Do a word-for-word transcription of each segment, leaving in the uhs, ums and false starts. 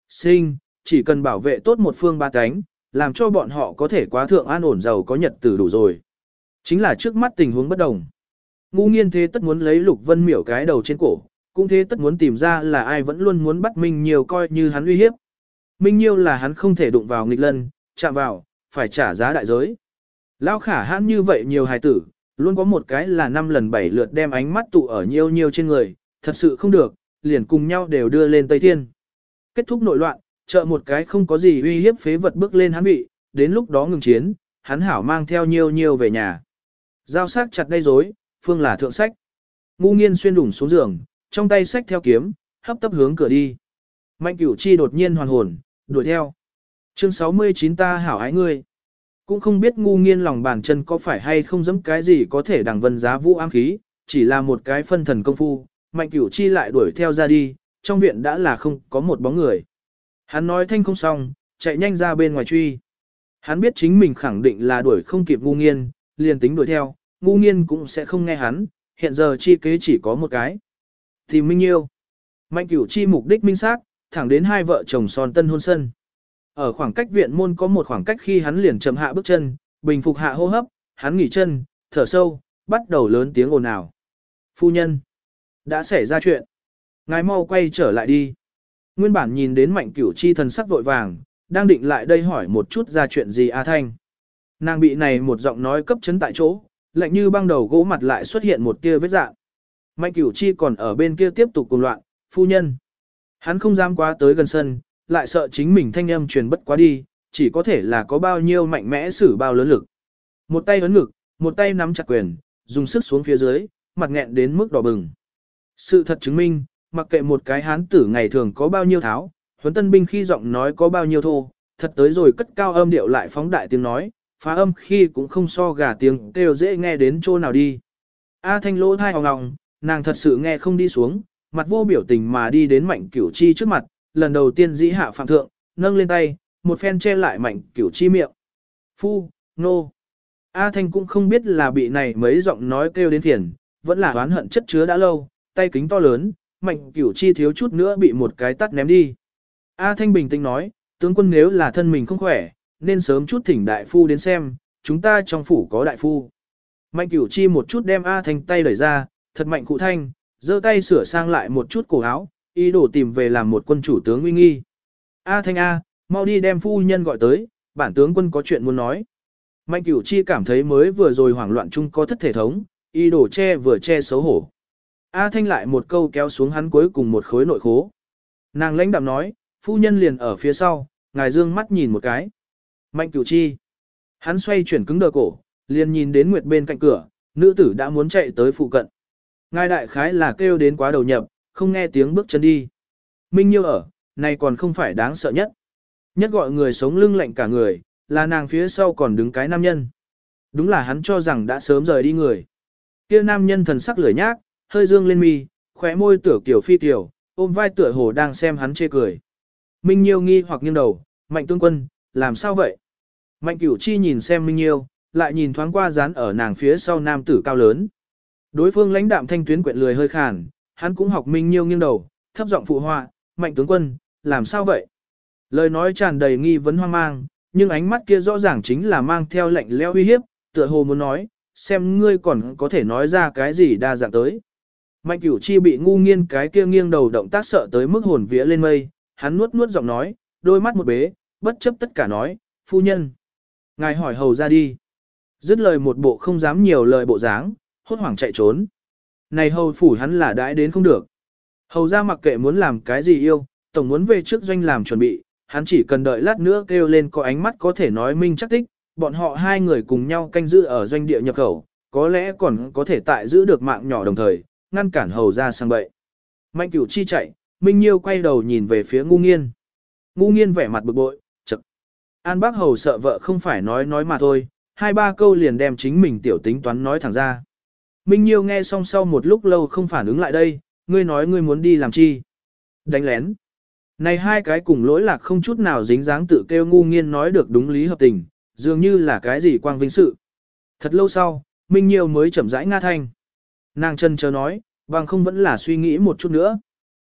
Sinh, chỉ cần bảo vệ tốt một phương ba cánh, làm cho bọn họ có thể quá thượng an ổn giàu có nhật tử đủ rồi. Chính là trước mắt tình huống bất đồng. Ngu nghiên thế tất muốn lấy Lục Vân Miểu cái đầu trên cổ, cũng thế tất muốn tìm ra là ai vẫn luôn muốn bắt Minh Nhiêu coi như hắn uy hiếp. Minh Nhiêu là hắn không thể đụng vào nghịch lân, chạm vào, phải trả giá đại giới. Lão khả hãn như vậy nhiều hài tử, luôn có một cái là năm lần bảy lượt đem ánh mắt tụ ở nhiêu nhiêu trên người, thật sự không được, liền cùng nhau đều đưa lên Tây Thiên. Kết thúc nội loạn, trợ một cái không có gì uy hiếp phế vật bước lên hắn vị, đến lúc đó ngừng chiến, hắn hảo mang theo nhiêu nhiêu về nhà. Giao sắc chặt gây rối, phương là thượng sách. Ngu nghiên xuyên đủng xuống giường, trong tay sách theo kiếm, hấp tấp hướng cửa đi. Mạnh Cửu Chi đột nhiên hoàn hồn, đuổi theo. Chương sáu mươi chín ta hảo ái ngươi. Cũng không biết ngu nghiên lòng bàn chân có phải hay không giống cái gì có thể đằng vân giá vũ ám khí, chỉ là một cái phân thần công phu, Mạnh Cửu Chi lại đuổi theo ra đi, trong viện đã là không có một bóng người. Hắn nói thanh không xong, chạy nhanh ra bên ngoài truy. Hắn biết chính mình khẳng định là đuổi không kịp ngu nghiên, liền tính đuổi theo, ngu nghiên cũng sẽ không nghe hắn, hiện giờ chi kế chỉ có một cái. Tìm Minh Nhiêu. Mạnh Cửu Chi mục đích minh xác, thẳng đến hai vợ chồng son tân hôn sân. Ở khoảng cách viện môn có một khoảng cách khi hắn liền chậm hạ bước chân, bình phục hạ hô hấp, hắn nghỉ chân, thở sâu, bắt đầu lớn tiếng ồn ào. Phu nhân, đã xảy ra chuyện. Ngài mau quay trở lại đi. Nguyên bản nhìn đến Mạnh Cửu Chi thần sắc vội vàng, đang định lại đây hỏi một chút ra chuyện gì A Thanh. Nàng bị này một giọng nói cấp chấn tại chỗ, lạnh như băng đầu gỗ mặt lại xuất hiện một tia vết dạng. Mạnh Cửu Chi còn ở bên kia tiếp tục cùng loạn, phu nhân. Hắn không dám quá tới gần sân, lại sợ chính mình thanh âm truyền bất quá đi, chỉ có thể là có bao nhiêu mạnh mẽ xử bao lớn lực. Một tay ấn ngực, một tay nắm chặt quyền, dùng sức xuống phía dưới, mặt nghẹn đến mức đỏ bừng. Sự thật chứng minh, mặc kệ một cái hán tử ngày thường có bao nhiêu tháo, huấn tân binh khi giọng nói có bao nhiêu thô, thật tới rồi cất cao âm điệu lại phóng đại tiếng nói, phá âm khi cũng không so gà tiếng kêu dễ nghe đến chỗ nào đi. A Thanh lỗ thai hòng ngọng, nàng thật sự nghe không đi xuống, mặt vô biểu tình mà đi đến Mạnh Cửu Chi trước mặt, lần đầu tiên dĩ hạ phạm thượng, nâng lên tay, một phen che lại Mạnh Cửu Chi miệng. Phu, nô. A Thanh cũng không biết là bị này mấy giọng nói kêu đến phiền, vẫn là oán hận chất chứa đã lâu, tay kính to lớn, Mạnh Cửu Chi thiếu chút nữa bị một cái tát ném đi. A Thanh bình tĩnh nói, tướng quân nếu là thân mình không khỏe, nên sớm chút thỉnh đại phu đến xem, chúng ta trong phủ có đại phu. Mạnh Cửu Chi một chút đem A Thanh tay đẩy ra, thật mạnh cụ thanh, giơ tay sửa sang lại một chút cổ áo, ý đồ tìm về làm một quân chủ tướng uy nghi. A Thanh A, mau đi đem phu nhân gọi tới, bản tướng quân có chuyện muốn nói. Mạnh Cửu Chi cảm thấy mới vừa rồi hoảng loạn chung có thất thể thống, ý đồ che vừa che xấu hổ. A Thanh lại một câu kéo xuống hắn cuối cùng một khối nội khố. Nàng lãnh đạm nói, phu nhân liền ở phía sau, ngài dương mắt nhìn một cái. Mạnh Cửu Chi. Hắn xoay chuyển cứng đờ cổ, liền nhìn đến Nguyệt bên cạnh cửa, nữ tử đã muốn chạy tới phụ cận. Ngài đại khái là kêu đến quá đầu nhập, không nghe tiếng bước chân đi. Minh Nhiêu ở, này còn không phải đáng sợ nhất. Nhất gọi người sống lưng lạnh cả người, là nàng phía sau còn đứng cái nam nhân. Đúng là hắn cho rằng đã sớm rời đi người. Kia nam nhân thần sắc lười nhác, hơi dương lên mi, khóe môi tựa kiểu phi tiểu, ôm vai tựa hồ đang xem hắn chê cười. Minh Nhiêu nghi hoặc nghiêng đầu, Mạnh tướng quân, làm sao vậy? Mạnh Cửu Chi nhìn xem Minh Nhiêu, lại nhìn thoáng qua dán ở nàng phía sau nam tử cao lớn. Đối phương lãnh đạm thanh tuyến quyện lười hơi khàn, hắn cũng học Minh Nhiêu nghiêng đầu, thấp giọng phụ họa, Mạnh tướng quân, làm sao vậy? Lời nói tràn đầy nghi vấn hoang mang, nhưng ánh mắt kia rõ ràng chính là mang theo lệnh leo uy hiếp, tựa hồ muốn nói, xem ngươi còn có thể nói ra cái gì đa dạng tới. Mạnh Cửu Chi bị ngu nghiên cái kia nghiêng đầu động tác sợ tới mức hồn vía lên mây, hắn nuốt nuốt giọng nói, đôi mắt một bế, bất chấp tất cả nói, phu nhân. Ngài hỏi hầu ra đi. Dứt lời một bộ không dám nhiều lời bộ dáng, hốt hoảng chạy trốn. Này hầu phủ hắn là đãi đến không được. Hầu ra mặc kệ muốn làm cái gì yêu, tổng muốn về trước doanh làm chuẩn bị, hắn chỉ cần đợi lát nữa kêu lên có ánh mắt có thể nói minh chắc tích, bọn họ hai người cùng nhau canh giữ ở doanh địa nhập khẩu, có lẽ còn có thể tại giữ được mạng nhỏ đồng thời, ngăn cản hầu ra sang bậy. Mạnh Cửu Chi chạy, Minh Nhiêu quay đầu nhìn về phía Ngu Nghiên. Ngu Nghiên vẻ mặt bực bội, chậc. An Bác Hầu sợ vợ không phải nói nói mà thôi, hai ba câu liền đem chính mình tiểu tính toán nói thẳng ra. Minh Nhiêu nghe xong sau một lúc lâu không phản ứng lại đây, ngươi nói ngươi muốn đi làm chi? Đánh lén. Này hai cái cùng lỗi lạc không chút nào dính dáng tự kêu Ngu Nghiên nói được đúng lý hợp tình, dường như là cái gì quang vinh sự. Thật lâu sau, Minh Nhiêu mới chậm rãi nga thanh. Nàng chân chờ nói, bằng không vẫn là suy nghĩ một chút nữa.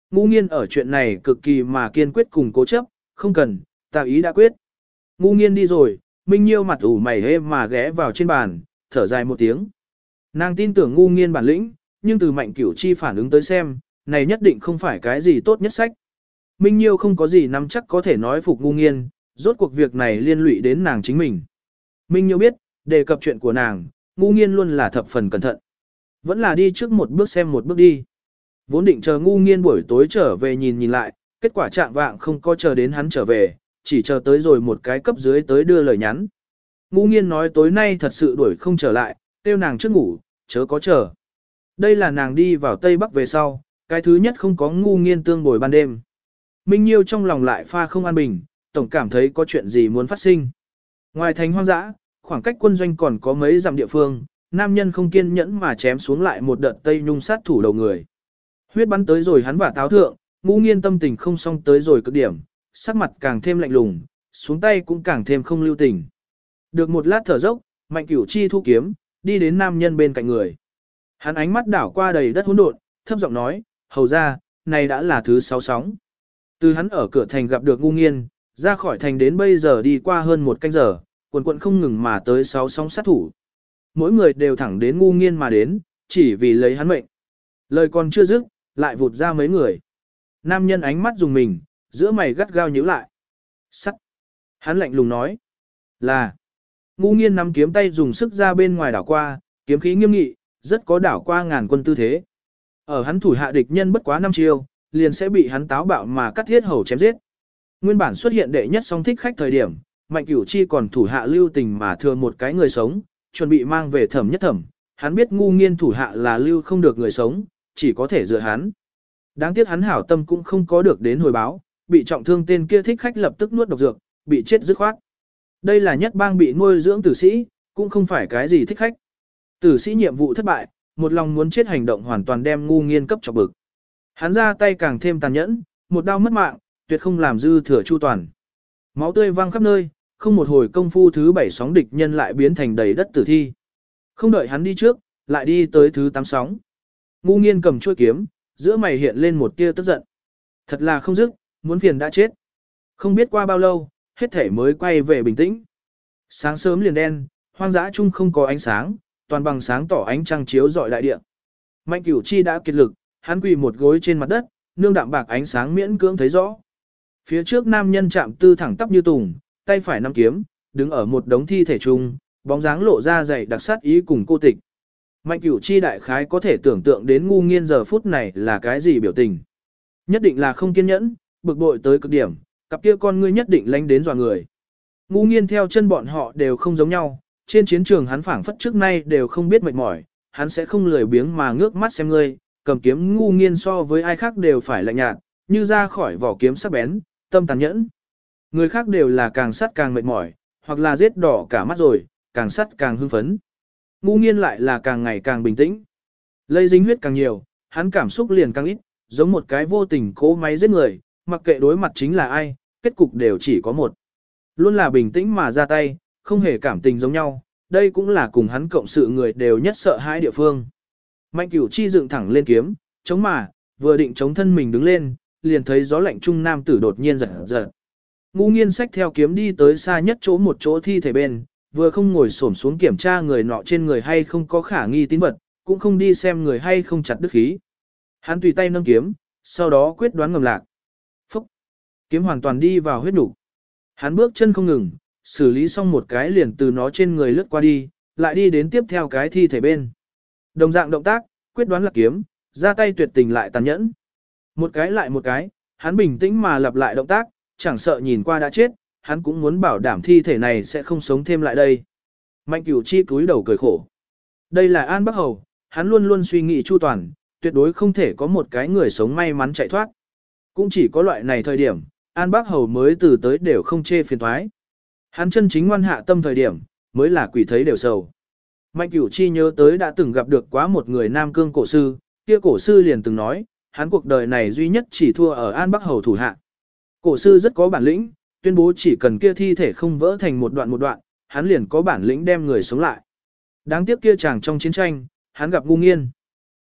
Ngu nghiên ở chuyện này cực kỳ mà kiên quyết cùng cố chấp, không cần, ta ý đã quyết. Ngu nghiên đi rồi, Minh Nhiêu mặt ủ mày hê mà ghé vào trên bàn, thở dài một tiếng. Nàng tin tưởng ngu nghiên bản lĩnh, nhưng từ Mạnh Cửu Chi phản ứng tới xem, này nhất định không phải cái gì tốt nhất sách. Minh Nhiêu không có gì nắm chắc có thể nói phục ngu nghiên, rốt cuộc việc này liên lụy đến nàng chính mình. Minh Nhiêu biết, đề cập chuyện của nàng, ngu nghiên luôn là thập phần cẩn thận. Vẫn là đi trước một bước xem một bước đi. Vốn định chờ ngu nghiên buổi tối trở về nhìn nhìn lại, kết quả trạng vạng không có chờ đến hắn trở về, chỉ chờ tới rồi một cái cấp dưới tới đưa lời nhắn. Ngu nghiên nói tối nay thật sự đuổi không trở lại, kêu nàng trước ngủ, chớ có chờ. Đây là nàng đi vào Tây Bắc về sau, cái thứ nhất không có ngu nghiên tương bồi ban đêm. Minh Nhiêu trong lòng lại pha không an bình, tổng cảm thấy có chuyện gì muốn phát sinh. Ngoài thành hoang dã, khoảng cách quân doanh còn có mấy dặm địa phương, nam nhân không kiên nhẫn mà chém xuống lại một đợt Tây Nhung sát thủ đầu người. Huyết bắn tới rồi hắn và táo thượng, ngu nghiên tâm tình không xong tới rồi cực điểm, sắc mặt càng thêm lạnh lùng, xuống tay cũng càng thêm không lưu tình. Được một lát thở dốc, Mạnh Cửu Chi thu kiếm, đi đến nam nhân bên cạnh người. Hắn ánh mắt đảo qua đầy đất hỗn độn, thấp giọng nói, hầu ra, này đã là thứ sáu sóng. Từ hắn ở cửa thành gặp được ngu nghiên, ra khỏi thành đến bây giờ đi qua hơn một canh giờ, quần quận không ngừng mà tới sáu sóng sát thủ. Mỗi người đều thẳng đến ngu nghiên mà đến, chỉ vì lấy hắn mệnh. Lời còn chưa dứt, lại vụt ra mấy người. Nam nhân ánh mắt dùng mình, giữa mày gắt gao nhíu lại. Sắt. Hắn lạnh lùng nói. Là. Ngu nghiên nắm kiếm tay dùng sức ra bên ngoài đảo qua, kiếm khí nghiêm nghị, rất có đảo qua ngàn quân tư thế. Ở hắn thủ hạ địch nhân bất quá năm chiêu, liền sẽ bị hắn táo bạo mà cắt thiết hầu chém giết. Nguyên bản xuất hiện đệ nhất song thích khách thời điểm, Mạnh Cửu Chi còn thủ hạ lưu tình mà thừa một cái người sống, chuẩn bị mang về thẩm nhất thẩm. Hắn biết ngu nghiên thủ hạ là lưu không được người sống, chỉ có thể dựa hắn. Đáng tiếc hắn hảo tâm cũng không có được đến hồi báo, bị trọng thương tên kia thích khách lập tức nuốt độc dược, bị chết dứt khoát. Đây là nhất bang bị nuôi dưỡng tử sĩ, cũng không phải cái gì thích khách. Tử sĩ nhiệm vụ thất bại, một lòng muốn chết hành động hoàn toàn đem ngu nghiên cấp cho bực. Hắn ra tay càng thêm tàn nhẫn, một đao mất mạng, tuyệt không làm dư thừa chu toàn. Máu tươi văng khắp nơi, không một hồi công phu thứ bảy sóng địch nhân lại biến thành đầy đất tử thi. Không đợi hắn đi trước, lại đi tới thứ tám sóng. Ngu nghiên cầm chuôi kiếm, giữa mày hiện lên một tia tức giận. Thật là không dứt, muốn phiền đã chết. Không biết qua bao lâu, hết thể mới quay về bình tĩnh. Sáng sớm liền đen, hoang dã chung không có ánh sáng, toàn bằng sáng tỏ ánh trăng chiếu rọi đại địa. Mạnh Cửu Chi đã kiệt lực, hắn quỳ một gối trên mặt đất, nương đạm bạc ánh sáng miễn cưỡng thấy rõ. Phía trước nam nhân chạm tư thẳng tắp như tùng, tay phải nắm kiếm, đứng ở một đống thi thể chung, bóng dáng lộ ra dày đặc sát ý cùng cô tịch. Mạnh Cửu Chi đại khái có thể tưởng tượng đến ngu nghiên giờ phút này là cái gì biểu tình. Nhất định là không kiên nhẫn, bực bội tới cực điểm, cặp kia con ngươi nhất định lánh đến dọa người. Ngu nghiên theo chân bọn họ đều không giống nhau, trên chiến trường hắn phảng phất trước nay đều không biết mệt mỏi, hắn sẽ không lười biếng mà ngước mắt xem ngươi, cầm kiếm ngu nghiên so với ai khác đều phải lạnh nhạt, như ra khỏi vỏ kiếm sắc bén, tâm tàn nhẫn. Người khác đều là càng sắt càng mệt mỏi, hoặc là giết đỏ cả mắt rồi, càng sắt càng hưng phấn. Ngu nghiên lại là càng ngày càng bình tĩnh. Lây dính huyết càng nhiều, hắn cảm xúc liền càng ít, giống một cái vô tình cố máy giết người, mặc kệ đối mặt chính là ai, kết cục đều chỉ có một. Luôn là bình tĩnh mà ra tay, không hề cảm tình giống nhau, đây cũng là cùng hắn cộng sự người đều nhất sợ hãi địa phương. Mạnh Cửu Chi dựng thẳng lên kiếm, chống mà, vừa định chống thân mình đứng lên, liền thấy gió lạnh trung nam tử đột nhiên giật giật. Ngu nghiên xách theo kiếm đi tới xa nhất chỗ một chỗ thi thể bên, vừa không ngồi xổm xuống kiểm tra người nọ trên người hay không có khả nghi tín vật, cũng không đi xem người hay không chặt đứt khí. Hắn tùy tay nâng kiếm, sau đó quyết đoán ngầm lạc. Phúc! Kiếm hoàn toàn đi vào huyết nục. Hắn bước chân không ngừng, xử lý xong một cái liền từ nó trên người lướt qua đi, lại đi đến tiếp theo cái thi thể bên. Đồng dạng động tác, quyết đoán lạc kiếm, ra tay tuyệt tình lại tàn nhẫn. Một cái lại một cái, hắn bình tĩnh mà lặp lại động tác, chẳng sợ nhìn qua đã chết, hắn cũng muốn bảo đảm thi thể này sẽ không sống thêm lại đây. Mạnh Cửu Chi cúi đầu cười khổ. Đây là An Bắc Hầu, hắn luôn luôn suy nghĩ chu toàn, tuyệt đối không thể có một cái người sống may mắn chạy thoát. Cũng chỉ có loại này thời điểm, An Bắc Hầu mới từ tới đều không chê phiền toái. Hắn chân chính ngoan hạ tâm thời điểm, mới là quỷ thấy đều sầu. Mạnh Cửu Chi nhớ tới đã từng gặp được quá một người Nam Cương cổ sư, kia cổ sư liền từng nói, hắn cuộc đời này duy nhất chỉ thua ở An Bắc Hầu thủ hạ. Cổ sư rất có bản lĩnh, tuyên bố chỉ cần kia thi thể không vỡ thành một đoạn một đoạn, hắn liền có bản lĩnh đem người sống lại. Đáng tiếc kia chàng trong chiến tranh, hắn gặp ngu nghiên.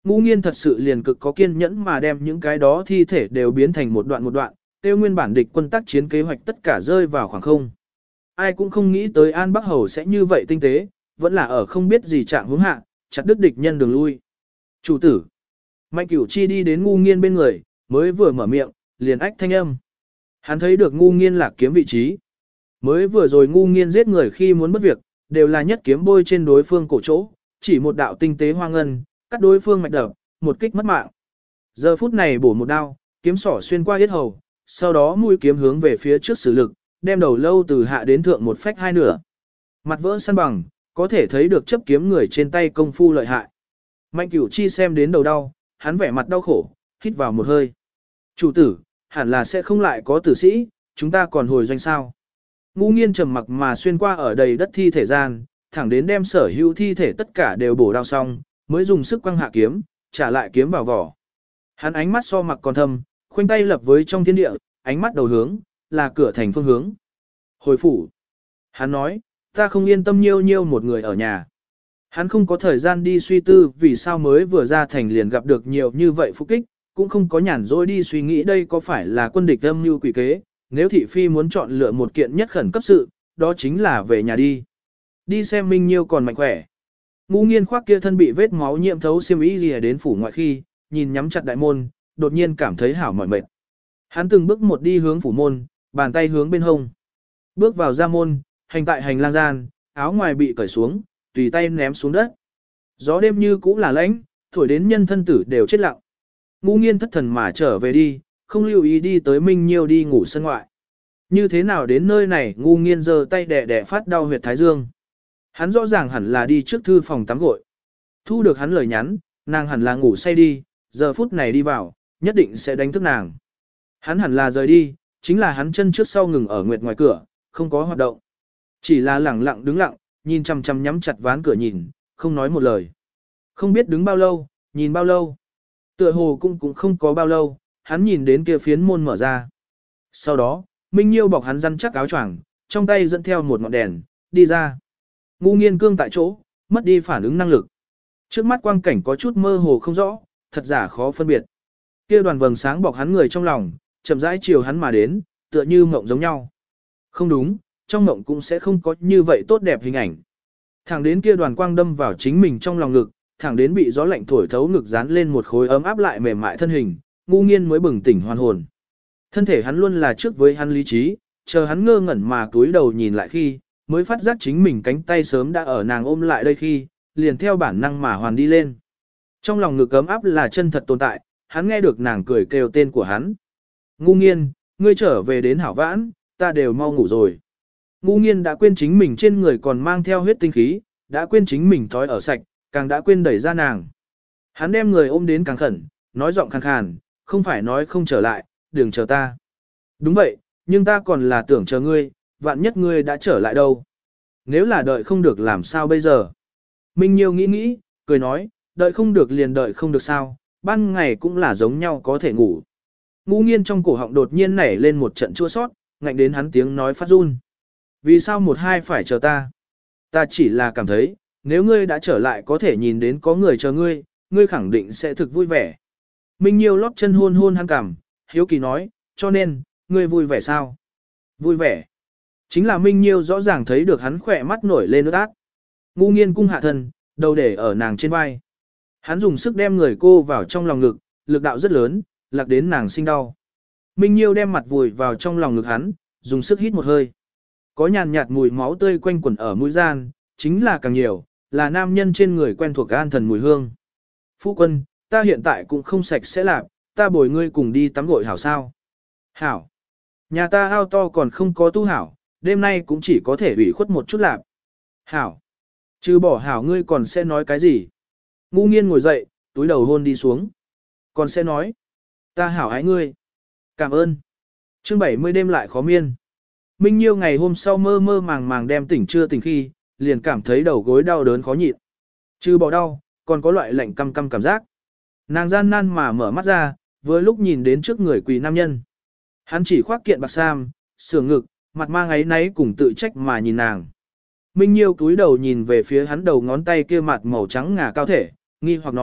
Ngũ nghiên thật sự liền cực có kiên nhẫn mà đem những cái đó thi thể đều biến thành một đoạn một đoạn, tiêu nguyên bản địch quân tác chiến kế hoạch tất cả rơi vào khoảng không. Ai cũng không nghĩ tới An Bắc Hầu sẽ như vậy tinh tế, vẫn là ở không biết gì trạng hướng hạ, chặt đứt địch nhân đường lui. Chủ tử. Mạnh Cửu Chi đi đến ngu nghiên bên người, mới vừa mở miệng, liền ách thanh âm. Hắn thấy được ngu nghiên lạc kiếm vị trí. Mới vừa rồi ngu nghiên giết người khi muốn bất việc, đều là nhất kiếm bôi trên đối phương cổ chỗ, chỉ một đạo tinh tế hoa ngân, cắt đối phương mạch đập, một kích mất mạng. Giờ phút này bổ một đao, kiếm sỏ xuyên qua yết hầu, sau đó mũi kiếm hướng về phía trước sử lực, đem đầu lâu từ hạ đến thượng một phách hai nửa. Mặt vỡ săn bằng, có thể thấy được chấp kiếm người trên tay công phu lợi hại. Mạnh Cửu Chi xem đến đầu đau, hắn vẻ mặt đau khổ, hít vào một hơi. Chủ tử, hẳn là sẽ không lại có tử sĩ, chúng ta còn hồi doanh sao. Ngũ nghiên trầm mặc mà xuyên qua ở đầy đất thi thể gian, thẳng đến đem sở hữu thi thể tất cả đều bổ đao xong, mới dùng sức quăng hạ kiếm, trả lại kiếm vào vỏ. Hắn ánh mắt so mặc còn thâm, khoanh tay lập với trong thiên địa, ánh mắt đầu hướng, là cửa thành phương hướng. Hồi phủ. Hắn nói, ta không yên tâm nhiêu nhiêu một người ở nhà. Hắn không có thời gian đi suy tư vì sao mới vừa ra thành liền gặp được nhiều như vậy phục kích, cũng không có nhàn rỗi đi suy nghĩ đây có phải là quân địch âm mưu quỷ kế, nếu thị phi muốn chọn lựa một kiện nhất khẩn cấp sự, đó chính là về nhà đi. Đi xem Minh Nhiêu còn mạnh khỏe. Ngũ nghiên khoác kia thân bị vết máu nhiễm thấu xiêm y gì đến phủ ngoại khi, nhìn nhắm chặt đại môn, đột nhiên cảm thấy hảo mỏi mệt. Hắn từng bước một đi hướng phủ môn, bàn tay hướng bên hông. Bước vào ra môn, hành tại hành lang gian, áo ngoài bị cởi xuống, tùy tay ném xuống đất. Gió đêm như cũ là lãnh, thổi đến nhân thân tử đều chết lặng. Ngũ nghiên thất thần mà trở về đi, không lưu ý đi tới Minh Nhiêu đi ngủ sân ngoại. Như thế nào đến nơi này ngu nghiên giơ tay đẻ đẻ phát đau huyệt thái dương. Hắn rõ ràng hẳn là đi trước thư phòng tắm gội. Thu được hắn lời nhắn, nàng hẳn là ngủ say đi, giờ phút này đi vào, nhất định sẽ đánh thức nàng. Hắn hẳn là rời đi, chính là hắn chân trước sau ngừng ở nguyệt ngoài cửa, không có hoạt động. Chỉ là lẳng lặng đứng lặng, nhìn chằm chằm nhắm chặt ván cửa nhìn, không nói một lời. Không biết đứng bao lâu, nhìn bao lâu. Tựa hồ cũng cũng không có bao lâu, hắn nhìn đến kia phiến môn mở ra. Sau đó, Minh Nhiêu bọc hắn răn chắc áo choàng, trong tay dẫn theo một ngọn đèn, đi ra. Ngu nghiên cương tại chỗ, mất đi phản ứng năng lực. Trước mắt quang cảnh có chút mơ hồ không rõ, thật giả khó phân biệt. Kia đoàn vầng sáng bọc hắn người trong lòng, chậm rãi chiều hắn mà đến, tựa như mộng giống nhau. Không đúng, trong mộng cũng sẽ không có như vậy tốt đẹp hình ảnh. Thẳng đến kia đoàn quang đâm vào chính mình trong lòng ngực, thẳng đến bị gió lạnh thổi thấu ngực dán lên một khối ấm áp lại mềm mại thân hình, ngu nghiên mới bừng tỉnh hoàn hồn. Thân thể hắn luôn là trước với hắn lý trí, chờ hắn ngơ ngẩn mà cúi đầu nhìn lại khi, mới phát giác chính mình cánh tay sớm đã ở nàng ôm lại đây khi, liền theo bản năng mà hoàn đi lên. Trong lòng ngực ấm áp là chân thật tồn tại, hắn nghe được nàng cười kêu tên của hắn. Ngu nghiên, ngươi trở về đến hảo vãn, ta đều mau ngủ rồi. Ngu nghiên đã quên chính mình trên người còn mang theo huyết tinh khí, đã quên chính mình thói ở sạch, càng đã quên đẩy ra nàng. Hắn đem người ôm đến càng khẩn, nói giọng khàn khàn, không phải nói không trở lại, đừng chờ ta. Đúng vậy, nhưng ta còn là tưởng chờ ngươi, vạn nhất ngươi đã trở lại đâu. Nếu là đợi không được làm sao bây giờ? Minh Nhiêu nghĩ nghĩ, cười nói, đợi không được liền đợi không được sao, ban ngày cũng là giống nhau có thể ngủ. Ngũ nghiên trong cổ họng đột nhiên nảy lên một trận chua sót, ngạnh đến hắn tiếng nói phát run. Vì sao một hai phải chờ ta? Ta chỉ là cảm thấy, nếu ngươi đã trở lại có thể nhìn đến có người chờ ngươi, ngươi khẳng định sẽ thực vui vẻ. Minh Nhiêu lót chân hôn hôn hắn cằm, hiếu kỳ nói, cho nên, ngươi vui vẻ sao? Vui vẻ. Chính là Minh Nhiêu rõ ràng thấy được hắn khỏe mắt nổi lên nước át. Ngu nghiên cung hạ thân, đầu để ở nàng trên vai. Hắn dùng sức đem người cô vào trong lòng ngực, lực đạo rất lớn, lạc đến nàng sinh đau. Minh Nhiêu đem mặt vùi vào trong lòng ngực hắn, dùng sức hít một hơi. Có nhàn nhạt mùi máu tươi quanh quẩn ở mũi gian, chính là càng nhiều, là nam nhân trên người quen thuộc an thần mùi hương. Phu quân, ta hiện tại cũng không sạch sẽ làm, ta bồi ngươi cùng đi tắm gội hảo sao. Hảo. Nhà ta ao to còn không có tu hảo, đêm nay cũng chỉ có thể ủy khuất một chút lạc. Hảo. Chứ bỏ hảo ngươi còn sẽ nói cái gì? Ngu nghiên ngồi dậy, túi đầu hôn đi xuống. Còn sẽ nói. Ta hảo ái ngươi. Cảm ơn. Chương bảy mươi đêm lại khó miên. Minh Nhiêu ngày hôm sau mơ mơ màng màng đem tỉnh chưa tỉnh khi, liền cảm thấy đầu gối đau đớn khó nhịn. Chứ bỏ đau, còn có loại lạnh căm căm cảm giác. Nàng gian nan mà mở mắt ra, vừa lúc nhìn đến trước người quỳ nam nhân. Hắn chỉ khoác kiện bạc sam, sườn ngực, mặt mang ấy náy cùng tự trách mà nhìn nàng. Minh Nhiêu cúi đầu nhìn về phía hắn đầu ngón tay kia mặt màu trắng ngà cao thể, nghi hoặc nói,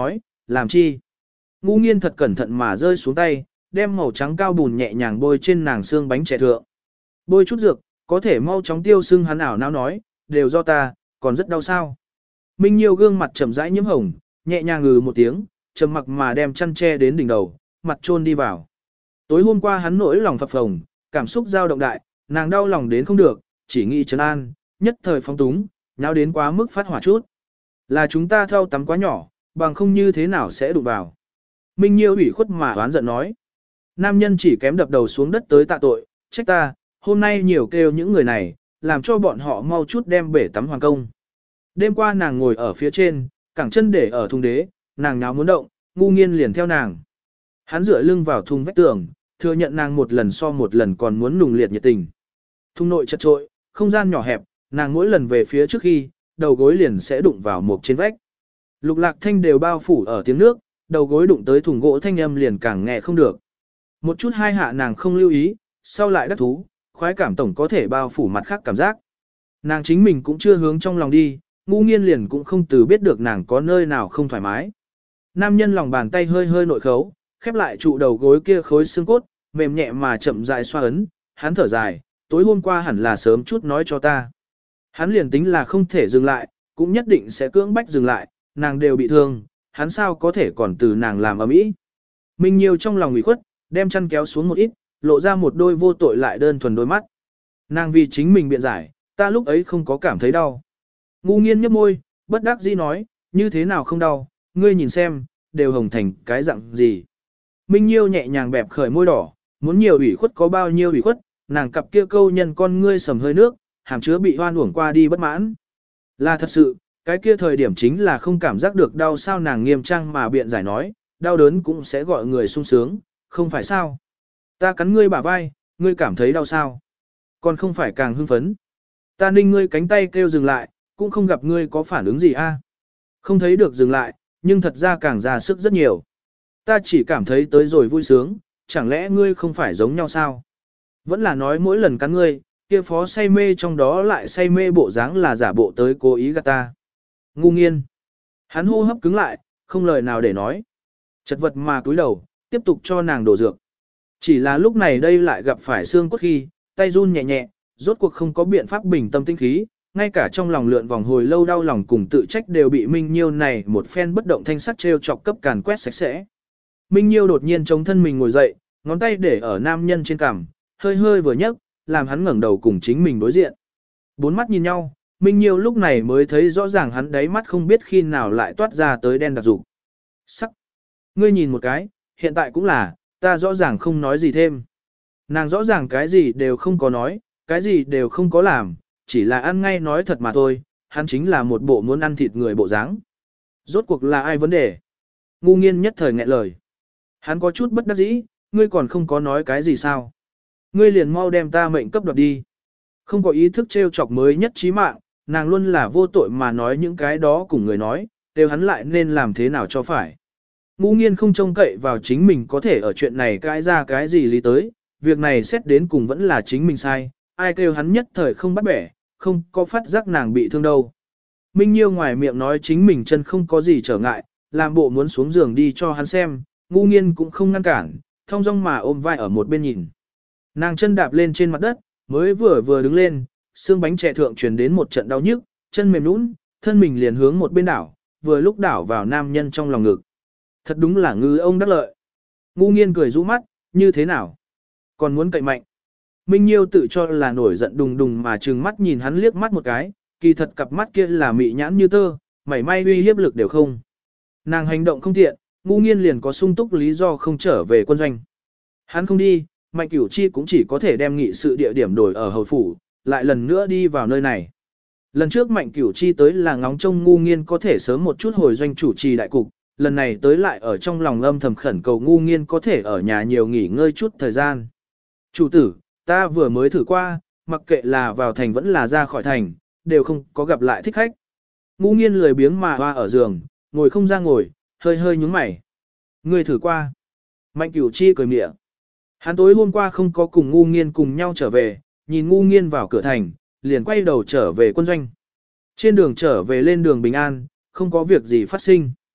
làm chi? Ngu nghiên thật cẩn thận mà rơi xuống tay, đem màu trắng cao bùn nhẹ nhàng bôi trên nàng xương bánh trẻ thượng. Bôi chút dược, có thể mau chóng tiêu sưng hắn ảo não nói, đều do ta, còn rất đau sao. Minh Nhiêu gương mặt chậm rãi nhiễm hồng, nhẹ nhàng ngừ một tiếng, trầm mặc mà đem chăn che đến đỉnh đầu, mặt chôn đi vào. Tối hôm qua hắn nỗi lòng phập phồng, cảm xúc dao động đại, nàng đau lòng đến không được, chỉ nghĩ trấn an, nhất thời phóng túng, nháo đến quá mức phát hỏa chút. Là chúng ta thao tắm quá nhỏ, bằng không như thế nào sẽ đụng vào. Minh Nhiêu ủy khuất mà oán giận nói. Nam nhân chỉ kém đập đầu xuống đất tới tạ tội, trách ta, hôm nay nhiều kêu những người này, làm cho bọn họ mau chút đem bể tắm hoàn công. Đêm qua nàng ngồi ở phía trên, cẳng chân để ở thùng đế, nàng nháo muốn động, ngu nghiên liền theo nàng. Hắn dựa lưng vào thùng vách tường, thừa nhận nàng một lần so một lần còn muốn nùng liệt nhiệt tình. Thùng nội chật trội, không gian nhỏ hẹp, nàng mỗi lần về phía trước khi, đầu gối liền sẽ đụng vào một trên vách. Lục lạc thanh đều bao phủ ở tiếng nước, đầu gối đụng tới thùng gỗ thanh âm liền càng nghe không được. Một chút hai hạ nàng không lưu ý, sau lại đắc thú, khoái cảm tổng có thể bao phủ mặt khác cảm giác. Nàng chính mình cũng chưa hướng trong lòng đi, ngu nghiên liền cũng không từ biết được nàng có nơi nào không thoải mái. Nam nhân lòng bàn tay hơi hơi nội khấu, khép lại trụ đầu gối kia khối xương cốt, mềm nhẹ mà chậm rãi xoa ấn, hắn thở dài, tối hôm qua hẳn là sớm chút nói cho ta. Hắn liền tính là không thể dừng lại, cũng nhất định sẽ cưỡng bách dừng lại, nàng đều bị thương, hắn sao có thể còn từ nàng làm ầm ĩ. Minh Nhiêu trong lòng ủy khuất, đem chăn kéo xuống một ít, lộ ra một đôi vô tội lại đơn thuần đôi mắt. Nàng vì chính mình biện giải, ta lúc ấy không có cảm thấy đau. Ngu nghiên nhếch môi, bất đắc dĩ nói, như thế nào không đau, ngươi nhìn xem, đều hồng thành cái dạng gì. Minh Nhiêu nhẹ nhàng bẹp khởi môi đỏ, muốn nhiều ủy khuất có bao nhiêu ủy khuất, nàng cặp kia câu nhân con ngươi sầm hơi nước, hàm chứa bị hoan uổng qua đi bất mãn. Là thật sự, cái kia thời điểm chính là không cảm giác được đau sao nàng nghiêm trang mà biện giải nói, đau đớn cũng sẽ gọi người sung sướng, không phải sao. Ta cắn ngươi bả vai, ngươi cảm thấy đau sao. Còn không phải càng hưng phấn. Ta ninh ngươi cánh tay kêu dừng lại, cũng không gặp ngươi có phản ứng gì a. Không thấy được dừng lại, nhưng thật ra càng ra sức rất nhiều. Ta chỉ cảm thấy tới rồi vui sướng, chẳng lẽ ngươi không phải giống nhau sao? Vẫn là nói mỗi lần cắn ngươi, kia phó say mê trong đó lại say mê bộ dáng là giả bộ tới cố ý gạt ta. Ngu nghiên. Hắn hô hấp cứng lại, không lời nào để nói. Chật vật mà cúi đầu, tiếp tục cho nàng đổ dược. Chỉ là lúc này đây lại gặp phải xương cốt khi, tay run nhẹ nhẹ, rốt cuộc không có biện pháp bình tâm tinh khí, ngay cả trong lòng lượn vòng hồi lâu đau lòng cùng tự trách đều bị Minh Nhiêu này một phen bất động thanh sắc treo chọc cấp càn quét sạch sẽ. Minh Nhiêu đột nhiên chống thân mình ngồi dậy, ngón tay để ở nam nhân trên cằm, hơi hơi vừa nhấc, làm hắn ngẩng đầu cùng chính mình đối diện. Bốn mắt nhìn nhau, Minh Nhiêu lúc này mới thấy rõ ràng hắn đáy mắt không biết khi nào lại toát ra tới đen đặc dục. Sắc. Ngươi nhìn một cái, hiện tại cũng là, ta rõ ràng không nói gì thêm. Nàng rõ ràng cái gì đều không có nói, cái gì đều không có làm, chỉ là ăn ngay nói thật mà thôi, hắn chính là một bộ muốn ăn thịt người bộ dáng. Rốt cuộc là ai vấn đề? Ngu nghiên nhất thời nghẹn lời. Hắn có chút bất đắc dĩ, ngươi còn không có nói cái gì sao? Ngươi liền mau đem ta mệnh cấp đoạt đi. Không có ý thức trêu chọc mới nhất trí mạng, nàng luôn là vô tội mà nói những cái đó cùng người nói, đều hắn lại nên làm thế nào cho phải. Ngu nghiên không trông cậy vào chính mình có thể ở chuyện này cãi ra cái gì lý tới, việc này xét đến cùng vẫn là chính mình sai, ai kêu hắn nhất thời không bắt bẻ, không có phát giác nàng bị thương đâu. Minh Nhiêu ngoài miệng nói chính mình chân không có gì trở ngại, làm bộ muốn xuống giường đi cho hắn xem, ngu nghiên cũng không ngăn cản, thong dong mà ôm vai ở một bên nhìn. Nàng chân đạp lên trên mặt đất, mới vừa vừa đứng lên, xương bánh trẻ thượng truyền đến một trận đau nhức, chân mềm nhũn, thân mình liền hướng một bên đảo, vừa lúc đảo vào nam nhân trong lòng ngực. Thật đúng là ngư ông đắc lợi. Ngu nghiên cười rũ mắt, như thế nào? Còn muốn cậy mạnh. Minh Nhiêu tự cho là nổi giận đùng đùng mà trừng mắt nhìn hắn liếc mắt một cái, kỳ thật cặp mắt kia là mị nhãn như tơ, mảy may uy hiếp lực đều không. Nàng hành động không tiện, ngu nghiên liền có sung túc lý do không trở về quân doanh. Hắn không đi, Mạnh Cửu Chi cũng chỉ có thể đem nghị sự địa điểm đổi ở hầu phủ, lại lần nữa đi vào nơi này. Lần trước Mạnh Cửu Chi tới là ngóng trông ngu nghiên có thể sớm một chút hồi doanh chủ trì đại cục, lần này tới lại ở trong lòng âm thầm khẩn cầu ngu nghiên có thể ở nhà nhiều nghỉ ngơi chút thời gian. Chủ tử, ta vừa mới thử qua, mặc kệ là vào thành vẫn là ra khỏi thành, đều không có gặp lại thích khách. Ngu nghiên lười biếng mà hoa ở giường, ngồi không ra ngồi, hơi hơi nhúng mày. Người thử qua. Mạnh Cửu Chi cười mỉa. Hắn tối hôm qua không có cùng ngu nghiên cùng nhau trở về, nhìn ngu nghiên vào cửa thành, liền quay đầu trở về quân doanh. Trên đường trở về lên đường bình an, không có việc gì phát sinh.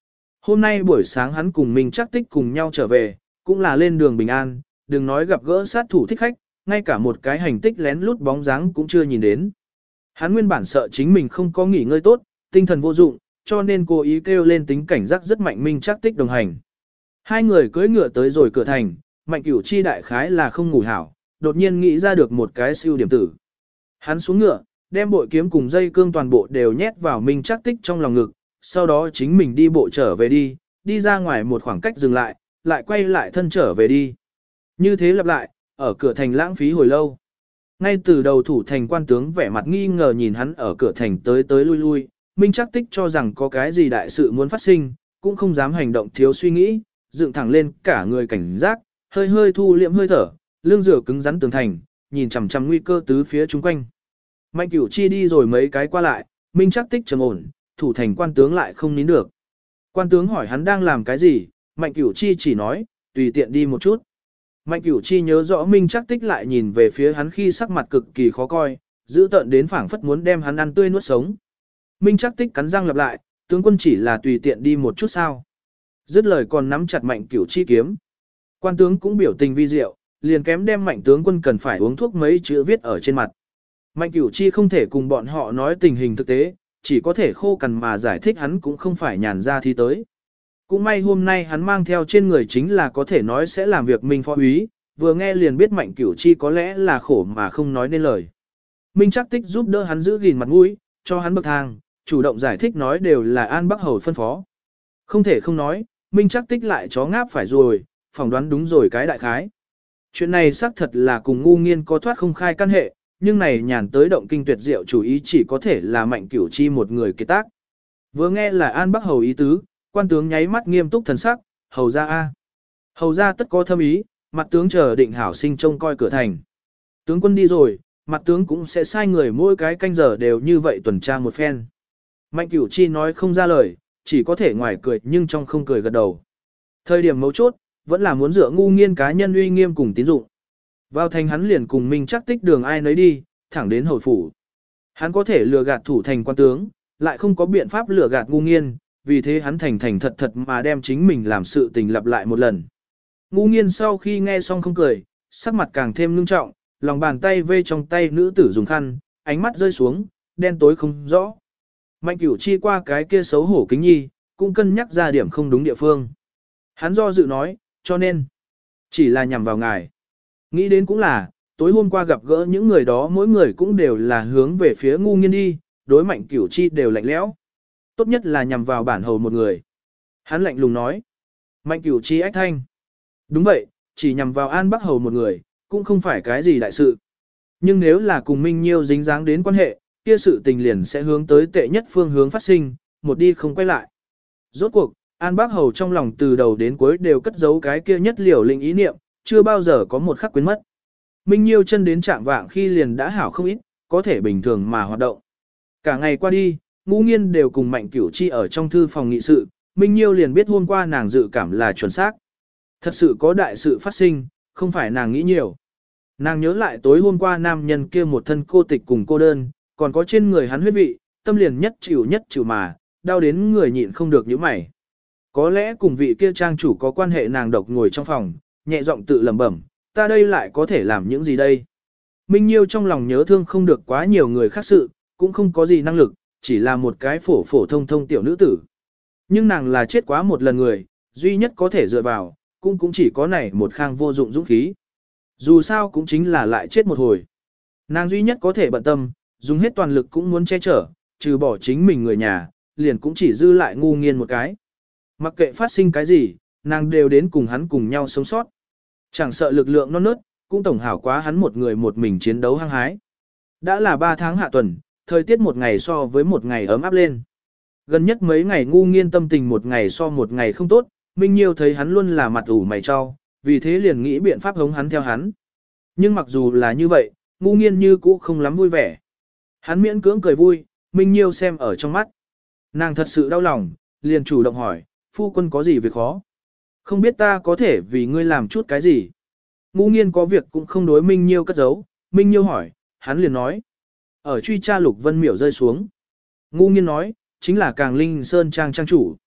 Hôm nay buổi sáng hắn cùng Minh Trác Tích cùng nhau trở về, cũng là lên đường bình an, đừng nói gặp gỡ sát thủ thích khách, ngay cả một cái hành tích lén lút bóng dáng cũng chưa nhìn đến. Hắn nguyên bản sợ chính mình không có nghỉ ngơi tốt, tinh thần vô dụng, cho nên cố ý kêu lên tính cảnh giác rất mạnh Minh Trác Tích đồng hành. Hai người cưỡi ngựa tới rồi cửa thành, Mạnh Cửu Chi đại khái là không ngủ hảo, đột nhiên nghĩ ra được một cái siêu điểm tử. Hắn xuống ngựa, đem bội kiếm cùng dây cương toàn bộ đều nhét vào Minh Trác Tích trong lòng ngực, sau đó chính mình đi bộ trở về đi, đi ra ngoài một khoảng cách dừng lại, lại quay lại thân trở về đi. Như thế lặp lại, ở cửa thành lãng phí hồi lâu. Ngay từ đầu thủ thành quan tướng vẻ mặt nghi ngờ nhìn hắn ở cửa thành tới tới lui lui, Minh Trác Tích cho rằng có cái gì đại sự muốn phát sinh, cũng không dám hành động thiếu suy nghĩ, dựng thẳng lên cả người cảnh giác, hơi hơi thu liệm hơi thở, lưng rửa cứng rắn tường thành, nhìn chằm chằm nguy cơ tứ phía chung quanh. Mạnh Cửu Chi đi rồi mấy cái qua lại, Minh Trác Tích trầm ổn, thủ thành quan tướng lại không nín được. Quan tướng hỏi hắn đang làm cái gì, Mạnh Cửu Chi chỉ nói, tùy tiện đi một chút. Mạnh Cửu Chi nhớ rõ Minh Trác Tích lại nhìn về phía hắn khi sắc mặt cực kỳ khó coi, giữ tợn đến phảng phất muốn đem hắn ăn tươi nuốt sống. Minh Trác Tích cắn răng lặp lại, tướng quân chỉ là tùy tiện đi một chút sao. Dứt lời còn nắm chặt Mạnh Cửu Chi kiếm. Quan tướng cũng biểu tình vi diệu, liền kém đem Mạnh tướng quân cần phải uống thuốc mấy chữ viết ở trên mặt. Mạnh Cửu Chi không thể cùng bọn họ nói tình hình thực tế, chỉ có thể khô cằn mà giải thích hắn cũng không phải nhàn ra thi tới. Cũng may hôm nay hắn mang theo trên người chính là có thể nói sẽ làm việc Minh phó úy, vừa nghe liền biết Mạnh Cửu Chi có lẽ là khổ mà không nói nên lời. Minh Trác Tích giúp đỡ hắn giữ gìn mặt mũi, cho hắn bậc thang, chủ động giải thích nói đều là An Bắc Hầu phân phó. Không thể không nói, Minh Trác Tích lại chó ngáp phải rồi, phỏng đoán đúng rồi cái đại khái. Chuyện này xác thật là cùng ngu nghiên có thoát không khai căn hệ, nhưng này nhàn tới động kinh tuyệt diệu chủ ý chỉ có thể là Mạnh Cửu Chi một người kế tác. Vừa nghe là An Bắc Hầu ý tứ, quan tướng nháy mắt nghiêm túc thần sắc, hầu ra a. Hầu ra tất có thâm ý, mặt tướng chờ định hảo sinh trông coi cửa thành. Tướng quân đi rồi, mặt tướng cũng sẽ sai người mỗi cái canh giờ đều như vậy tuần tra một phen. Mạnh Cửu Chi nói không ra lời, chỉ có thể ngoài cười nhưng trong không cười gật đầu. Thời điểm mấu chốt, vẫn là muốn dựa ngu nghiên cá nhân uy nghiêm cùng tín dụng. Vào thành hắn liền cùng Minh Trác Tích đường ai nấy đi, thẳng đến hồi phủ. Hắn có thể lừa gạt thủ thành quan tướng, lại không có biện pháp lừa gạt ngu nghiên, vì thế hắn thành thành thật thật mà đem chính mình làm sự tình lặp lại một lần. Ngu nghiên sau khi nghe xong không cười, sắc mặt càng thêm ngưng trọng, lòng bàn tay vê trong tay nữ tử dùng khăn, ánh mắt rơi xuống, đen tối không rõ. Mạnh Cửu Chi qua cái kia xấu hổ kính nhi, cũng cân nhắc ra điểm không đúng địa phương. Hắn do dự nói, cho nên, chỉ là nhằm vào ngài. Nghĩ đến cũng là, tối hôm qua gặp gỡ những người đó mỗi người cũng đều là hướng về phía ngu nghiên đi, đối Mạnh Cửu Chi đều lạnh lẽo. Tốt nhất là nhằm vào bản hầu một người. Hắn lạnh lùng nói. Mạnh Cửu Chi ách thanh. Đúng vậy, chỉ nhằm vào An Bắc hầu một người, cũng không phải cái gì đại sự. Nhưng nếu là cùng Minh Nhiêu dính dáng đến quan hệ, kia sự tình liền sẽ hướng tới tệ nhất phương hướng phát sinh, một đi không quay lại. Rốt cuộc, An Bắc hầu trong lòng từ đầu đến cuối đều cất giấu cái kia nhất liều linh ý niệm, chưa bao giờ có một khắc quên mất. Minh Nhiêu chân đến trạng vạng khi liền đã hảo không ít, có thể bình thường mà hoạt động. Cả ngày qua đi, Ngũ Nghiên đều cùng Mạnh Cửu Chi ở trong thư phòng nghị sự, Minh Nhiêu liền biết hôm qua nàng dự cảm là chuẩn xác. Thật sự có đại sự phát sinh, không phải nàng nghĩ nhiều. Nàng nhớ lại tối hôm qua nam nhân kia một thân cô tịch cùng cô đơn, còn có trên người hắn huyết vị, tâm liền nhất chịu nhất chịu mà, đau đến người nhịn không được nhíu mày. Có lẽ cùng vị kia trang chủ có quan hệ, nàng độc ngồi trong phòng, nhẹ giọng tự lẩm bẩm, ta đây lại có thể làm những gì đây? Minh Nhiêu trong lòng nhớ thương không được quá nhiều người khác sự, cũng không có gì năng lực, chỉ là một cái phổ phổ thông thông tiểu nữ tử. Nhưng nàng là chết quá một lần người, duy nhất có thể dựa vào, cũng cũng chỉ có này một khang vô dụng dũng khí. Dù sao cũng chính là lại chết một hồi. Nàng duy nhất có thể bận tâm, dùng hết toàn lực cũng muốn che chở, trừ bỏ chính mình người nhà, liền cũng chỉ dư lại Ngu Nghiên một cái. Mặc kệ phát sinh cái gì, nàng đều đến cùng hắn cùng nhau sống sót. Chẳng sợ lực lượng non nớt, cũng tổng hảo quá hắn một người một mình chiến đấu hăng hái. Đã là ba tháng hạ tuần, thời tiết một ngày so với một ngày ấm áp lên. Gần nhất mấy ngày Ngu Nghiên tâm tình một ngày so một ngày không tốt, Minh Nhiêu thấy hắn luôn là mặt ủ mày cho, vì thế liền nghĩ biện pháp hống hắn theo hắn. Nhưng mặc dù là như vậy, Ngu Nghiên như cũ không lắm vui vẻ. Hắn miễn cưỡng cười vui, Minh Nhiêu xem ở trong mắt. Nàng thật sự đau lòng, liền chủ động hỏi, phu quân có gì việc khó? Không biết ta có thể vì ngươi làm chút cái gì? Ngu Nghiên có việc cũng không đối Minh Nhiêu cất giấu, Minh Nhiêu hỏi, hắn liền nói. Ở truy tra Lục Vân Miểu rơi xuống. Ngu Nghiên nói, chính là Càng Linh Sơn Trang trang chủ.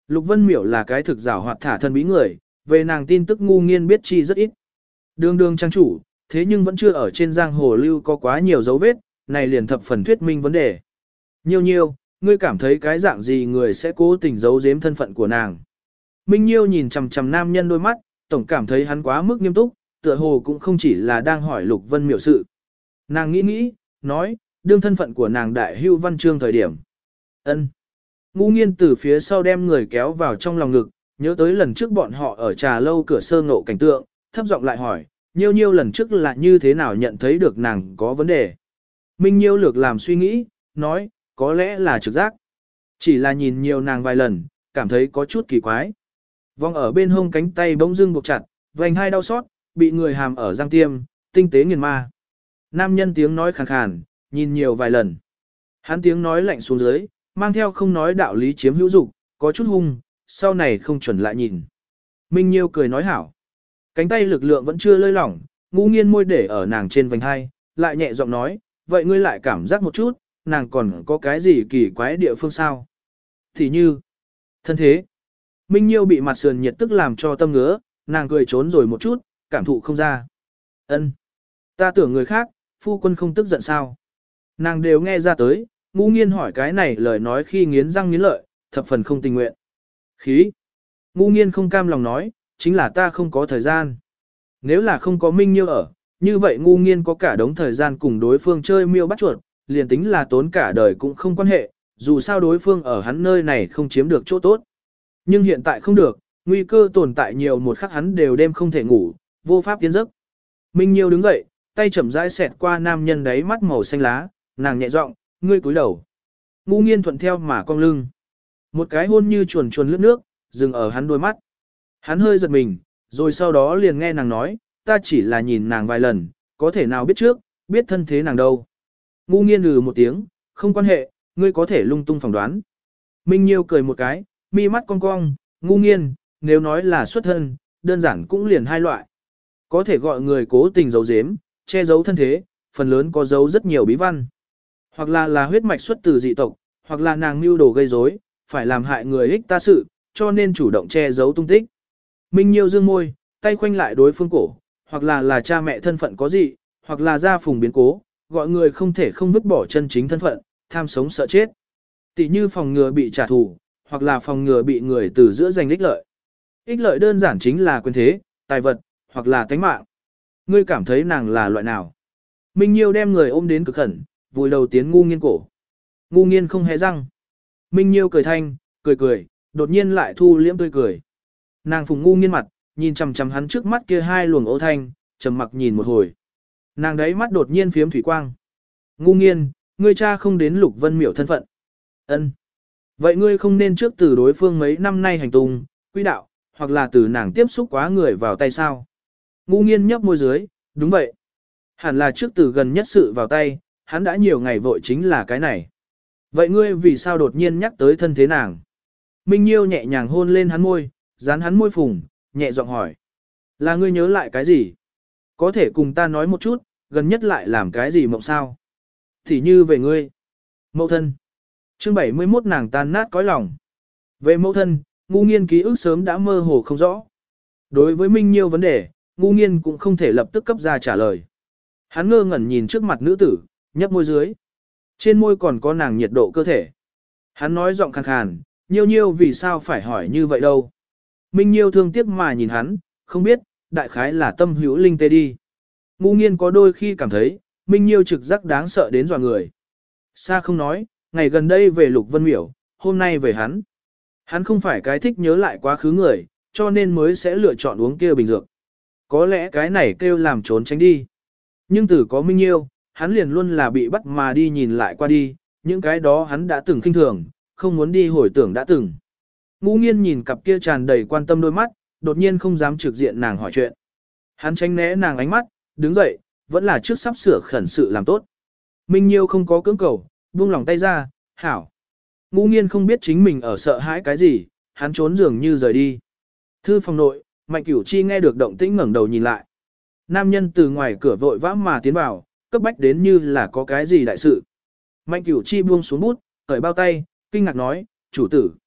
Lục Vân Miểu là cái thực giảo hoạt thả thân bí người, về nàng tin tức ngu nghiên biết chi rất ít. Đường đường trang chủ, thế nhưng vẫn chưa ở trên giang hồ lưu có quá nhiều dấu vết, này liền thập phần thuyết minh vấn đề. Nhiêu nhiêu, ngươi cảm thấy cái dạng gì người sẽ cố tình giấu giếm thân phận của nàng. Minh Nhiêu nhìn chằm chằm nam nhân đôi mắt, tổng cảm thấy hắn quá mức nghiêm túc, tựa hồ cũng không chỉ là đang hỏi Lục Vân Miểu sự. Nàng nghĩ nghĩ, nói, đương thân phận của nàng đại hưu văn chương thời điểm. Ân. Ngu nghiên từ phía sau đem người kéo vào trong lòng ngực, nhớ tới lần trước bọn họ ở trà lâu cửa sơ ngộ cảnh tượng, thấp giọng lại hỏi, nhiêu nhiêu lần trước là như thế nào nhận thấy được nàng có vấn đề. Minh Nhiêu lược làm suy nghĩ, nói, có lẽ là trực giác. Chỉ là nhìn nhiều nàng vài lần, cảm thấy có chút kỳ quái. Vòng ở bên hông cánh tay bỗng dưng buộc chặt, vành hai đau xót, bị người hàm ở răng tiêm, tinh tế nghiền ma. Nam nhân tiếng nói khàn khàn, nhìn nhiều vài lần. Hắn tiếng nói lạnh xuống dưới, mang theo không nói đạo lý chiếm hữu dục, có chút hung, sau này không chuẩn lại nhìn. Minh Nhiêu cười nói hảo. Cánh tay lực lượng vẫn chưa lơi lỏng, ngũ nghiên môi để ở nàng trên vành hai, lại nhẹ giọng nói, vậy ngươi lại cảm giác một chút, nàng còn có cái gì kỳ quái địa phương sao? Thì như, thân thế. Minh Nhiêu bị mặt sườn nhiệt tức làm cho tâm ngứa, nàng cười trốn rồi một chút, cảm thụ không ra. Ân, ta tưởng người khác, phu quân không tức giận sao? Nàng đều nghe ra tới, ngũ nghiên hỏi cái này lời nói khi nghiến răng nghiến lợi, thập phần không tình nguyện. Khí. Ngũ nghiên không cam lòng nói, chính là ta không có thời gian. Nếu là không có Minh Nhiêu ở, như vậy ngu nghiên có cả đống thời gian cùng đối phương chơi miêu bắt chuột, liền tính là tốn cả đời cũng không quan hệ, dù sao đối phương ở hắn nơi này không chiếm được chỗ tốt. Nhưng hiện tại không được, nguy cơ tồn tại nhiều một khắc hắn đều đêm không thể ngủ, vô pháp tiến giấc. Minh Nhiêu đứng dậy, tay chậm rãi xẹt qua nam nhân đáy mắt màu xanh lá, nàng nhẹ giọng, ngươi cúi đầu. Ngu nghiên thuận theo mà cong lưng. Một cái hôn như chuồn chuồn lướt nước, dừng ở hắn đôi mắt. Hắn hơi giật mình, rồi sau đó liền nghe nàng nói, ta chỉ là nhìn nàng vài lần, có thể nào biết trước, biết thân thế nàng đâu. Ngu nghiên lừ một tiếng, không quan hệ, ngươi có thể lung tung phỏng đoán. Minh Nhiêu cười một cái, mi mắt cong cong, ngu nghiên, nếu nói là xuất thân, đơn giản cũng liền hai loại. Có thể gọi người cố tình giấu giếm, che giấu thân thế, phần lớn có giấu rất nhiều bí văn. Hoặc là là huyết mạch xuất từ dị tộc, hoặc là nàng mưu đồ gây rối, phải làm hại người ích ta sự, cho nên chủ động che giấu tung tích. Minh Nhiêu dương môi, tay khoanh lại đối phương cổ, hoặc là là cha mẹ thân phận có dị, hoặc là gia phùng biến cố, gọi người không thể không vứt bỏ chân chính thân phận, tham sống sợ chết. Tỷ như phòng ngừa bị trả thù, hoặc là phòng ngừa bị người từ giữa giành ích lợi. Ích lợi đơn giản chính là quyền thế, tài vật, hoặc là tánh mạng. Ngươi cảm thấy nàng là loại nào? Minh Nhiêu đem người ôm đến cực khẩn, vùi đầu tiến ngu nghiên cổ. Ngu nghiên không hé răng. Minh Nhiêu cười thanh, cười cười, đột nhiên lại thu liễm tươi cười. Nàng phùng ngu nghiên mặt, nhìn chằm chằm hắn trước mắt kia hai luồng ố thanh, trầm mặc nhìn một hồi. Nàng đấy mắt đột nhiên phiếm thủy quang. Ngu nghiên, ngươi cha không đến Lục Vân Miểu thân phận. Ân. Vậy ngươi không nên trước từ đối phương mấy năm nay hành tung, quy đạo, hoặc là từ nàng tiếp xúc quá người vào tay sao? Ngu nghiên nhấp môi dưới, đúng vậy. Hẳn là trước từ gần nhất sự vào tay, hắn đã nhiều ngày vội chính là cái này. Vậy ngươi vì sao đột nhiên nhắc tới thân thế nàng? Minh Nhiêu nhẹ nhàng hôn lên hắn môi, dán hắn môi phùng, nhẹ giọng hỏi. Là ngươi nhớ lại cái gì? Có thể cùng ta nói một chút, gần nhất lại làm cái gì mộng sao? Thì như về ngươi. Mẫu thân. Chương bảy mươi mốt nàng tan nát cõi lòng. Về mẫu thân, ngu nghiên ký ức sớm đã mơ hồ không rõ. Đối với Minh Nhiêu vấn đề, ngu nghiên cũng không thể lập tức cấp ra trả lời. Hắn ngơ ngẩn nhìn trước mặt nữ tử, nhấp môi dưới. Trên môi còn có nàng nhiệt độ cơ thể. Hắn nói giọng khàn khàn, Nhiêu Nhiêu vì sao phải hỏi như vậy đâu. Minh Nhiêu thương tiếc mà nhìn hắn, không biết, đại khái là tâm hữu linh tê đi. Ngu nghiên có đôi khi cảm thấy, Minh Nhiêu trực giác đáng sợ đến dọa người. Sa không nói, ngày gần đây về Lục Vân Miểu, hôm nay về hắn. Hắn không phải cái thích nhớ lại quá khứ người, cho nên mới sẽ lựa chọn uống kia bình dược. Có lẽ cái này kêu làm trốn tránh đi. Nhưng từ có Minh Nhiêu, hắn liền luôn là bị bắt mà đi nhìn lại qua đi, những cái đó hắn đã từng khinh thường, không muốn đi hồi tưởng đã từng. Ngũ nghiên nhìn cặp kia tràn đầy quan tâm đôi mắt, đột nhiên không dám trực diện nàng hỏi chuyện. Hắn tránh né nàng ánh mắt, đứng dậy, vẫn là trước sắp sửa khẩn sự làm tốt. Minh Nhiêu không có cưỡng cầu, buông lòng tay ra, hảo. Ngũ nghiên không biết chính mình ở sợ hãi cái gì, hắn trốn dường như rời đi. Thư phòng nội, Mạnh Cửu Chi nghe được động tĩnh ngẩng đầu nhìn lại. Nam nhân từ ngoài cửa vội vã mà tiến vào, cấp bách đến như là có cái gì đại sự. Mạnh Cửu Chi buông xuống bút, cởi bao tay, kinh ngạc nói, chủ tử.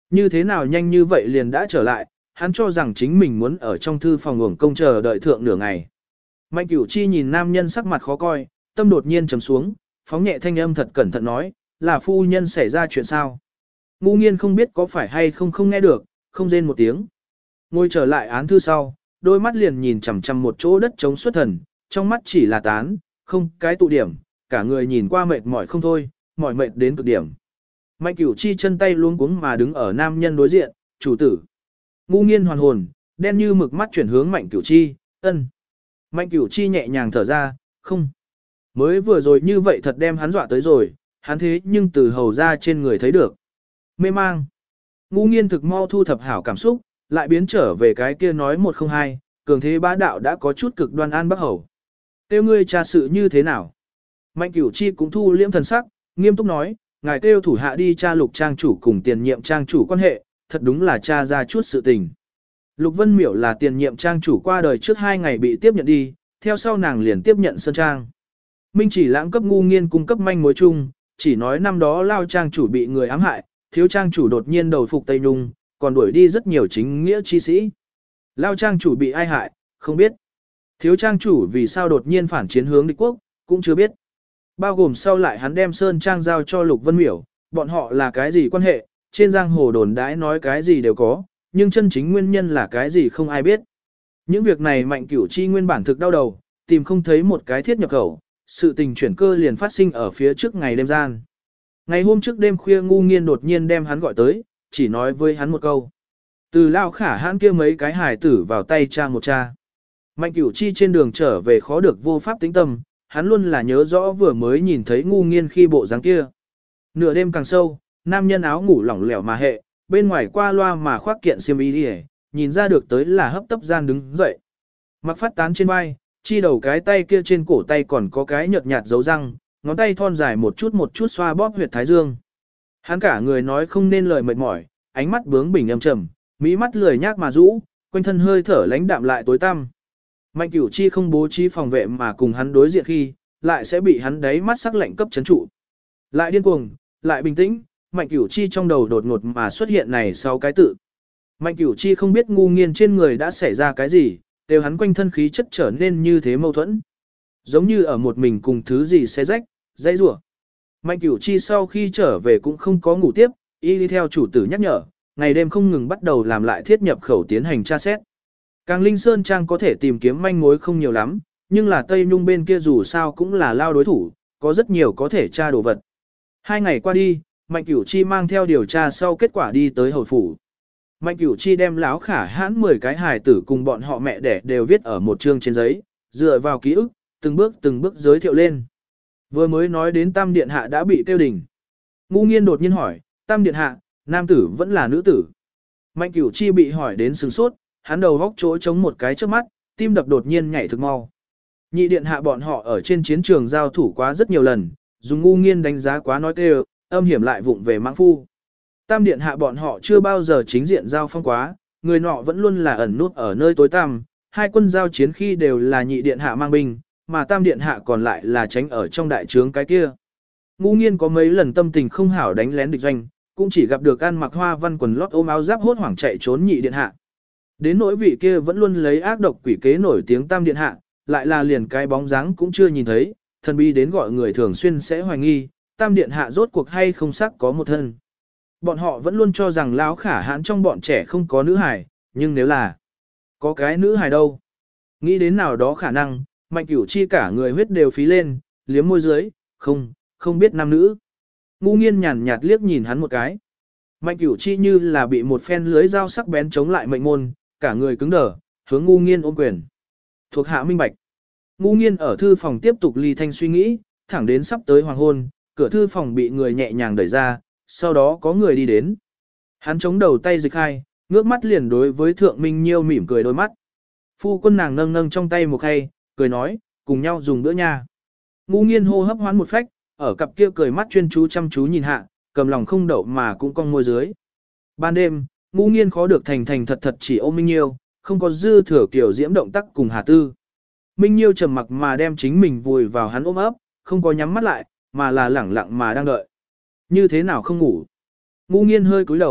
Như thế nào nhanh như vậy liền đã trở lại, hắn cho rằng chính mình muốn ở trong thư phòng uổng công chờ đợi thượng nửa ngày. Mạnh Cửu Chi nhìn nam nhân sắc mặt khó coi, tâm đột nhiên trầm xuống, phóng nhẹ thanh âm thật cẩn thận nói, là phu nhân xảy ra chuyện sao. Ngu Nghiên không biết có phải hay không không nghe được, không rên một tiếng. Ngồi trở lại án thư sau, đôi mắt liền nhìn chằm chằm một chỗ đất trống xuất thần, trong mắt chỉ là tán, không cái tụ điểm, cả người nhìn qua mệt mỏi không thôi, mỏi mệt đến cực điểm. Mạnh Cửu Chi chân tay luống cuống mà đứng ở nam nhân đối diện, chủ tử. Ngu Nghiên hoàn hồn, đen như mực mắt chuyển hướng Mạnh Cửu Chi, ân. Mạnh Cửu Chi nhẹ nhàng thở ra, không. Mới vừa rồi như vậy thật đem hắn dọa tới rồi, hắn thế nhưng từ hầu ra trên người thấy được. Mê mang. Ngu Nghiên thực mau thu thập hảo cảm xúc, lại biến trở về cái kia nói một không hai, cường thế bá đạo đã có chút cực đoan an bắc hầu. Tiêu ngươi tra sự như thế nào? Mạnh Cửu Chi cũng thu liễm thần sắc, nghiêm túc nói, ngài kêu thủ hạ đi tra Lục trang chủ cùng tiền nhiệm trang chủ quan hệ, thật đúng là tra ra chút sự tình. Lục Vân Miểu là tiền nhiệm trang chủ qua đời trước hai ngày bị tiếp nhận đi, theo sau nàng liền tiếp nhận Sơn Trang. Minh Chỉ Lãng cấp Ngu Nghiên cung cấp manh mối chung, chỉ nói năm đó Lao trang chủ bị người ám hại, thiếu trang chủ đột nhiên đầu phục Tây Nhung, còn đuổi đi rất nhiều chính nghĩa chi sĩ. Lao trang chủ bị ai hại, không biết. Thiếu trang chủ vì sao đột nhiên phản chiến hướng địch quốc, cũng chưa biết. Bao gồm sau lại hắn đem Sơn Trang giao cho Lục Vân Miểu, bọn họ là cái gì quan hệ, trên giang hồ đồn đãi nói cái gì đều có, nhưng chân chính nguyên nhân là cái gì không ai biết. Những việc này Mạnh Cửu Chi nguyên bản thực đau đầu, tìm không thấy một cái thiết nhập khẩu, sự tình chuyển cơ liền phát sinh ở phía trước ngày đêm gian. Ngày hôm trước đêm khuya Ngu Nghiên đột nhiên đem hắn gọi tới, chỉ nói với hắn một câu. Từ Lao Khả Hãn kia mấy cái hài tử vào tay cha một cha. Mạnh Cửu Chi trên đường trở về khó được vô pháp tĩnh tâm, hắn luôn là nhớ rõ vừa mới nhìn thấy Ngu Nghiên khi bộ dáng kia. Nửa đêm càng sâu, nam nhân áo ngủ lỏng lẻo mà hệ, bên ngoài qua loa mà khoác kiện xiêm y đi, nhìn ra được tới là hấp tấp gian đứng dậy. Mặc phát tán trên vai, chi đầu cái tay kia trên cổ tay còn có cái nhợt nhạt dấu răng, ngón tay thon dài một chút một chút xoa bóp huyệt thái dương. Hắn cả người nói không nên lời mệt mỏi, ánh mắt bướng bỉnh âm trầm, mỹ mắt lười nhác mà rũ, quanh thân hơi thở lãnh đạm lại tối tăm. Mạnh Cửu Chi không bố trí phòng vệ mà cùng hắn đối diện khi, lại sẽ bị hắn đáy mắt sắc lạnh cấp chấn trụ. Lại điên cuồng, lại bình tĩnh, Mạnh Cửu Chi trong đầu đột ngột mà xuất hiện này sau cái tự. Mạnh Cửu Chi không biết Ngu Nghiên trên người đã xảy ra cái gì, đều hắn quanh thân khí chất trở nên như thế mâu thuẫn. Giống như ở một mình cùng thứ gì xé rách, dãy rủa. Mạnh Cửu Chi sau khi trở về cũng không có ngủ tiếp, y đi theo chủ tử nhắc nhở, ngày đêm không ngừng bắt đầu làm lại thiết nhập khẩu tiến hành tra xét. Càng Linh Sơn Trang có thể tìm kiếm manh mối không nhiều lắm, nhưng là Tây Nhung bên kia dù sao cũng là Lao đối thủ, có rất nhiều có thể tra đồ vật. Hai ngày qua đi, Mạnh Cửu Chi mang theo điều tra sau kết quả đi tới hầu phủ. Mạnh Cửu Chi đem Láo Khả Hãn mười cái hài tử cùng bọn họ mẹ đẻ đều viết ở một chương trên giấy, dựa vào ký ức, từng bước từng bước giới thiệu lên. Vừa mới nói đến Tam Điện Hạ đã bị tiêu đình. Ngu Nghiên đột nhiên hỏi, Tam Điện Hạ, nam tử vẫn là nữ tử. Mạnh Cửu Chi bị hỏi đến sừng sốt, hắn đầu góc chỗ chống một cái trước mắt, tim đập đột nhiên nhảy thực mau. Nhị Điện Hạ bọn họ ở trên chiến trường giao thủ quá rất nhiều lần, dùng Ngu Nghiên đánh giá quá nói kêu, âm hiểm lại vụng về mãng phu. Tam Điện Hạ bọn họ chưa bao giờ chính diện giao phong quá, người nọ vẫn luôn là ẩn nút ở nơi tối tăm, hai quân giao chiến khi đều là Nhị Điện Hạ mang binh, mà Tam Điện Hạ còn lại là tránh ở trong đại trướng cái kia. Ngu Nghiên có mấy lần tâm tình không hảo đánh lén địch doanh, cũng chỉ gặp được ăn mặc hoa văn quần lót ôm áo giáp hốt hoảng chạy trốn Nhị Điện Hạ. Đến nỗi vị kia vẫn luôn lấy ác độc quỷ kế nổi tiếng Tam Điện Hạ, lại là liền cái bóng dáng cũng chưa nhìn thấy, thần bi đến gọi người thường xuyên sẽ hoài nghi, Tam Điện Hạ rốt cuộc hay không sắc có một thân. Bọn họ vẫn luôn cho rằng Láo Khả Hãn trong bọn trẻ không có nữ hài, nhưng nếu là có cái nữ hài đâu. Nghĩ đến nào đó khả năng, Mạnh Cửu Chi cả người huyết đều phí lên, liếm môi dưới, không, không biết nam nữ. Ngu Nghiên nhàn nhạt liếc nhìn hắn một cái. Mạnh Cửu Chi như là bị một phen lưới dao sắc bén chống lại mệnh môn, cả người cứng đờ, hướng Ngu Nghiên ôm quyền. Thuộc hạ minh bạch. Ngu Nghiên ở thư phòng tiếp tục ly thanh suy nghĩ, thẳng đến sắp tới hoàng hôn, cửa thư phòng bị người nhẹ nhàng đẩy ra, sau đó có người đi đến. Hắn chống đầu tay dịch hai, ngước mắt liền đối với Thượng Minh Nhiêu mỉm cười đôi mắt. Phu quân nàng nâng nâng trong tay một khay, cười nói, cùng nhau dùng bữa nha. Ngu Nghiên hô hấp hoán một phách, ở cặp kia cười mắt chuyên chú chăm chú nhìn hạ, cầm lòng không đậu mà cũng cong môi dưới. Ban đêm, Ngu Nghiên khó được thành thành thật thật chỉ ôm Minh Nhiêu, không có dư thừa kiểu diễm động tác cùng Hà Tư. Minh Nhiêu trầm mặc mà đem chính mình vùi vào hắn ôm ấp, không có nhắm mắt lại, mà là lẳng lặng mà đang đợi. Như thế nào không ngủ? Ngu Nghiên hơi cúi đầu,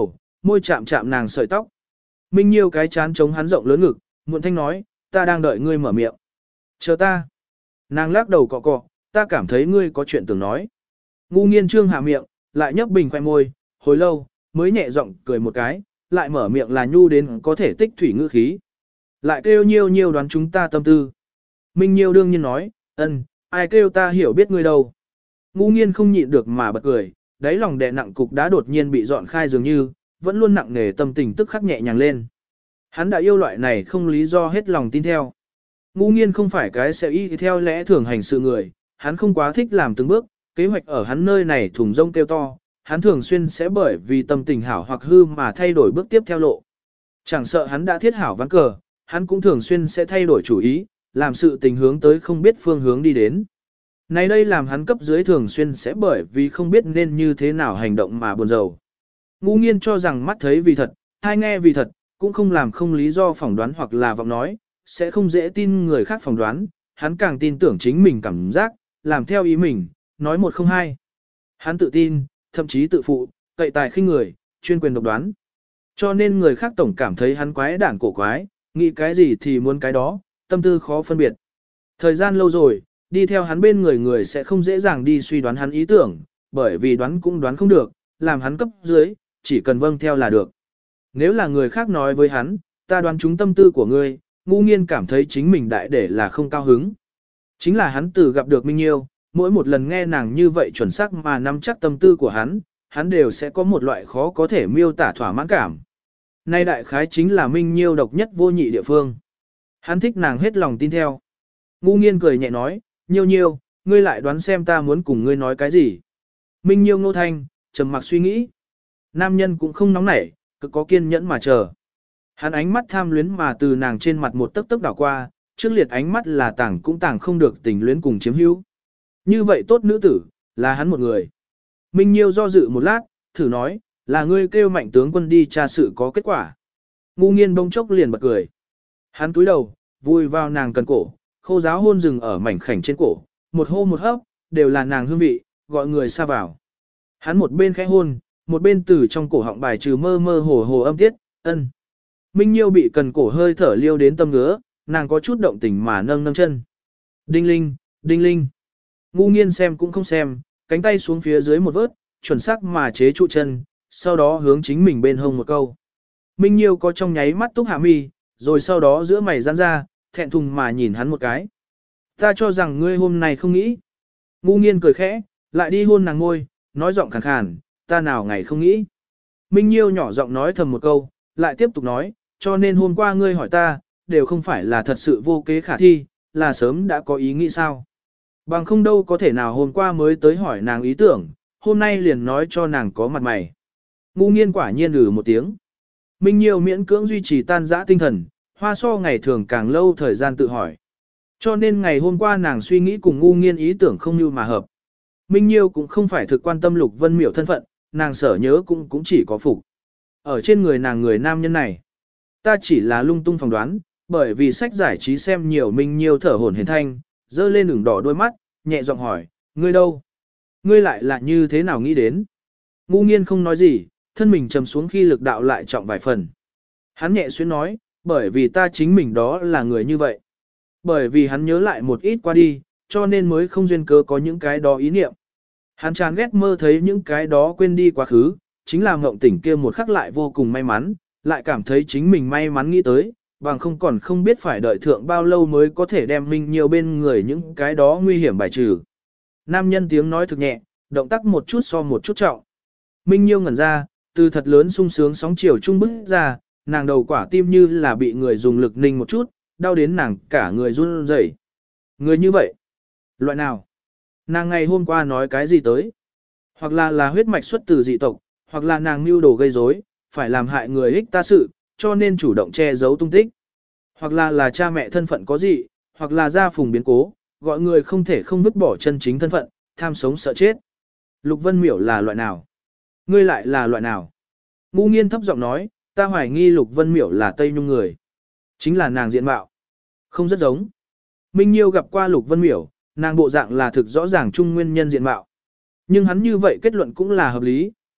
môi chạm chạm nàng sợi tóc. Minh Nhiêu cái chán chống hắn rộng lớn ngực, muộn thanh nói, ta đang đợi ngươi mở miệng. Chờ ta. Nàng lắc đầu cọ cọ, ta cảm thấy ngươi có chuyện tưởng nói. Ngu nghiên trương hạ miệng, lại nhấp bình khoe môi, hồi lâu, mới nhẹ giọng cười một cái, lại mở miệng là nhu đến có thể tích thủy ngữ khí. Lại kêu Nhiêu Nhiêu đoán chúng ta tâm tư. Minh Nhiêu đương nhiên nói, ân, ai kêu ta hiểu biết ngươi đâu. Ngu nghiên không nhịn được mà bật cười, đáy lòng đè nặng cục đá đột nhiên bị dọn khai dường như, vẫn luôn nặng nề tâm tình tức khắc nhẹ nhàng lên. Hắn đã yêu loại này không lý do hết lòng tin theo. Ngu nghiên không phải cái sẽ y theo lẽ thường hành sự người, hắn không quá thích làm từng bước, kế hoạch ở hắn nơi này thùng rông kêu to, hắn thường xuyên sẽ bởi vì tâm tình hảo hoặc hư mà thay đổi bước tiếp theo lộ. Chẳng sợ hắn đã thiết hảo ván cờ, hắn cũng thường xuyên sẽ thay đổi chủ ý, làm sự tình hướng tới không biết phương hướng đi đến. Này đây làm hắn cấp dưới thường xuyên sẽ bởi vì không biết nên như thế nào hành động mà buồn rầu. Ngu nghiên cho rằng mắt thấy vì thật, hai nghe vì thật, cũng không làm không lý do phỏng đoán hoặc là vọng nói, sẽ không dễ tin người khác phỏng đoán, hắn càng tin tưởng chính mình cảm giác, làm theo ý mình, nói một không hai. Hắn tự tin, thậm chí tự phụ, cậy tài khinh người, chuyên quyền độc đoán. Cho nên người khác tổng cảm thấy hắn quái đản cổ quái, nghĩ cái gì thì muốn cái đó, tâm tư khó phân biệt. Thời gian lâu rồi, đi theo hắn bên người người sẽ không dễ dàng đi suy đoán hắn ý tưởng, bởi vì đoán cũng đoán không được, làm hắn cấp dưới, chỉ cần vâng theo là được. Nếu là người khác nói với hắn, ta đoán chúng tâm tư của ngươi, ngu nghiên cảm thấy chính mình đại để là không cao hứng. Chính là hắn từ gặp được Minh Nhiêu, mỗi một lần nghe nàng như vậy chuẩn xác mà nắm chắc tâm tư của hắn, hắn đều sẽ có một loại khó có thể miêu tả thỏa mãn cảm. Nay đại khái chính là Minh Nhiêu độc nhất vô nhị địa phương. Hắn thích nàng hết lòng tin theo. Ngu nghiên cười nhẹ nói, Nhiêu Nhiêu, ngươi lại đoán xem ta muốn cùng ngươi nói cái gì. Minh Nhiêu ngô thanh, trầm mặc suy nghĩ. Nam nhân cũng không nóng nảy, cực có kiên nhẫn mà chờ. Hắn ánh mắt tham luyến mà từ nàng trên mặt một tấc tấc đảo qua, trước liệt ánh mắt là tảng cũng tảng không được tình luyến cùng chiếm hữu. Như vậy tốt nữ tử, là hắn một người. Minh Nhiêu do dự một lát, thử nói, là ngươi kêu mạnh tướng quân đi tra sự có kết quả. Ngu nghiên bông chốc liền bật cười. Hắn túi đầu, vui vào nàng cần cổ, khô giáo hôn rừng ở mảnh khảnh trên cổ, một hô một hấp, đều là nàng hương vị, gọi người xa vào. Hắn một bên khẽ hôn, một bên từ trong cổ họng bài trừ mơ mơ hồ hồ âm tiết, ân. Minh Nhiêu bị cần cổ hơi thở liêu đến tâm ngứa, nàng có chút động tình mà nâng nâng chân. Đinh linh, đinh linh. Ngu nghiên xem cũng không xem, cánh tay xuống phía dưới một vớt, chuẩn xác mà chế trụ chân, sau đó hướng chính mình bên hông một câu. Minh Nhiêu có trong nháy mắt túc hạ mi, rồi sau đó giữa mày giãn ra, thẹn thùng mà nhìn hắn một cái. Ta cho rằng ngươi hôm nay không nghĩ. Ngu nghiên cười khẽ, lại đi hôn nàng ngôi, nói giọng khàn khàn, ta nào ngày không nghĩ. Minh Nhiêu nhỏ giọng nói thầm một câu, lại tiếp tục nói, cho nên hôm qua ngươi hỏi ta, đều không phải là thật sự vô kế khả thi, là sớm đã có ý nghĩ sao. Bằng không đâu có thể nào hôm qua mới tới hỏi nàng ý tưởng, hôm nay liền nói cho nàng có mặt mày. Ngu nghiên quả nhiên ừ một tiếng. Minh Nhiêu miễn cưỡng duy trì tan dã tinh thần, hoa so ngày thường càng lâu thời gian tự hỏi. Cho nên ngày hôm qua nàng suy nghĩ cùng ngu nghiên ý tưởng không như mà hợp. Minh Nhiêu cũng không phải thực quan tâm Lục Vân Miểu thân phận, nàng sở nhớ cũng cũng chỉ có phục. Ở trên người nàng người nam nhân này, ta chỉ là lung tung phỏng đoán, bởi vì sách giải trí xem nhiều Minh Nhiêu thở hổn hển thanh, dơ lên ửng đỏ đôi mắt, nhẹ giọng hỏi, ngươi đâu? Ngươi lại là như thế nào nghĩ đến? Ngu nghiên không nói gì, thân mình trầm xuống khi lực đạo lại trọng vài phần. Hắn nhẹ xuyến nói, bởi vì ta chính mình đó là người như vậy. Bởi vì hắn nhớ lại một ít qua đi, cho nên mới không duyên cớ có những cái đó ý niệm. Hắn chán ghét mơ thấy những cái đó quên đi quá khứ, chính là mộng tỉnh kia một khắc lại vô cùng may mắn, lại cảm thấy chính mình may mắn nghĩ tới, bằng không còn không biết phải đợi thượng bao lâu mới có thể đem Minh Nhiêu bên người những cái đó nguy hiểm bài trừ. Nam nhân tiếng nói thực nhẹ, động tác một chút so một chút trọng. Minh Nhiêu ngẩn ra, từ thật lớn sung sướng sóng chiều trung bức ra, nàng đầu quả tim như là bị người dùng lực ninh một chút, đau đến nàng cả người run rẩy. Người như vậy? Loại nào? Nàng ngày hôm qua nói cái gì tới? Hoặc là là huyết mạch xuất từ dị tộc, hoặc là nàng mưu đồ gây rối, phải làm hại người ích ta sự, cho nên chủ động che giấu tung tích. Hoặc là là cha mẹ thân phận có dị, hoặc là gia phùng biến cố, gọi người không thể không vứt bỏ chân chính thân phận, tham sống sợ chết. Lục Vân Miểu là loại nào? Ngươi lại là loại nào? Ngu nghiên thấp giọng nói, ta hoài nghi Lục Vân Miểu là Tây Nhung người. Chính là nàng diện mạo. Không rất giống. Minh Nhiêu gặp qua Lục Vân Miểu, nàng bộ dạng là thực rõ ràng chung nguyên nhân diện mạo. Nhưng hắn như vậy kết luận cũng là hợp lý,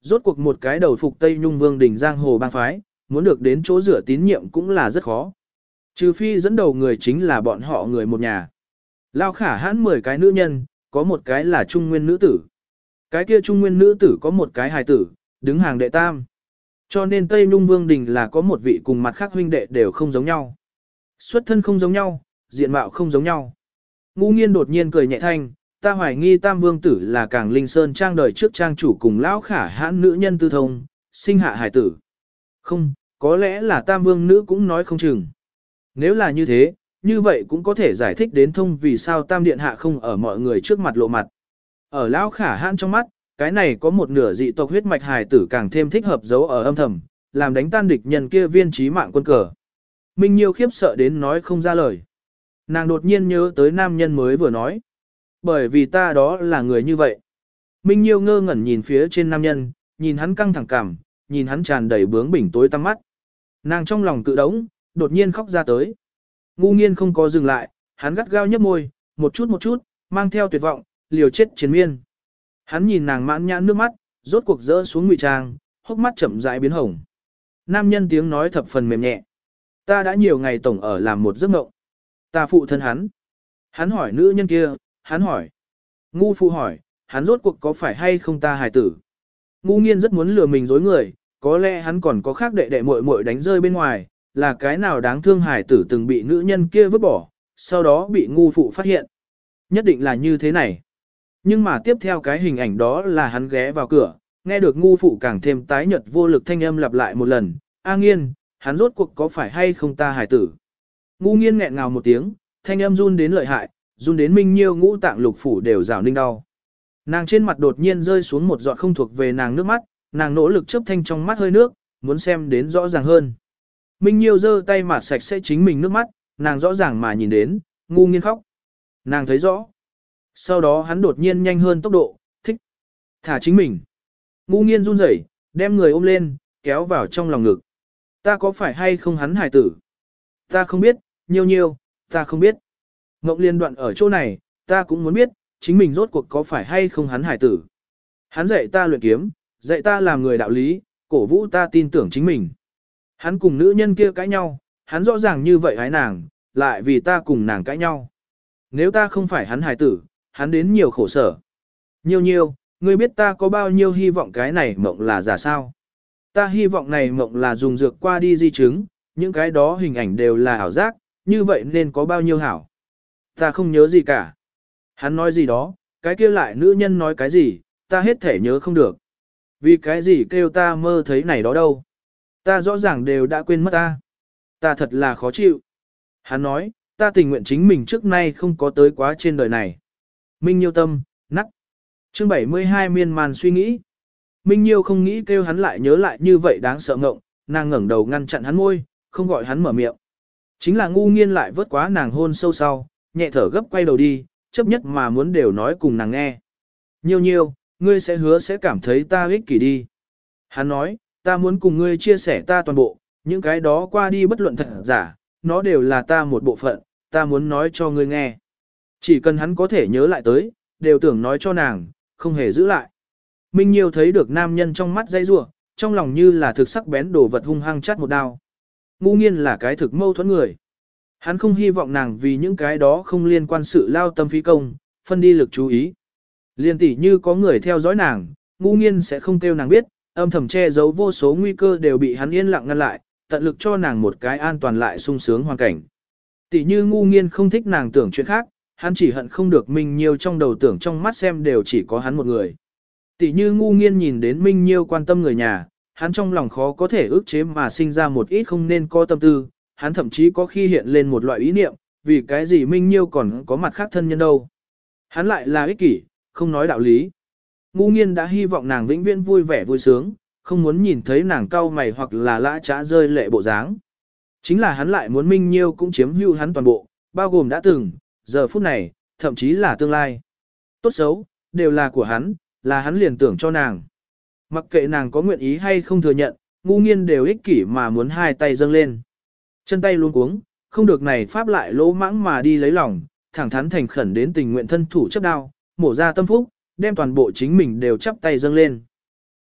Rốt cuộc một cái đầu phục Tây Nhung Vương đình giang hồ bang phái, muốn được đến chỗ rửa tín nhiệm cũng là rất khó. Trừ phi dẫn đầu người chính là bọn họ người một nhà. Lao khả hãn mười cái nữ nhân, có một cái là trung nguyên nữ tử. Cái kia trung nguyên nữ tử có một cái hài tử, đứng hàng đệ tam. Cho nên Tây Nhung Vương đình là có một vị cùng mặt khác huynh đệ đều không giống nhau. Xuất thân không giống nhau, diện mạo không giống nhau. Ngu Nghiên đột nhiên cười nhẹ thanh, ta hoài nghi Tam Vương tử là Cảng Linh Sơn trang đời trước trang chủ cùng lão khả hãn nữ nhân tư thông, sinh hạ hải tử. Không, có lẽ là Tam Vương nữ cũng nói không chừng. Nếu là như thế, như vậy cũng có thể giải thích đến thông vì sao Tam Điện Hạ không ở mọi người trước mặt lộ mặt. Ở lão khả hãn trong mắt, cái này có một nửa dị tộc huyết mạch hài tử càng thêm thích hợp giấu ở âm thầm, làm đánh tan địch nhân kia viên trí mạng quân cờ. Minh Nhiêu khiếp sợ đến nói không ra lời. Nàng đột nhiên nhớ tới nam nhân mới vừa nói. Bởi vì ta đó là người như vậy. Minh Nhiêu ngơ ngẩn nhìn phía trên nam nhân, nhìn hắn căng thẳng cảm, nhìn hắn tràn đầy bướng bỉnh tối tăm mắt. Nàng trong lòng cự đống, đột nhiên khóc ra tới. Ngu Nghiên không có dừng lại, hắn gắt gao nhấp môi, một chút một chút, mang theo tuyệt vọng, liều chết chiến miên. Hắn nhìn nàng mãn nhãn nước mắt, rốt cuộc rỡ xuống ngụy trang, hốc mắt chậm rãi biến hồng. Nam nhân tiếng nói thập phần mềm nhẹ. Ta đã nhiều ngày tổng ở làm một giấc mộng. Ta phụ thân hắn. Hắn hỏi nữ nhân kia, hắn hỏi. Ngu phụ hỏi, hắn rốt cuộc có phải hay không ta hài tử. Ngu Nghiên rất muốn lừa mình dối người, có lẽ hắn còn có khác đệ đệ muội muội đánh rơi bên ngoài, là cái nào đáng thương hài tử từng bị nữ nhân kia vứt bỏ, sau đó bị ngu phụ phát hiện. Nhất định là như thế này. Nhưng mà tiếp theo cái hình ảnh đó là hắn ghé vào cửa, nghe được ngu phụ càng thêm tái nhợt vô lực thanh âm lặp lại một lần, A Nghiên, hắn rốt cuộc có phải hay không ta hài tử. Ngu Nghiên nghẹn ngào một tiếng, thanh âm run đến lợi hại, run đến Minh Nhiêu ngũ tạng lục phủ đều rào ninh đau. Nàng trên mặt đột nhiên rơi xuống một giọt không thuộc về nàng nước mắt, nàng nỗ lực chớp thanh trong mắt hơi nước, muốn xem đến rõ ràng hơn. Minh Nhiêu giơ tay mà sạch sẽ chính mình nước mắt, nàng rõ ràng mà nhìn đến, Ngu Nghiên khóc. Nàng thấy rõ. Sau đó hắn đột nhiên nhanh hơn tốc độ, thích. Thả chính mình. Ngu Nghiên run rẩy, đem người ôm lên, kéo vào trong lòng ngực. Ta có phải hay không hắn hài tử? Ta không biết, Nhiêu Nhiêu, ta không biết. Ngộng Liên đoạn ở chỗ này, ta cũng muốn biết, chính mình rốt cuộc có phải hay không hắn hài tử. Hắn dạy ta luyện kiếm, dạy ta làm người đạo lý, cổ vũ ta tin tưởng chính mình. Hắn cùng nữ nhân kia cãi nhau, hắn rõ ràng như vậy hái nàng, lại vì ta cùng nàng cãi nhau. Nếu ta không phải hắn hài tử, hắn đến nhiều khổ sở. Nhiêu Nhiêu, ngươi biết ta có bao nhiêu hy vọng cái này mộng là giả sao? Ta hy vọng này mộng là dùng dược qua đi di chứng, những cái đó hình ảnh đều là ảo giác, như vậy nên có bao nhiêu hảo. Ta không nhớ gì cả. Hắn nói gì đó, cái kia lại nữ nhân nói cái gì, ta hết thể nhớ không được. Vì cái gì kêu ta mơ thấy này đó đâu. Ta rõ ràng đều đã quên mất ta. Ta thật là khó chịu. Hắn nói, ta tình nguyện chính mình trước nay không có tới quá trên đời này. Minh Nhiêu tâm, nắc. Chương bảy mươi hai miên man suy nghĩ. Minh Nhiêu không nghĩ kêu hắn lại nhớ lại như vậy đáng sợ ngộng, nàng ngẩng đầu ngăn chặn hắn môi, không gọi hắn mở miệng. Chính là Ngu Nghiên lại vớt quá nàng hôn sâu sau, nhẹ thở gấp quay đầu đi, chấp nhất mà muốn đều nói cùng nàng nghe. Nhiêu Nhiêu, ngươi sẽ hứa sẽ cảm thấy ta ích kỷ đi. Hắn nói, ta muốn cùng ngươi chia sẻ ta toàn bộ, những cái đó qua đi bất luận thật giả, nó đều là ta một bộ phận, ta muốn nói cho ngươi nghe. Chỉ cần hắn có thể nhớ lại tới, đều tưởng nói cho nàng, không hề giữ lại. Minh Nhiêu thấy được nam nhân trong mắt dây rủa, trong lòng như là thực sắc bén đồ vật hung hăng chát một đao. Ngu Nghiên là cái thực mâu thuẫn người. Hắn không hy vọng nàng vì những cái đó không liên quan sự lao tâm phí công, phân đi lực chú ý. Liên tỷ như có người theo dõi nàng, Ngu Nghiên sẽ không kêu nàng biết, âm thầm che giấu vô số nguy cơ đều bị hắn yên lặng ngăn lại, tận lực cho nàng một cái an toàn lại sung sướng hoàn cảnh. Tỷ như Ngu Nghiên không thích nàng tưởng chuyện khác, hắn chỉ hận không được Minh Nhiêu trong đầu tưởng trong mắt xem đều chỉ có hắn một người. Tỷ như Ngu Nghiên nhìn đến Minh Nhiêu quan tâm người nhà, hắn trong lòng khó có thể ức chế mà sinh ra một ít không nên có tâm tư, hắn thậm chí có khi hiện lên một loại ý niệm, vì cái gì Minh Nhiêu còn có mặt khác thân nhân đâu. Hắn lại là ích kỷ, không nói đạo lý. Ngu Nghiên đã hy vọng nàng vĩnh viễn vui vẻ vui sướng, không muốn nhìn thấy nàng cau mày hoặc là lã trá rơi lệ bộ dáng. Chính là hắn lại muốn Minh Nhiêu cũng chiếm hữu hắn toàn bộ, bao gồm đã từng, giờ phút này, thậm chí là tương lai. Tốt xấu, đều là của hắn, là hắn liền tưởng cho nàng. Mặc kệ nàng có nguyện ý hay không thừa nhận, Ngu Nghiên đều ích kỷ mà muốn hai tay dâng lên. Chân tay luôn cuống, không được này pháp lại lỗ mãng mà đi lấy lòng, thẳng thắn thành khẩn đến tình nguyện thân thủ chấp đao, mổ ra tâm phúc, đem toàn bộ chính mình đều chắp tay dâng lên.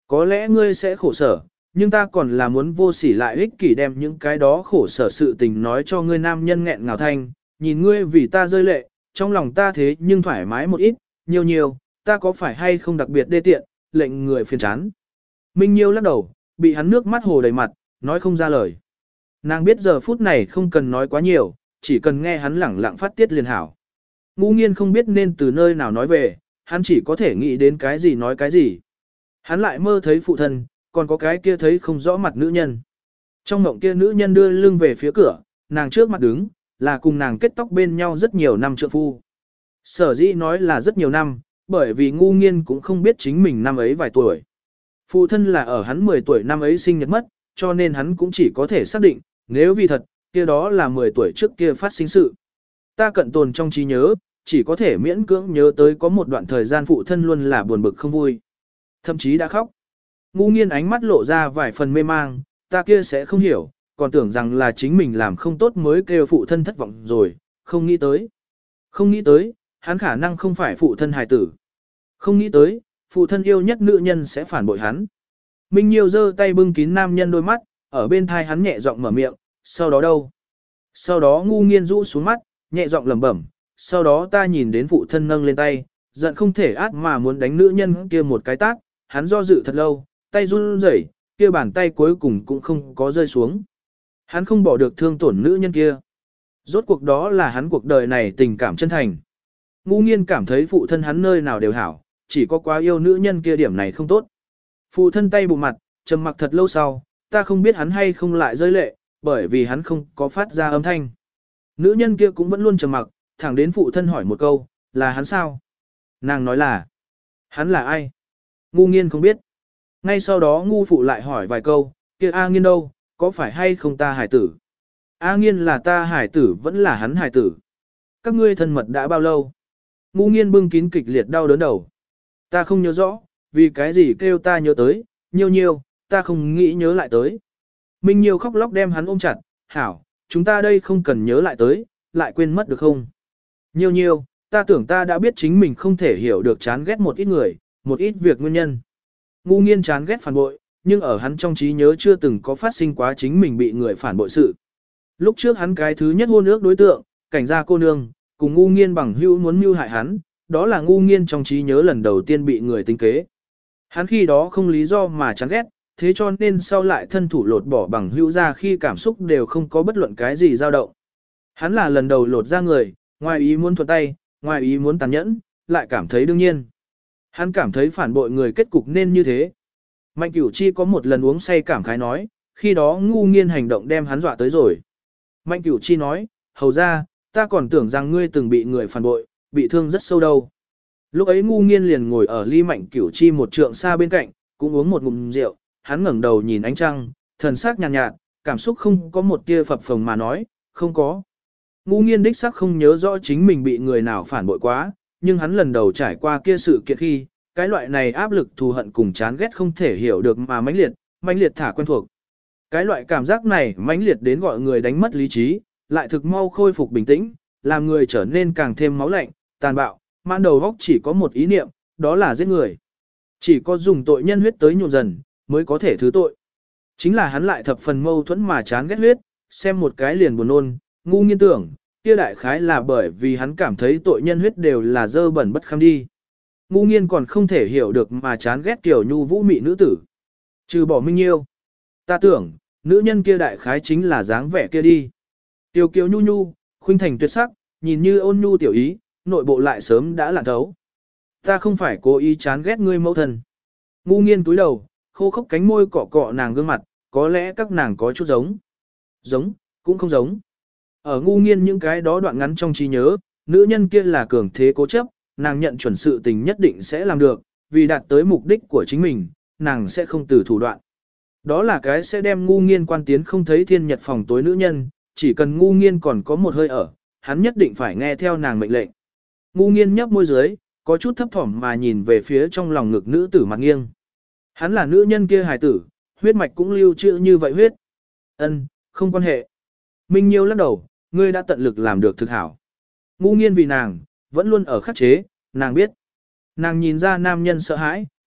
Có lẽ ngươi sẽ khổ sở, nhưng ta còn là muốn vô sỉ lại ích kỷ đem những cái đó khổ sở sự tình nói cho ngươi nam nhân nghẹn ngào thanh, nhìn ngươi vì ta rơi lệ, trong lòng ta thế nhưng thoải mái một ít, nhiều nhiều, ta có phải hay không đặc biệt đê tiện, lệnh người phiền chán. Minh Nhiêu lắc đầu, bị hắn nước mắt hồ đầy mặt, nói không ra lời. Nàng biết giờ phút này không cần nói quá nhiều, chỉ cần nghe hắn lẳng lặng phát tiết liền hảo. Ngũ Nghiên không biết nên từ nơi nào nói về, hắn chỉ có thể nghĩ đến cái gì nói cái gì. Hắn lại mơ thấy phụ thân, còn có cái kia thấy không rõ mặt nữ nhân. Trong mộng kia nữ nhân đưa lưng về phía cửa, nàng trước mặt đứng, là cùng nàng kết tóc bên nhau rất nhiều năm trượng phu. Sở dĩ nói là rất nhiều năm, bởi vì Ngu Nghiên cũng không biết chính mình năm ấy vài tuổi. Phụ thân là ở hắn mười tuổi năm ấy sinh nhật mất, cho nên hắn cũng chỉ có thể xác định, nếu vì thật, kia đó là mười tuổi trước kia phát sinh sự. Ta cận tồn trong trí nhớ, chỉ có thể miễn cưỡng nhớ tới có một đoạn thời gian phụ thân luôn là buồn bực không vui. Thậm chí đã khóc. Ngu Nghiên ánh mắt lộ ra vài phần mê mang, ta kia sẽ không hiểu, còn tưởng rằng là chính mình làm không tốt mới kêu phụ thân thất vọng rồi, không nghĩ tới. Không nghĩ tới, hắn khả năng không phải phụ thân hài tử. Không nghĩ tới, phụ thân yêu nhất nữ nhân sẽ phản bội hắn. Minh Nhiêu giơ tay bưng kín nam nhân đôi mắt, ở bên thai hắn nhẹ giọng mở miệng, sau đó đâu? Sau đó Ngu Nghiên rũ xuống mắt, nhẹ giọng lẩm bẩm, sau đó ta nhìn đến phụ thân nâng lên tay, giận không thể át mà muốn đánh nữ nhân kia một cái tát, hắn do dự thật lâu, tay run rẩy, kia bàn tay cuối cùng cũng không có rơi xuống. Hắn không bỏ được thương tổn nữ nhân kia. Rốt cuộc đó là hắn cuộc đời này tình cảm chân thành. Ngu Nghiên cảm thấy phụ thân hắn nơi nào đều hảo, chỉ có quá yêu nữ nhân kia điểm này không tốt. Phụ thân tay bụng mặt, trầm mặc thật lâu sau, ta không biết hắn hay không lại rơi lệ, bởi vì hắn không có phát ra âm thanh. Nữ nhân kia cũng vẫn luôn trầm mặc, thẳng đến phụ thân hỏi một câu, là hắn sao? Nàng nói là, hắn là ai? Ngu Nghiên không biết. Ngay sau đó ngu phụ lại hỏi vài câu, kia A Nghiên đâu, có phải hay không ta hải tử? A Nghiên là ta hải tử vẫn là hắn hải tử. Các ngươi thân mật đã bao lâu? Ngu Nghiên bưng kín kịch liệt đau đớn đầu. Ta không nhớ rõ, vì cái gì kêu ta nhớ tới, nhiêu nhiêu, ta không nghĩ nhớ lại tới. Minh Nhiêu khóc lóc đem hắn ôm chặt, hảo, chúng ta đây không cần nhớ lại tới, lại quên mất được không? Nhiêu nhiêu, ta tưởng ta đã biết chính mình không thể hiểu được chán ghét một ít người, một ít việc nguyên nhân. Ngu Nghiên chán ghét phản bội, nhưng ở hắn trong trí nhớ chưa từng có phát sinh quá chính mình bị người phản bội sự. Lúc trước hắn cái thứ nhất hôn ước đối tượng, cảnh gia cô nương, cùng Ngu Nghiên bằng hữu muốn mưu hại hắn, đó là Ngu Nghiên trong trí nhớ lần đầu tiên bị người tính kế. Hắn khi đó không lý do mà chán ghét, thế cho nên sau lại thân thủ lột bỏ bằng hữu ra khi cảm xúc đều không có bất luận cái gì dao động. Hắn là lần đầu lột ra người, ngoài ý muốn thuận tay, ngoài ý muốn tàn nhẫn, lại cảm thấy đương nhiên. Hắn cảm thấy phản bội người kết cục nên như thế. Mạnh Cửu Chi có một lần uống say cảm khái nói, khi đó Ngu Nghiên hành động đem hắn dọa tới rồi. Mạnh Cửu Chi nói, hầu ra, ta còn tưởng rằng ngươi từng bị người phản bội, bị thương rất sâu đâu. Lúc ấy Ngu Nghiên liền ngồi ở ly Mạnh Cửu Chi một trượng xa bên cạnh, cũng uống một ngụm rượu, hắn ngẩng đầu nhìn ánh trăng, thần sắc nhàn nhạt, nhạt, cảm xúc không có một tia phập phồng mà nói, không có. Ngu Nghiên đích xác không nhớ rõ chính mình bị người nào phản bội quá, nhưng hắn lần đầu trải qua kia sự kiện khi, cái loại này áp lực thù hận cùng chán ghét không thể hiểu được mà mãnh liệt, mãnh liệt thả quen thuộc. Cái loại cảm giác này mãnh liệt đến gọi người đánh mất lý trí, lại thực mau khôi phục bình tĩnh, làm người trở nên càng thêm máu lạnh, tàn bạo, mãn đầu góc chỉ có một ý niệm, đó là giết người. Chỉ có dùng tội nhân huyết tới nhuộm dần, mới có thể thứ tội. Chính là hắn lại thập phần mâu thuẫn mà chán ghét huyết, xem một cái liền buồn nôn, Ngu Nghiên tưởng, kia đại khái là bởi vì hắn cảm thấy tội nhân huyết đều là dơ bẩn bất kham đi. Ngu Nghiên còn không thể hiểu được mà chán ghét kiểu nhu vũ mị nữ tử. Trừ bỏ Minh Nhiêu. Ta tưởng, nữ nhân kia đại khái chính là dáng vẻ kia đi. Tiểu kiều nhu nhu, khuynh thành tuyệt sắc, nhìn như ôn nhu tiểu ý, nội bộ lại sớm đã lạn thấu. Ta không phải cố ý chán ghét ngươi mẫu thân. Ngu Nghiên túi đầu, khô khốc cánh môi cọ cọ nàng gương mặt, có lẽ các nàng có chút giống. Giống, cũng không giống. Ở Ngu Nghiên những cái đó đoạn ngắn trong trí nhớ, nữ nhân kia là cường thế cố chấp, nàng nhận chuẩn sự tình nhất định sẽ làm được, vì đạt tới mục đích của chính mình, nàng sẽ không từ thủ đoạn. Đó là cái sẽ đem Ngu Nghiên quan tiến không thấy thiên nhật phòng tối nữ nhân, chỉ cần Ngu Nghiên còn có một hơi ở, hắn nhất định phải nghe theo nàng mệnh lệnh. Ngu Nghiên nhấp môi dưới, có chút thấp thỏm mà nhìn về phía trong lòng ngực nữ tử mặt nghiêng. Hắn là nữ nhân kia hài tử, huyết mạch cũng lưu trữ như vậy huyết. Ân, không quan hệ. Minh Nhiêu lắc đầu, ngươi đã tận lực làm được thực hảo. Ngu Nghiên vì nàng, vẫn luôn ở khắc chế, nàng biết. Nàng nhìn ra nam nhân sợ hãi,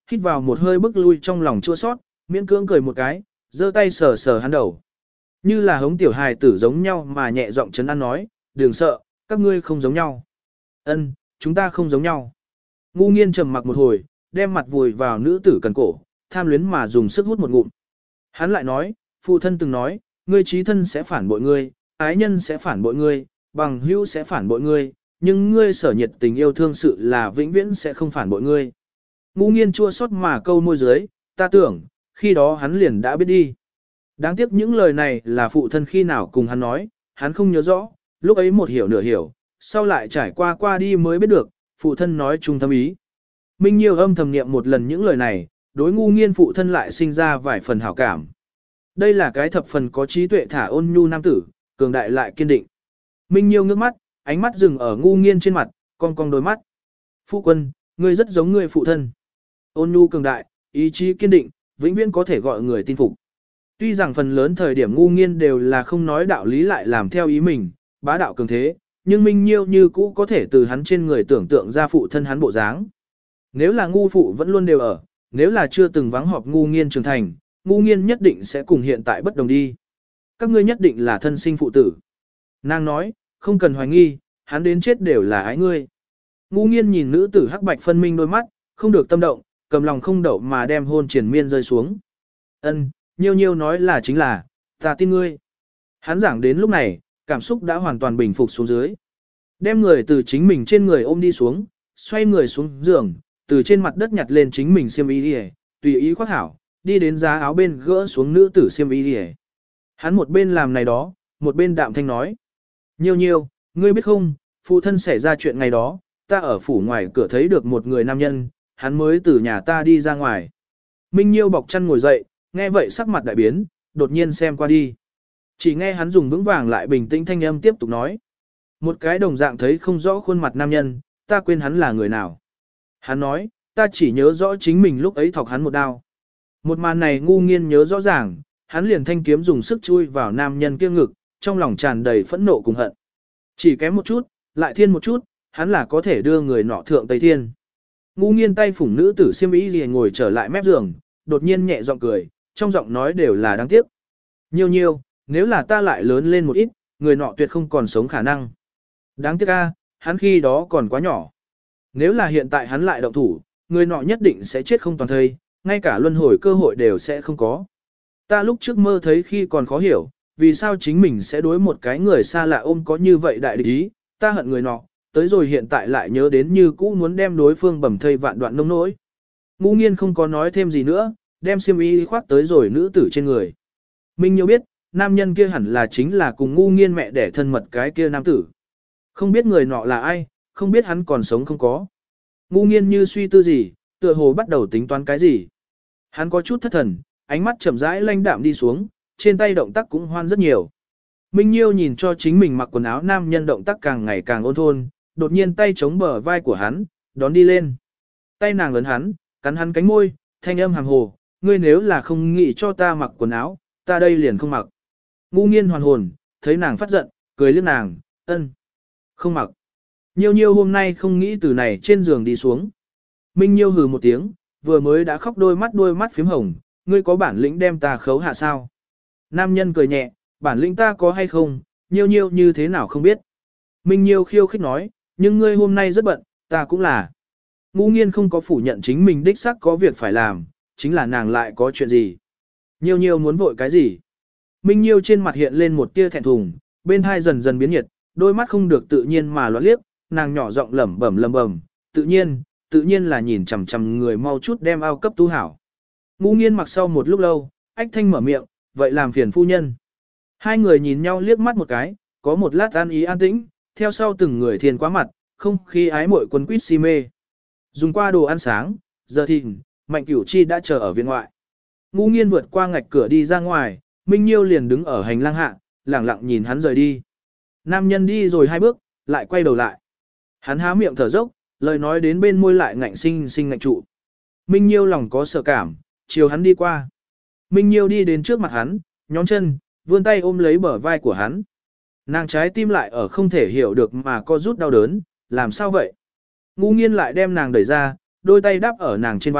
hít vào một hơi bức lui trong lòng chua sót, miễn cưỡng cười một cái, giơ tay sờ sờ hắn đầu. Như là hống tiểu hài tử giống nhau mà nhẹ giọng trấn an nói, đừng sợ, các ngươi không giống nhau. Ân, chúng ta không giống nhau. Ngu nghiên trầm mặc một hồi, đem mặt vùi vào nữ tử cần cổ, tham luyến mà dùng sức hút một ngụm. Hắn lại nói, phụ thân từng nói, ngươi trí thân sẽ phản bội ngươi, ái nhân sẽ phản bội ngươi, bằng hữu sẽ phản bội ngươi, nhưng ngươi sở nhiệt tình yêu thương sự là vĩnh viễn sẽ không phản bội ngươi. Ngu nghiên chua xót mà câu môi dưới, ta tưởng, khi đó hắn liền đã biết đi. Đáng tiếc những lời này là phụ thân khi nào cùng hắn nói, hắn không nhớ rõ, lúc ấy một hiểu nửa hiểu, sau lại trải qua qua đi mới biết được, phụ thân nói chung thâm ý. Minh Nhiêu âm thầm niệm một lần những lời này, đối ngu nghiên phụ thân lại sinh ra vài phần hảo cảm. Đây là cái thập phần có trí tuệ thả ôn nhu nam tử, cường đại lại kiên định. Minh Nhiêu ngước mắt, ánh mắt dừng ở ngu nghiên trên mặt, cong cong đôi mắt. Phụ quân, ngươi rất giống người phụ thân. Ôn nhu cường đại, ý chí kiên định, vĩnh viễn có thể gọi người tin phục. Tuy rằng phần lớn thời điểm ngu nghiên đều là không nói đạo lý lại làm theo ý mình, bá đạo cường thế, nhưng Minh Nhiêu như cũ có thể từ hắn trên người tưởng tượng ra phụ thân hắn bộ dáng. Nếu là ngu phụ vẫn luôn đều ở, nếu là chưa từng vắng họp ngu nghiên trưởng thành, ngu nghiên nhất định sẽ cùng hiện tại bất đồng đi. Các ngươi nhất định là thân sinh phụ tử. Nàng nói, không cần hoài nghi, hắn đến chết đều là ái ngươi. Ngu nghiên nhìn nữ tử hắc bạch phân minh đôi mắt, không được tâm động, cầm lòng không đậu mà đem hôn triển miên rơi xuống. Ân, Nhiêu Nhiêu nói là chính là, ta tin ngươi. Hắn giảng đến lúc này, cảm xúc đã hoàn toàn bình phục xuống dưới. Đem người từ chính mình trên người ôm đi xuống, xoay người xuống giường, từ trên mặt đất nhặt lên chính mình xiêm y đi, tùy ý khoác hảo, đi đến giá áo bên gỡ xuống nữ tử xiêm y đi. Hắn một bên làm này đó, một bên đạm thanh nói. Nhiêu Nhiêu, ngươi biết không, phụ thân xảy ra chuyện ngày đó, ta ở phủ ngoài cửa thấy được một người nam nhân, hắn mới từ nhà ta đi ra ngoài. Minh Nhiêu bọc chăn ngồi dậy, nghe vậy sắc mặt đại biến, đột nhiên xem qua đi. Chỉ nghe hắn dùng vững vàng lại bình tĩnh thanh âm tiếp tục nói. Một cái đồng dạng thấy không rõ khuôn mặt nam nhân, ta quên hắn là người nào. Hắn nói, ta chỉ nhớ rõ chính mình lúc ấy thọc hắn một đao. Một màn này ngu nghiên nhớ rõ ràng, hắn liền thanh kiếm dùng sức chui vào nam nhân kia ngực, trong lòng tràn đầy phẫn nộ cùng hận. Chỉ kém một chút, lại thiên một chút, hắn là có thể đưa người nọ thượng Tây Thiên. Ngu nghiên tay phủng nữ tử xiêm y gì ngồi trở lại mép giường, đột nhiên nhẹ giọng cười, trong giọng nói đều là đáng tiếc. Nhiêu Nhiêu, nếu là ta lại lớn lên một ít, người nọ tuyệt không còn sống khả năng. Đáng tiếc a, hắn khi đó còn quá nhỏ. Nếu là hiện tại hắn lại động thủ, người nọ nhất định sẽ chết không toàn thây, ngay cả luân hồi cơ hội đều sẽ không có. Ta lúc trước mơ thấy khi còn khó hiểu, vì sao chính mình sẽ đối một cái người xa lạ ôm có như vậy đại địch ý, ta hận người nọ, tới rồi hiện tại lại nhớ đến như cũ muốn đem đối phương bầm thây vạn đoạn nông nỗi. Ngu nghiên không có nói thêm gì nữa, đem xiêm y khoác tới rồi nữ tử trên người. Minh Nhiêu biết, nam nhân kia hẳn là chính là cùng ngu nghiên mẹ đẻ thân mật cái kia nam tử. Không biết người nọ là ai, không biết hắn còn sống không có. Ngu nghiên như suy tư gì, tựa hồ bắt đầu tính toán cái gì. Hắn có chút thất thần, ánh mắt chậm rãi lanh đạm đi xuống, trên tay động tác cũng hoan rất nhiều. Minh Nhiêu nhìn cho chính mình mặc quần áo nam nhân động tác càng ngày càng ôn thôn, đột nhiên tay chống bờ vai của hắn, đón đi lên. Tay nàng ấn hắn, cắn hắn cánh môi, thanh âm hàm hồ, ngươi nếu là không nghĩ cho ta mặc quần áo, ta đây liền không mặc. Ngu nghiên hoàn hồn, thấy nàng phát giận, cười liếc nàng, ân, không mặc. Nhiêu Nhiêu hôm nay không nghĩ từ này trên giường đi xuống. Minh Nhiêu hừ một tiếng, vừa mới đã khóc đôi mắt đôi mắt phím hồng, ngươi có bản lĩnh đem ta khấu hạ sao? Nam nhân cười nhẹ, bản lĩnh ta có hay không, Nhiêu Nhiêu như thế nào không biết. Minh Nhiêu khiêu khích nói, nhưng ngươi hôm nay rất bận, ta cũng là. Ngu nghiên không có phủ nhận chính mình đích xác có việc phải làm, chính là nàng lại có chuyện gì. Nhiêu Nhiêu muốn vội cái gì? Minh Nhiêu trên mặt hiện lên một tia thẹn thùng, bên hai dần dần biến nhiệt, đôi mắt không được tự nhiên mà loạn liếc, nàng nhỏ giọng lẩm bẩm lẩm bẩm, tự nhiên, tự nhiên là nhìn chằm chằm người mau chút đem ao cấp tu hảo. Ngu nghiên mặc sau một lúc lâu, ách thanh mở miệng, vậy làm phiền phu nhân. Hai người nhìn nhau liếc mắt một cái, có một lát an ý an tĩnh, theo sau từng người thiền quá mặt, không khí ái mội quấn quýt si mê. Dùng qua đồ ăn sáng, giờ thìn, Mạnh Cửu Chi đã chờ ở viện ngoại. Ngu nghiên vượt qua ngạch cửa đi ra ngoài, Minh Nhiêu liền đứng ở hành lang hạ, lẳng lặng nhìn hắn rời đi. Nam nhân đi rồi hai bước, lại quay đầu lại. Hắn há miệng thở dốc, lời nói đến bên môi lại ngạnh sinh sinh ngạnh trụ. Minh Nhiêu lòng có sợ cảm, chiều hắn đi qua. Minh Nhiêu đi đến trước mặt hắn, nhón chân, vươn tay ôm lấy bờ vai của hắn. Nàng trái tim lại ở không thể hiểu được mà co rút đau đớn, làm sao vậy? Ngu nghiên lại đem nàng đẩy ra, đôi tay đắp ở nàng trên vai,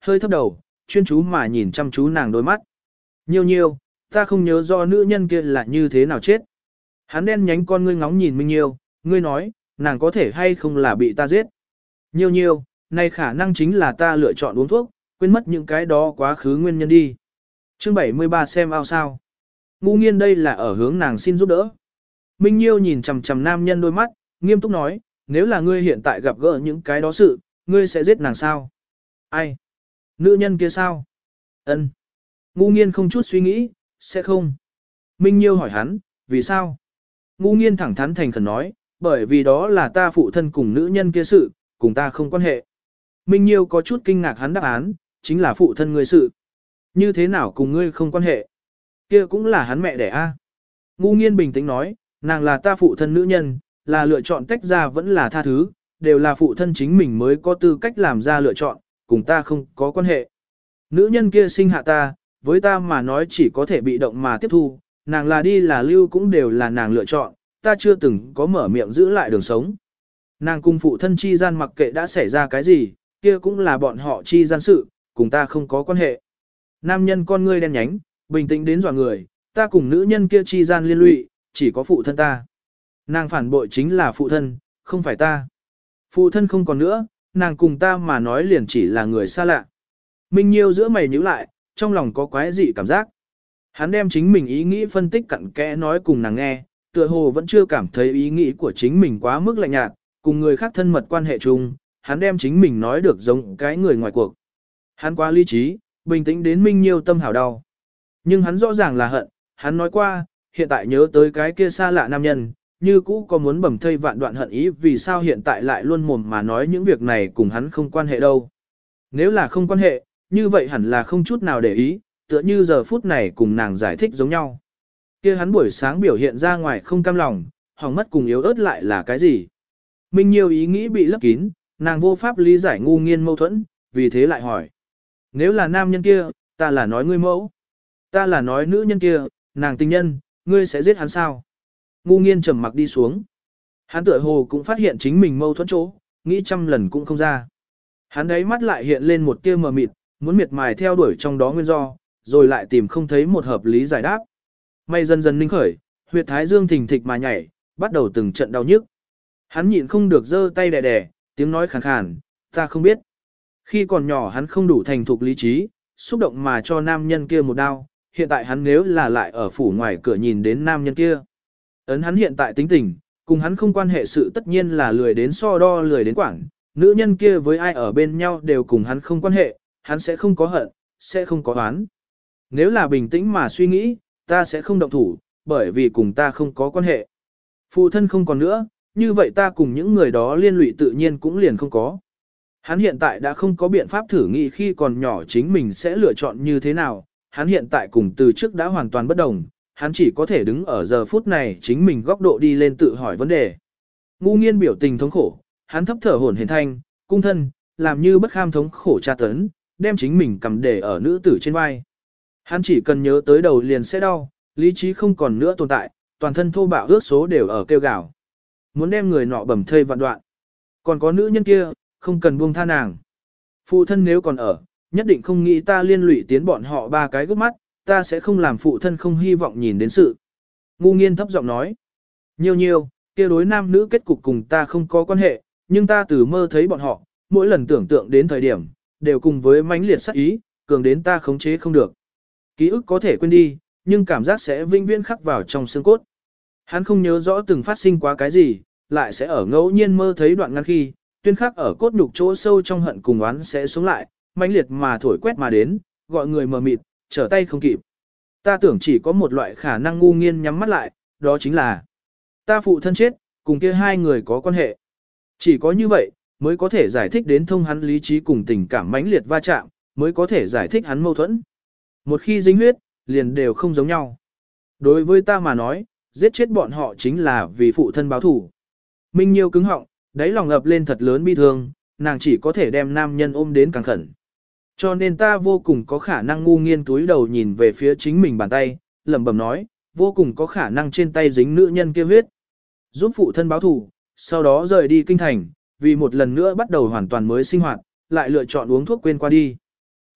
hơi thấp đầu, chuyên chú mà nhìn chăm chú nàng đôi mắt. Nhiêu nhiêu, ta không nhớ rõ nữ nhân kia là như thế nào chết. Hắn đen nhánh con ngươi ngóng nhìn Minh Nhiêu, ngươi nói, nàng có thể hay không là bị ta giết. Nhiêu nhiêu, này khả năng chính là ta lựa chọn uống thuốc, quên mất những cái đó quá khứ nguyên nhân đi. Chương bảy mươi ba xem ao sao. Ngu nghiên đây là ở hướng nàng xin giúp đỡ. Minh Nhiêu nhìn chằm chằm nam nhân đôi mắt, nghiêm túc nói, nếu là ngươi hiện tại gặp gỡ những cái đó sự, ngươi sẽ giết nàng sao? Ai? Nữ nhân kia sao? Ân. Ngu nghiên không chút suy nghĩ, sẽ không. Minh Nhiêu hỏi hắn, vì sao? Ngu nghiên thẳng thắn thành khẩn nói, bởi vì đó là ta phụ thân cùng nữ nhân kia sự, cùng ta không quan hệ. Minh Nhiêu có chút kinh ngạc hắn đáp án, chính là phụ thân ngươi sự. Như thế nào cùng ngươi không quan hệ? Kia cũng là hắn mẹ đẻ a. Ngu nghiên bình tĩnh nói, nàng là ta phụ thân nữ nhân, là lựa chọn tách ra vẫn là tha thứ, đều là phụ thân chính mình mới có tư cách làm ra lựa chọn, cùng ta không có quan hệ. Nữ nhân kia sinh hạ ta, với ta mà nói chỉ có thể bị động mà tiếp thu, nàng là đi là lưu cũng đều là nàng lựa chọn, ta chưa từng có mở miệng giữ lại đường sống. Nàng cùng phụ thân chi gian mặc kệ đã xảy ra cái gì, kia cũng là bọn họ chi gian sự, cùng ta không có quan hệ. Nam nhân con ngươi đen nhánh, bình tĩnh đến dọa người, ta cùng nữ nhân kia chi gian liên lụy, chỉ có phụ thân ta. Nàng phản bội chính là phụ thân, không phải ta. Phụ thân không còn nữa, nàng cùng ta mà nói liền chỉ là người xa lạ. Minh Nhiêu giữa mày nhíu lại, trong lòng có quái dị cảm giác. Hắn đem chính mình ý nghĩ phân tích cặn kẽ nói cùng nàng nghe, tựa hồ vẫn chưa cảm thấy ý nghĩ của chính mình quá mức lạnh nhạt, cùng người khác thân mật quan hệ chung, hắn đem chính mình nói được giống cái người ngoài cuộc. Hắn quá lý trí, bình tĩnh đến Minh Nhiêu tâm hào đau. Nhưng hắn rõ ràng là hận, hắn nói qua, hiện tại nhớ tới cái kia xa lạ nam nhân, như cũ có muốn bầm thây vạn đoạn hận ý vì sao hiện tại lại luôn mồm mà nói những việc này cùng hắn không quan hệ đâu. Nếu là không quan hệ, như vậy hẳn là không chút nào để ý, tựa như giờ phút này cùng nàng giải thích giống nhau. Kia hắn buổi sáng biểu hiện ra ngoài không cam lòng, hỏng mất cùng yếu ớt lại là cái gì? Minh Nhiêu ý nghĩ bị lấp kín, nàng vô pháp lý giải ngu nghiên mâu thuẫn, vì thế lại hỏi. Nếu là nam nhân kia, ta là nói ngươi mẫu. Ta là nói nữ nhân kia, nàng tình nhân, ngươi sẽ giết hắn sao? Ngu nghiên trầm mặc đi xuống. Hắn tựa hồ cũng phát hiện chính mình mâu thuẫn chỗ, nghĩ trăm lần cũng không ra. Hắn đấy mắt lại hiện lên một tia mờ mịt, muốn miệt mài theo đuổi trong đó nguyên do, rồi lại tìm không thấy một hợp lý giải đáp. May dần dần ninh khởi, huyệt thái dương thình thịch mà nhảy, bắt đầu từng trận đau nhức. Hắn nhịn không được giơ tay đè đè, tiếng nói khàn khàn, ta không biết. Khi còn nhỏ hắn không đủ thành thục lý trí, xúc động mà cho nam nhân kia một đao, hiện tại hắn nếu là lại ở phủ ngoài cửa nhìn đến nam nhân kia. Ấn hắn hiện tại tính tình, cùng hắn không quan hệ sự tất nhiên là lười đến so đo lười đến quảng, nữ nhân kia với ai ở bên nhau đều cùng hắn không quan hệ, hắn sẽ không có hận, sẽ không có oán. Nếu là bình tĩnh mà suy nghĩ, ta sẽ không động thủ, bởi vì cùng ta không có quan hệ. Phụ thân không còn nữa, như vậy ta cùng những người đó liên lụy tự nhiên cũng liền không có. Hắn hiện tại đã không có biện pháp thử nghĩ khi còn nhỏ chính mình sẽ lựa chọn như thế nào, hắn hiện tại cùng từ trước đã hoàn toàn bất đồng, hắn chỉ có thể đứng ở giờ phút này chính mình góc độ đi lên tự hỏi vấn đề. Ngu nghiên biểu tình thống khổ, hắn thấp thở hổn hển thanh, cung thân, làm như bất kham thống khổ tra tấn, đem chính mình cầm để ở nữ tử trên vai. Hắn chỉ cần nhớ tới đầu liền sẽ đau, lý trí không còn nữa tồn tại, toàn thân thô bạo ước số đều ở kêu gào. Muốn đem người nọ bầm thây vạn đoạn. Còn có nữ nhân kia, không cần buông tha nàng. Phụ thân nếu còn ở, nhất định không nghĩ ta liên lụy tiến bọn họ ba cái gốc mắt, ta sẽ không làm phụ thân không hy vọng nhìn đến sự. Ngu nghiên thấp giọng nói. Nhiều nhiều, kia đối nam nữ kết cục cùng ta không có quan hệ, nhưng ta từ mơ thấy bọn họ, mỗi lần tưởng tượng đến thời điểm, đều cùng với mãnh liệt sát ý, cường đến ta khống chế không được. Ký ức có thể quên đi, nhưng cảm giác sẽ vinh viễn khắc vào trong xương cốt. Hắn không nhớ rõ từng phát sinh quá cái gì, lại sẽ ở ngẫu nhiên mơ thấy đoạn ngắn khi, tuyên khắc ở cốt nhục chỗ sâu trong hận cùng oán sẽ xuống lại, mãnh liệt mà thổi quét mà đến, gọi người mờ mịt, trở tay không kịp. Ta tưởng chỉ có một loại khả năng ngu nghiên nhắm mắt lại, đó chính là ta phụ thân chết, cùng kia hai người có quan hệ. Chỉ có như vậy, mới có thể giải thích đến thông hắn lý trí cùng tình cảm mãnh liệt va chạm, mới có thể giải thích hắn mâu thuẫn. Một khi dính huyết, liền đều không giống nhau. Đối với ta mà nói, giết chết bọn họ chính là vì phụ thân báo thủ. Minh Nhiêu cứng họng, đáy lòng ập lên thật lớn bi thương, nàng chỉ có thể đem nam nhân ôm đến càng khẩn. Cho nên ta vô cùng có khả năng ngu nghiên túi đầu nhìn về phía chính mình bàn tay, lẩm bẩm nói, vô cùng có khả năng trên tay dính nữ nhân kia huyết. Giúp phụ thân báo thù, sau đó rời đi kinh thành, vì một lần nữa bắt đầu hoàn toàn mới sinh hoạt, lại lựa chọn uống thuốc quên qua đi.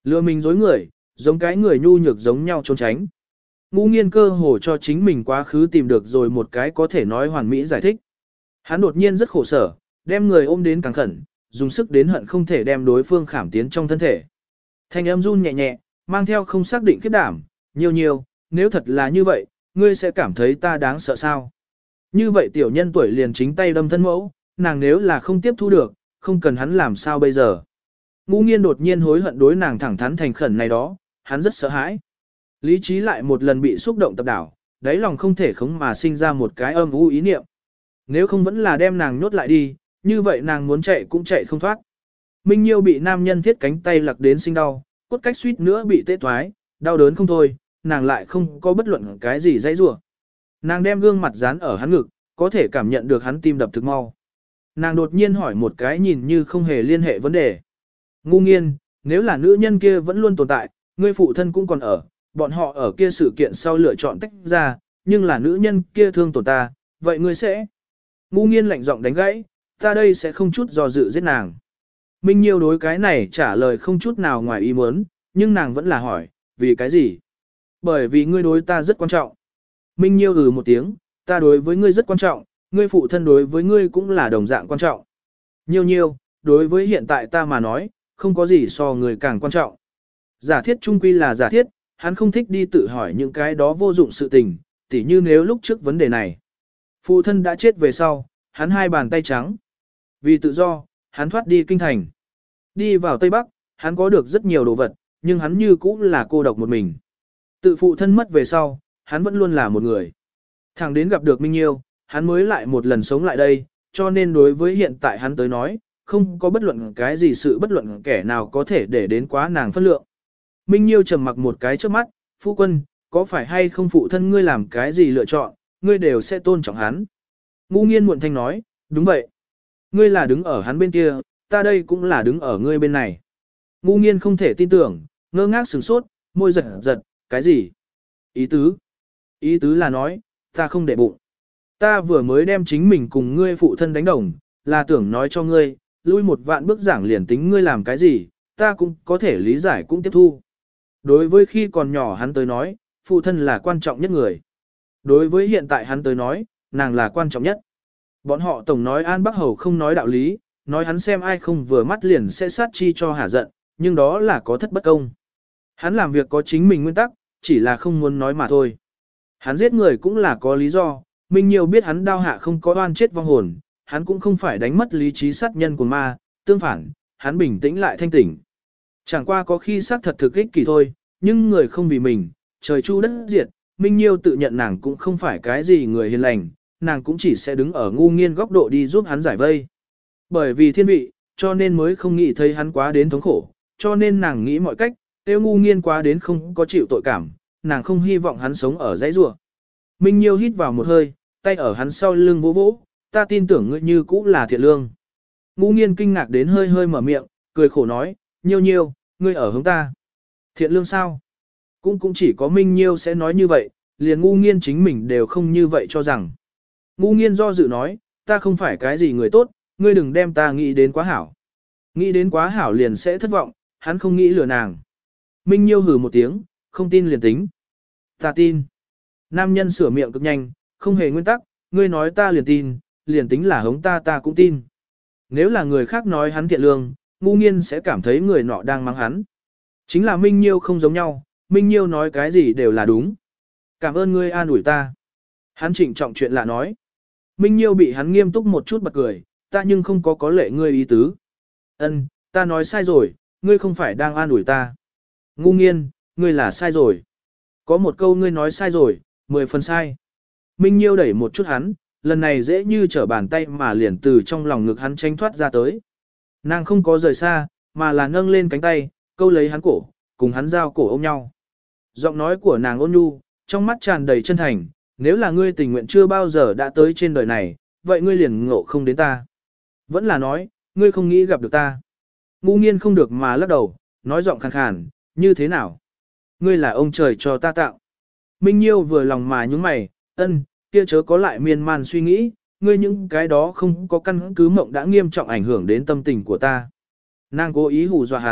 Lừa mình dối người, giống cái người nhu nhược giống nhau trốn tránh. Ngũ nghiên cơ hồ cho chính mình quá khứ tìm được rồi một cái có thể nói hoàn mỹ giải thích. Hắn đột nhiên rất khổ sở, đem người ôm đến càng khẩn, dùng sức đến hận không thể đem đối phương khảm tiến trong thân thể. Thanh âm run nhẹ nhẹ, mang theo không xác định khiếp đảm, nhiều nhiều, nếu thật là như vậy, ngươi sẽ cảm thấy ta đáng sợ sao. Như vậy tiểu nhân tuổi liền chính tay đâm thân mẫu, nàng nếu là không tiếp thu được, không cần hắn làm sao bây giờ. Ngũ nghiên đột nhiên hối hận đối nàng thẳng thắn thành khẩn này đó, hắn rất sợ hãi. Lý trí lại một lần bị xúc động tập đảo, đáy lòng không thể khống mà sinh ra một cái âm u ý niệm. Nếu không vẫn là đem nàng nhốt lại đi, như vậy nàng muốn chạy cũng chạy không thoát. Minh Nhiêu bị nam nhân thiết cánh tay lặc đến sinh đau, cốt cách suýt nữa bị tê thoái, đau đớn không thôi, nàng lại không có bất luận cái gì dãy rủa. Nàng đem gương mặt dán ở hắn ngực, có thể cảm nhận được hắn tim đập thực mau. Nàng đột nhiên hỏi một cái nhìn như không hề liên hệ vấn đề. Ngu nghiên, nếu là nữ nhân kia vẫn luôn tồn tại, ngươi phụ thân cũng còn ở, bọn họ ở kia sự kiện sau lựa chọn tách ra, nhưng là nữ nhân kia thương tổn ta, vậy ngươi sẽ... Ngu nghiên lạnh giọng đánh gãy, ta đây sẽ không chút do dự giết nàng. Minh Nhiêu đối cái này trả lời không chút nào ngoài ý muốn, nhưng nàng vẫn là hỏi, vì cái gì? Bởi vì ngươi đối ta rất quan trọng. Minh Nhiêu ừ một tiếng, ta đối với ngươi rất quan trọng, ngươi phụ thân đối với ngươi cũng là đồng dạng quan trọng. Nhiêu nhiêu, đối với hiện tại ta mà nói, không có gì so người càng quan trọng. Giả thiết trung quy là giả thiết, hắn không thích đi tự hỏi những cái đó vô dụng sự tình, tỉ như nếu lúc trước vấn đề này. Phụ thân đã chết về sau, hắn hai bàn tay trắng. Vì tự do, hắn thoát đi kinh thành. Đi vào Tây Bắc, hắn có được rất nhiều đồ vật, nhưng hắn như cũ là cô độc một mình. Tự phụ thân mất về sau, hắn vẫn luôn là một người. Thẳng đến gặp được Minh Nhiêu, hắn mới lại một lần sống lại đây, cho nên đối với hiện tại hắn tới nói, không có bất luận cái gì sự bất luận kẻ nào có thể để đến quá nàng phân lượng. Minh Nhiêu trầm mặc một cái trước mắt, phu quân, có phải hay không phụ thân ngươi làm cái gì lựa chọn, ngươi đều sẽ tôn trọng hắn. Ngu nghiên muộn thanh nói, đúng vậy. Ngươi là đứng ở hắn bên kia, ta đây cũng là đứng ở ngươi bên này. Ngu nghiên không thể tin tưởng, ngơ ngác sửng sốt, môi giật giật, cái gì? Ý tứ? Ý tứ là nói, ta không để bụng. Ta vừa mới đem chính mình cùng ngươi phụ thân đánh đồng, là tưởng nói cho ngươi, lui một vạn bước giảng liền tính ngươi làm cái gì, ta cũng có thể lý giải cũng tiếp thu. Đối với khi còn nhỏ hắn tới nói, phụ thân là quan trọng nhất người. Đối với hiện tại hắn tới nói, nàng là quan trọng nhất. Bọn họ tổng nói An Bắc Hầu không nói đạo lý, nói hắn xem ai không vừa mắt liền sẽ sát chi cho hả giận, nhưng đó là có thất bất công. Hắn làm việc có chính mình nguyên tắc, chỉ là không muốn nói mà thôi. Hắn giết người cũng là có lý do, Minh Nhiêu biết hắn đao hạ không có oan chết vong hồn, hắn cũng không phải đánh mất lý trí sát nhân của ma, tương phản, hắn bình tĩnh lại thanh tỉnh. Chẳng qua có khi xác thật thực ích kỷ thôi, nhưng người không vì mình, trời chu đất diệt, Minh Nhiêu tự nhận nàng cũng không phải cái gì người hiền lành, nàng cũng chỉ sẽ đứng ở ngu nghiên góc độ đi giúp hắn giải vây. Bởi vì thiên vị, cho nên mới không nghĩ thấy hắn quá đến thống khổ, cho nên nàng nghĩ mọi cách, tiêu ngu nghiên quá đến không có chịu tội cảm, nàng không hy vọng hắn sống ở dãy rủa. Minh Nhiêu hít vào một hơi, tay ở hắn sau lưng vỗ vỗ, ta tin tưởng ngươi như cũ là thiện lương. Ngu nghiên kinh ngạc đến hơi hơi mở miệng, cười khổ nói, Nhiêu Nhiêu, ngươi ở hướng ta. Thiện lương sao? Cũng cũng chỉ có Minh Nhiêu sẽ nói như vậy, liền ngu nghiên chính mình đều không như vậy cho rằng. Ngu nghiên do dự nói, ta không phải cái gì người tốt, ngươi đừng đem ta nghĩ đến quá hảo. Nghĩ đến quá hảo liền sẽ thất vọng, hắn không nghĩ lừa nàng. Minh Nhiêu hừ một tiếng, không tin liền tính. Ta tin. Nam nhân sửa miệng cực nhanh, không hề nguyên tắc, ngươi nói ta liền tin, liền tính là hống ta ta cũng tin. Nếu là người khác nói hắn thiện lương, ngu nghiên sẽ cảm thấy người nọ đang mắng hắn. Chính là Minh Nhiêu không giống nhau, Minh Nhiêu nói cái gì đều là đúng. Cảm ơn ngươi an ủi ta. Hắn trịnh trọng chuyện lạ nói. Minh Nhiêu bị hắn nghiêm túc một chút bật cười, ta nhưng không có có lệ ngươi ý tứ. Ân, ta nói sai rồi, ngươi không phải đang an ủi ta. Ngu nghiên, ngươi là sai rồi. Có một câu ngươi nói sai rồi, mười phần sai. Minh Nhiêu đẩy một chút hắn, lần này dễ như trở bàn tay mà liền từ trong lòng ngực hắn tranh thoát ra tới. Nàng không có rời xa, mà là nâng lên cánh tay, câu lấy hắn cổ, cùng hắn giao cổ ôm nhau. Giọng nói của nàng ôn nhu, trong mắt tràn đầy chân thành, nếu là ngươi tình nguyện chưa bao giờ đã tới trên đời này, vậy ngươi liền ngộ không đến ta. Vẫn là nói, ngươi không nghĩ gặp được ta. Ngu nghiên không được mà lắc đầu, nói giọng khàn khàn, như thế nào? Ngươi là ông trời cho ta tạo. Minh Nhiêu vừa lòng mà nhúng mày, ân, kia chớ có lại miên man suy nghĩ, ngươi những cái đó không có căn cứ mộng đã nghiêm trọng ảnh hưởng đến tâm tình của ta. Nàng cố ý hù dọa hắn,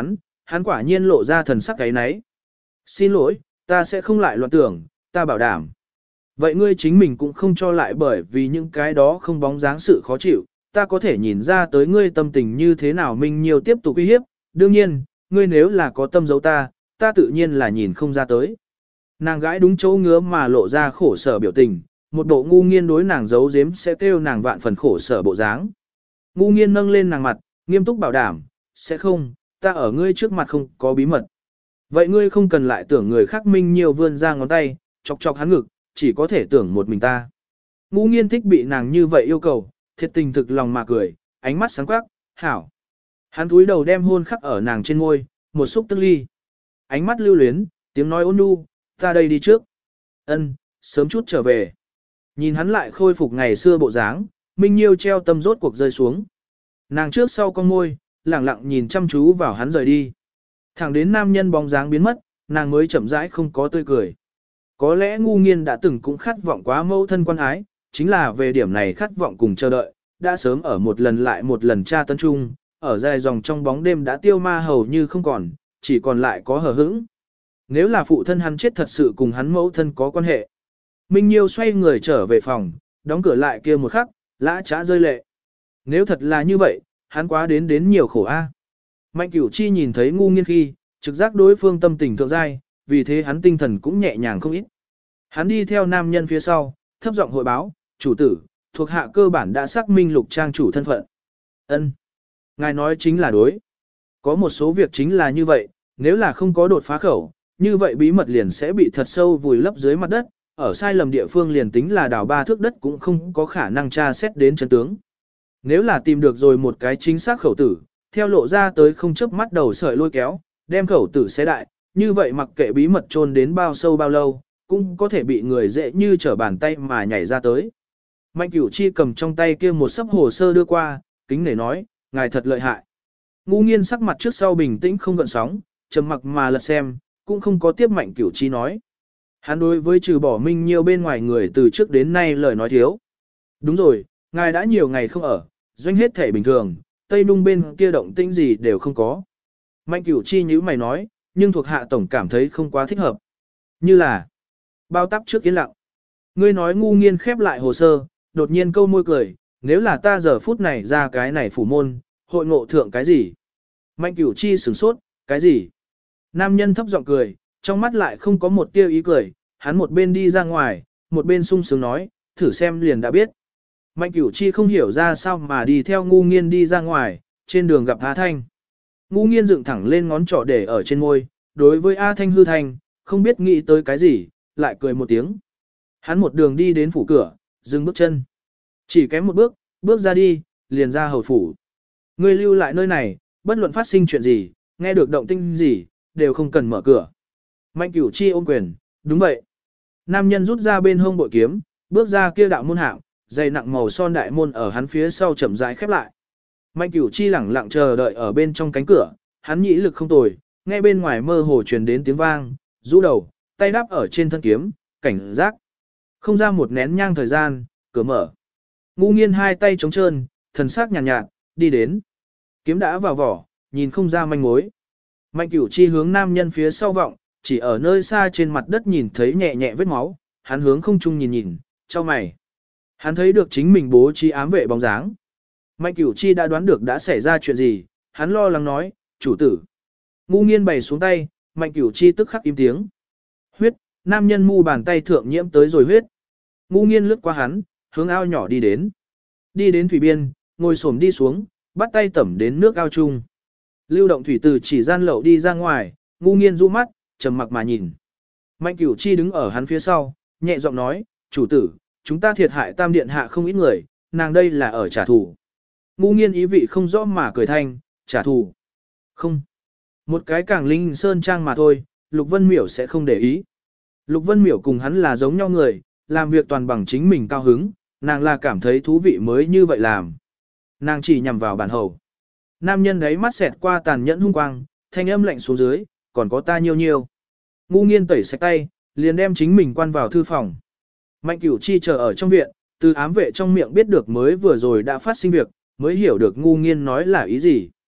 hắn quả nhiên lộ ra thần sắc cái nấy. Xin lỗi, ta sẽ không lại loạn tưởng, ta bảo đảm. Vậy ngươi chính mình cũng không cho lại bởi vì những cái đó không bóng dáng sự khó chịu, ta có thể nhìn ra tới ngươi tâm tình như thế nào Minh Nhiêu tiếp tục uy hiếp, đương nhiên, ngươi nếu là có tâm giấu ta, ta tự nhiên là nhìn không ra tới. Nàng gãi đúng chỗ ngứa mà lộ ra khổ sở biểu tình, một bộ ngu nghiên đối nàng giấu giếm sẽ kêu nàng vạn phần khổ sở bộ dáng. Ngu nghiên nâng lên nàng mặt, nghiêm túc bảo đảm, sẽ không, ta ở ngươi trước mặt không có bí mật. Vậy ngươi không cần lại tưởng người khác Minh Nhiêu vươn ra ngón tay, chọc chọc hắn ngực, chỉ có thể tưởng một mình ta. Ngu nghiên thích bị nàng như vậy yêu cầu, thiệt tình thực lòng mà cười, ánh mắt sáng quắc, hảo. Hắn cúi đầu đem hôn khắc ở nàng trên môi, một xúc tức ly. Ánh mắt lưu luyến, tiếng nói ôn nhu, ta đây đi trước. Ân, sớm chút trở về. Nhìn hắn lại khôi phục ngày xưa bộ dáng, Minh Nhiêu treo tâm rốt cuộc rơi xuống. Nàng trước sau con môi, lẳng lặng nhìn chăm chú vào hắn rời đi. Thẳng đến nam nhân bóng dáng biến mất, nàng mới chậm rãi không có tươi cười. Có lẽ ngu nghiên đã từng cũng khát vọng quá mâu thân quan ái, chính là về điểm này khát vọng cùng chờ đợi, đã sớm ở một lần lại một lần tra tấn chung, ở dài dòng trong bóng đêm đã tiêu ma hầu như không còn, chỉ còn lại có hờ hững. Nếu là phụ thân hắn chết thật sự cùng hắn mẫu thân có quan hệ. Minh Nhiêu xoay người trở về phòng, đóng cửa lại kia một khắc, lã trá rơi lệ. Nếu thật là như vậy, hắn quá đến đến nhiều khổ a. Mạnh Cửu Chi nhìn thấy ngu nghiên khi, trực giác đối phương tâm tình thượng giai, vì thế hắn tinh thần cũng nhẹ nhàng không ít. Hắn đi theo nam nhân phía sau, thấp giọng hội báo, chủ tử, thuộc hạ cơ bản đã xác minh Lục trang chủ thân phận. Ân, ngài nói chính là đối. Có một số việc chính là như vậy, nếu là không có đột phá khẩu, như vậy bí mật liền sẽ bị thật sâu vùi lấp dưới mặt đất, ở sai lầm địa phương liền tính là đào ba thước đất cũng không có khả năng tra xét đến chân tướng. Nếu là tìm được rồi một cái chính xác khẩu tử, theo lộ ra tới không chớp mắt đầu sợi lôi kéo, đem khẩu tử xé đại, như vậy mặc kệ bí mật chôn đến bao sâu bao lâu, cũng có thể bị người dễ như trở bàn tay mà nhảy ra tới. Mạnh Cửu Chi cầm trong tay kia một sấp hồ sơ đưa qua, kính nể nói, ngài thật lợi hại. Ngu nghiên sắc mặt trước sau bình tĩnh không gợn sóng, trầm mặc mà lật xem, cũng không có tiếp Mạnh Cửu Chi nói. Hắn đối với trừ bỏ Minh Nhiêu bên ngoài người từ trước đến nay lời nói thiếu. Đúng rồi, ngài đã nhiều ngày không ở, doanh hết thể bình thường, Tây Nung bên kia động tĩnh gì đều không có. Mạnh Cửu Chi nhíu mày nói, nhưng thuộc hạ tổng cảm thấy không quá thích hợp. Như là, bao tắp trước yên lặng. Ngươi nói ngu nghiên khép lại hồ sơ, đột nhiên câu môi cười, nếu là ta giờ phút này ra cái này phủ môn, hội ngộ thượng cái gì? Mạnh Cửu Chi sửng sốt, cái gì? Nam nhân thấp giọng cười, trong mắt lại không có một tia ý cười, hắn một bên đi ra ngoài, một bên sung sướng nói, thử xem liền đã biết. Mạnh Cửu Chi không hiểu ra sao mà đi theo ngu nghiên đi ra ngoài, trên đường gặp A Thanh. Ngu nghiên dựng thẳng lên ngón trỏ để ở trên môi, đối với A Thanh hư thanh, không biết nghĩ tới cái gì, lại cười một tiếng. Hắn một đường đi đến phủ cửa, dừng bước chân. Chỉ kém một bước, bước ra đi, liền ra hầu phủ. Ngươi lưu lại nơi này, bất luận phát sinh chuyện gì, nghe được động tĩnh gì, đều không cần mở cửa. Mạnh Cửu Chi ôm quyền, đúng vậy. Nam nhân rút ra bên hông bội kiếm, bước ra kia đạo môn hạng, dày nặng màu son đại môn ở hắn phía sau chậm rãi khép lại. Mạnh Cửu Chi lẳng lặng chờ đợi ở bên trong cánh cửa, hắn nhĩ lực không tồi, nghe bên ngoài mơ hồ truyền đến tiếng vang, rũ đầu, tay đáp ở trên thân kiếm, cảnh giác. Không ra một nén nhang thời gian, cửa mở. Ngu nghiên hai tay trống trơn, thần sắc nhàn nhạt, nhạt, đi đến. Kiếm đã vào vỏ, nhìn không ra manh mối. Mạnh Cửu Chi hướng nam nhân phía sau vọng, chỉ ở nơi xa trên mặt đất nhìn thấy nhẹ nhẹ vết máu, hắn hướng không trung nhìn nhìn, cho mày. Hắn thấy được chính mình bố trí ám vệ bóng dáng. Mạnh Cửu Chi đã đoán được đã xảy ra chuyện gì, hắn lo lắng nói, chủ tử. Ngu nghiên bày xuống tay, Mạnh Cửu Chi tức khắc im tiếng. Huyết, nam nhân mu bàn tay thượng nhiễm tới rồi huyết. Ngu nghiên lướt qua hắn, hướng ao nhỏ đi đến. Đi đến thủy biên, ngồi xổm đi xuống, bắt tay tẩm đến nước ao chung. Lưu động thủy từ chỉ gian lậu đi ra ngoài, ngu nghiên rũ mắt, trầm mặc mà nhìn. Mạnh Cửu Chi đứng ở hắn phía sau, nhẹ giọng nói, chủ tử, chúng ta thiệt hại tam điện hạ không ít người, nàng đây là ở trả thù. Ngu nghiên ý vị không rõ mà cười thanh, trả thù. Không. Một cái càng linh sơn trang mà thôi, Lục Vân Miểu sẽ không để ý. Lục Vân Miểu cùng hắn là giống nhau người, làm việc toàn bằng chính mình cao hứng, nàng là cảm thấy thú vị mới như vậy làm. Nàng chỉ nhằm vào bản hầu. Nam nhân đấy mắt xẹt qua tàn nhẫn hung quang, thanh âm lạnh xuống dưới, còn có ta nhiều nhiều. Ngu nghiên tẩy sạch tay, liền đem chính mình quan vào thư phòng. Mạnh Cửu Chi chờ ở trong viện, từ ám vệ trong miệng biết được mới vừa rồi đã phát sinh việc, mới hiểu được ngu nghiên nói là ý gì.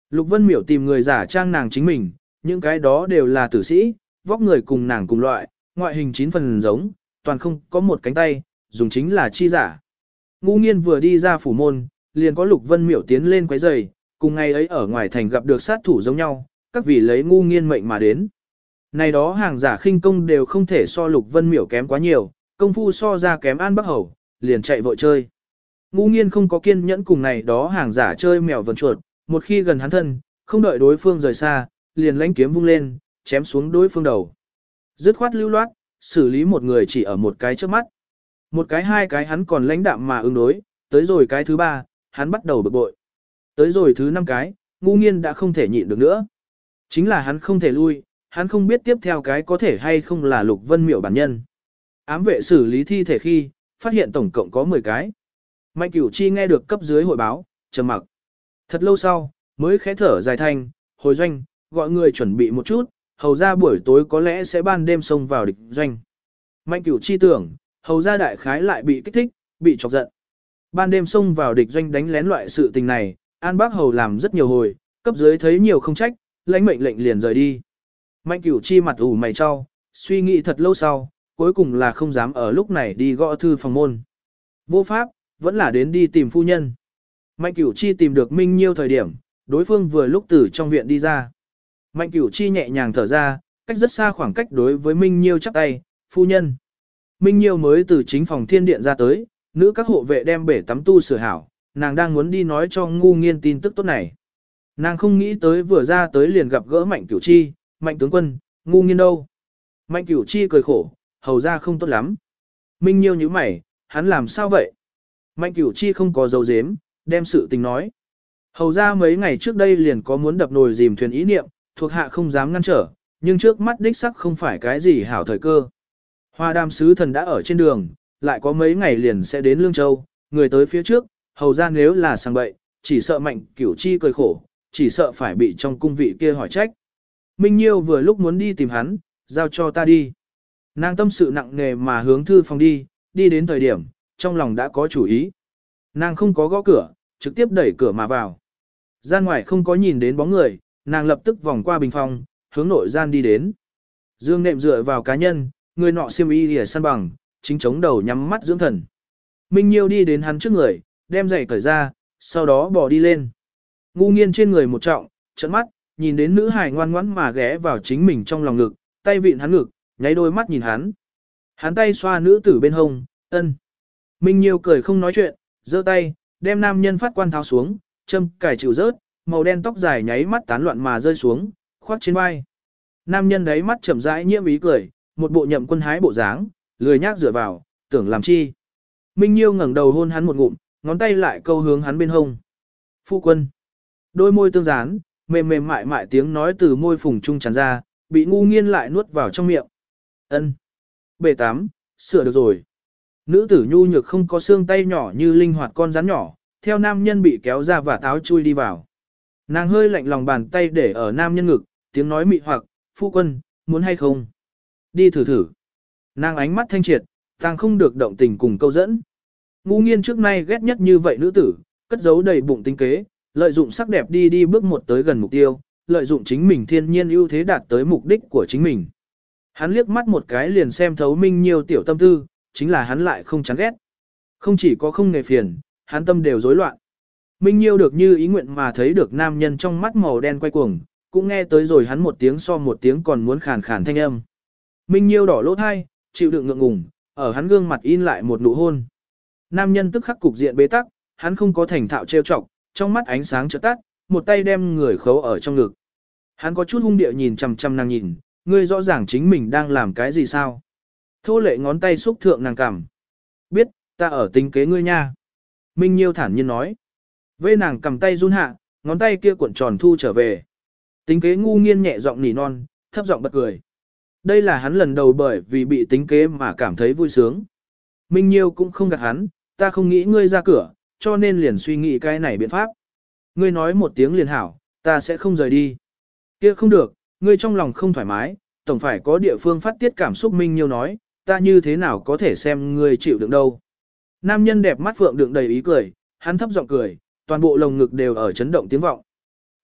Lục Vân Miểu tìm người giả trang nàng chính mình, những cái đó đều là tử sĩ, vóc người cùng nàng cùng loại, ngoại hình chín phần giống, toàn không có một cánh tay, dùng chính là chi giả. Ngu Nghiên vừa đi ra phủ môn, liền có Lục Vân Miểu tiến lên quấy rầy, cùng ngày ấy ở ngoài thành gặp được sát thủ giống nhau, các vị lấy Ngu Nghiên mệnh mà đến. Này đó hàng giả khinh công đều không thể so Lục Vân Miểu kém quá nhiều, công phu so ra kém An Bắc Hầu, liền chạy vội chơi. Ngu Nghiên không có kiên nhẫn cùng này đó hàng giả chơi mèo vần chuột, một khi gần hắn thân, không đợi đối phương rời xa, liền lãnh kiếm vung lên, chém xuống đối phương đầu. Dứt khoát lưu loát, xử lý một người chỉ ở một cái trước mắt. Một cái hai cái hắn còn lãnh đạm mà ứng đối, tới rồi cái thứ ba, hắn bắt đầu bực bội. Tới rồi thứ năm cái, Ngu Nghiên đã không thể nhịn được nữa. Chính là hắn không thể lui, hắn không biết tiếp theo cái có thể hay không là Lục Vân Miểu bản nhân. Ám vệ xử lý thi thể khi, phát hiện tổng cộng có mười cái. Mạnh Cửu Chi nghe được cấp dưới hội báo, trầm mặc. Thật lâu sau, mới khẽ thở dài thanh, hồi doanh, gọi người chuẩn bị một chút, hầu ra buổi tối có lẽ sẽ ban đêm xông vào địch doanh. Mạnh Cửu Chi tưởng, hầu ra đại khái lại bị kích thích, bị chọc giận. Ban đêm xông vào địch doanh đánh lén loại sự tình này, An Bác Hầu làm rất nhiều hồi, cấp dưới thấy nhiều không trách, lãnh mệnh lệnh liền rời đi. Mạnh Cửu Chi mặt ủ mày cho, suy nghĩ thật lâu sau, cuối cùng là không dám ở lúc này đi gõ thư phòng môn. Vô pháp, vẫn là đến đi tìm phu nhân. Mạnh Cửu Chi tìm được Minh Nhiêu thời điểm, đối phương vừa lúc từ trong viện đi ra. Mạnh Cửu Chi nhẹ nhàng thở ra, cách rất xa khoảng cách đối với Minh Nhiêu chắp tay, phu nhân. Minh Nhiêu mới từ chính phòng thiên điện ra tới, nữ các hộ vệ đem bể tắm tu sửa hảo, nàng đang muốn đi nói cho Ngu Nghiên tin tức tốt này. Nàng không nghĩ tới vừa ra tới liền gặp gỡ Mạnh Cửu Chi, Mạnh tướng quân, Ngu Nghiên đâu. Mạnh Cửu Chi cười khổ, hầu ra không tốt lắm. Minh Nhiêu nhíu mày, hắn làm sao vậy? Mạnh Cửu Chi không có dấu dếm, đem sự tình nói. Hầu ra mấy ngày trước đây liền có muốn đập nồi dìm thuyền ý niệm, thuộc hạ không dám ngăn trở, nhưng trước mắt đích sắc không phải cái gì hảo thời cơ. Hoa đàm sứ thần đã ở trên đường, lại có mấy ngày liền sẽ đến Lương Châu, người tới phía trước, hầu ra nếu là sang bậy, chỉ sợ Mạnh Cửu Chi cười khổ, chỉ sợ phải bị trong cung vị kia hỏi trách. Minh Nhiêu vừa lúc muốn đi tìm hắn, giao cho ta đi. Nàng tâm sự nặng nề mà hướng thư phòng đi, đi đến thời điểm, trong lòng đã có chủ ý. Nàng không có gõ cửa, trực tiếp đẩy cửa mà vào. Gian ngoài không có nhìn đến bóng người, nàng lập tức vòng qua bình phòng, hướng nội gian đi đến. Dương nệm dựa vào cá nhân, người nọ xiêm y lìa săn bằng, chính chống đầu nhắm mắt dưỡng thần. Minh Nhiêu đi đến hắn trước người, đem giày cởi ra, sau đó bỏ đi lên. Ngu Nghiên trên người một trọng, trợn mắt, nhìn đến nữ hài ngoan ngoãn mà ghé vào chính mình trong lòng ngực, tay vịn hắn ngực, nháy đôi mắt nhìn hắn. Hắn tay xoa nữ tử bên hông, ân. Minh Nhiêu cười không nói chuyện, giơ tay, đem nam nhân phát quan tháo xuống, châm cải chịu rớt, màu đen tóc dài nháy mắt tán loạn mà rơi xuống, khoác trên vai. Nam nhân đấy mắt chậm rãi nhiễm ý cười, một bộ nhậm quân hái bộ dáng, lười nhác dựa vào, tưởng làm chi. Minh Nhiêu ngẩng đầu hôn hắn một ngụm, ngón tay lại câu hướng hắn bên hông. Phu quân. Đôi môi tương dán, mềm mềm mại mại tiếng nói từ môi phùng trung tràn ra, bị Ngu Nghiên lại nuốt vào trong miệng. Ân. Bể tám, sửa được rồi. Nữ tử nhu nhược không có xương tay nhỏ như linh hoạt con rắn nhỏ, theo nam nhân bị kéo ra và táo chui đi vào. Nàng hơi lạnh lòng bàn tay để ở nam nhân ngực, tiếng nói mị hoặc, phu quân, muốn hay không? Đi thử thử. Nàng ánh mắt thanh triệt, càng không được động tình cùng câu dẫn. Ngu Nghiên trước nay ghét nhất như vậy nữ tử, cất giấu đầy bụng tính kế, lợi dụng sắc đẹp đi đi bước một tới gần mục tiêu, lợi dụng chính mình thiên nhiên ưu thế đạt tới mục đích của chính mình. Hắn liếc mắt một cái liền xem thấu Minh Nhiêu tiểu tâm tư, chính là hắn lại không chán ghét. Không chỉ có không nghề phiền, hắn tâm đều rối loạn. Minh Nhiêu được như ý nguyện mà thấy được nam nhân trong mắt màu đen quay cuồng, cũng nghe tới rồi hắn một tiếng so một tiếng còn muốn khàn khàn thanh âm. Minh Nhiêu đỏ lỗ thai, chịu đựng ngượng ngùng, ở hắn gương mặt in lại một nụ hôn. Nam nhân tức khắc cục diện bế tắc, hắn không có thành thạo trêu chọc, trong mắt ánh sáng chợt tắt, một tay đem người khấu ở trong ngực. Hắn có chút hung địa nhìn chằm chằm nàng nhìn, ngươi rõ ràng chính mình đang làm cái gì sao? Thô lệ ngón tay xúc thượng nàng cằm. Biết, ta ở tính kế ngươi nha. Minh Nhiêu thản nhiên nói. Vê nàng cầm tay run hạ, ngón tay kia cuộn tròn thu trở về. Tính kế Ngu Nghiên nhẹ giọng nỉ non, thấp giọng bật cười. Đây là hắn lần đầu bởi vì bị tính kế mà cảm thấy vui sướng. Minh Nhiêu cũng không gạt hắn, ta không nghĩ ngươi ra cửa, cho nên liền suy nghĩ cái này biện pháp. Ngươi nói một tiếng liền hảo, ta sẽ không rời đi. Kia không được, ngươi trong lòng không thoải mái, tổng phải có địa phương phát tiết cảm xúc. Minh Nhiêu nói, ta như thế nào có thể xem ngươi chịu đựng đâu. Nam nhân đẹp mắt phượng đựng đầy ý cười, hắn thấp giọng cười, toàn bộ lồng ngực đều ở chấn động tiếng vọng.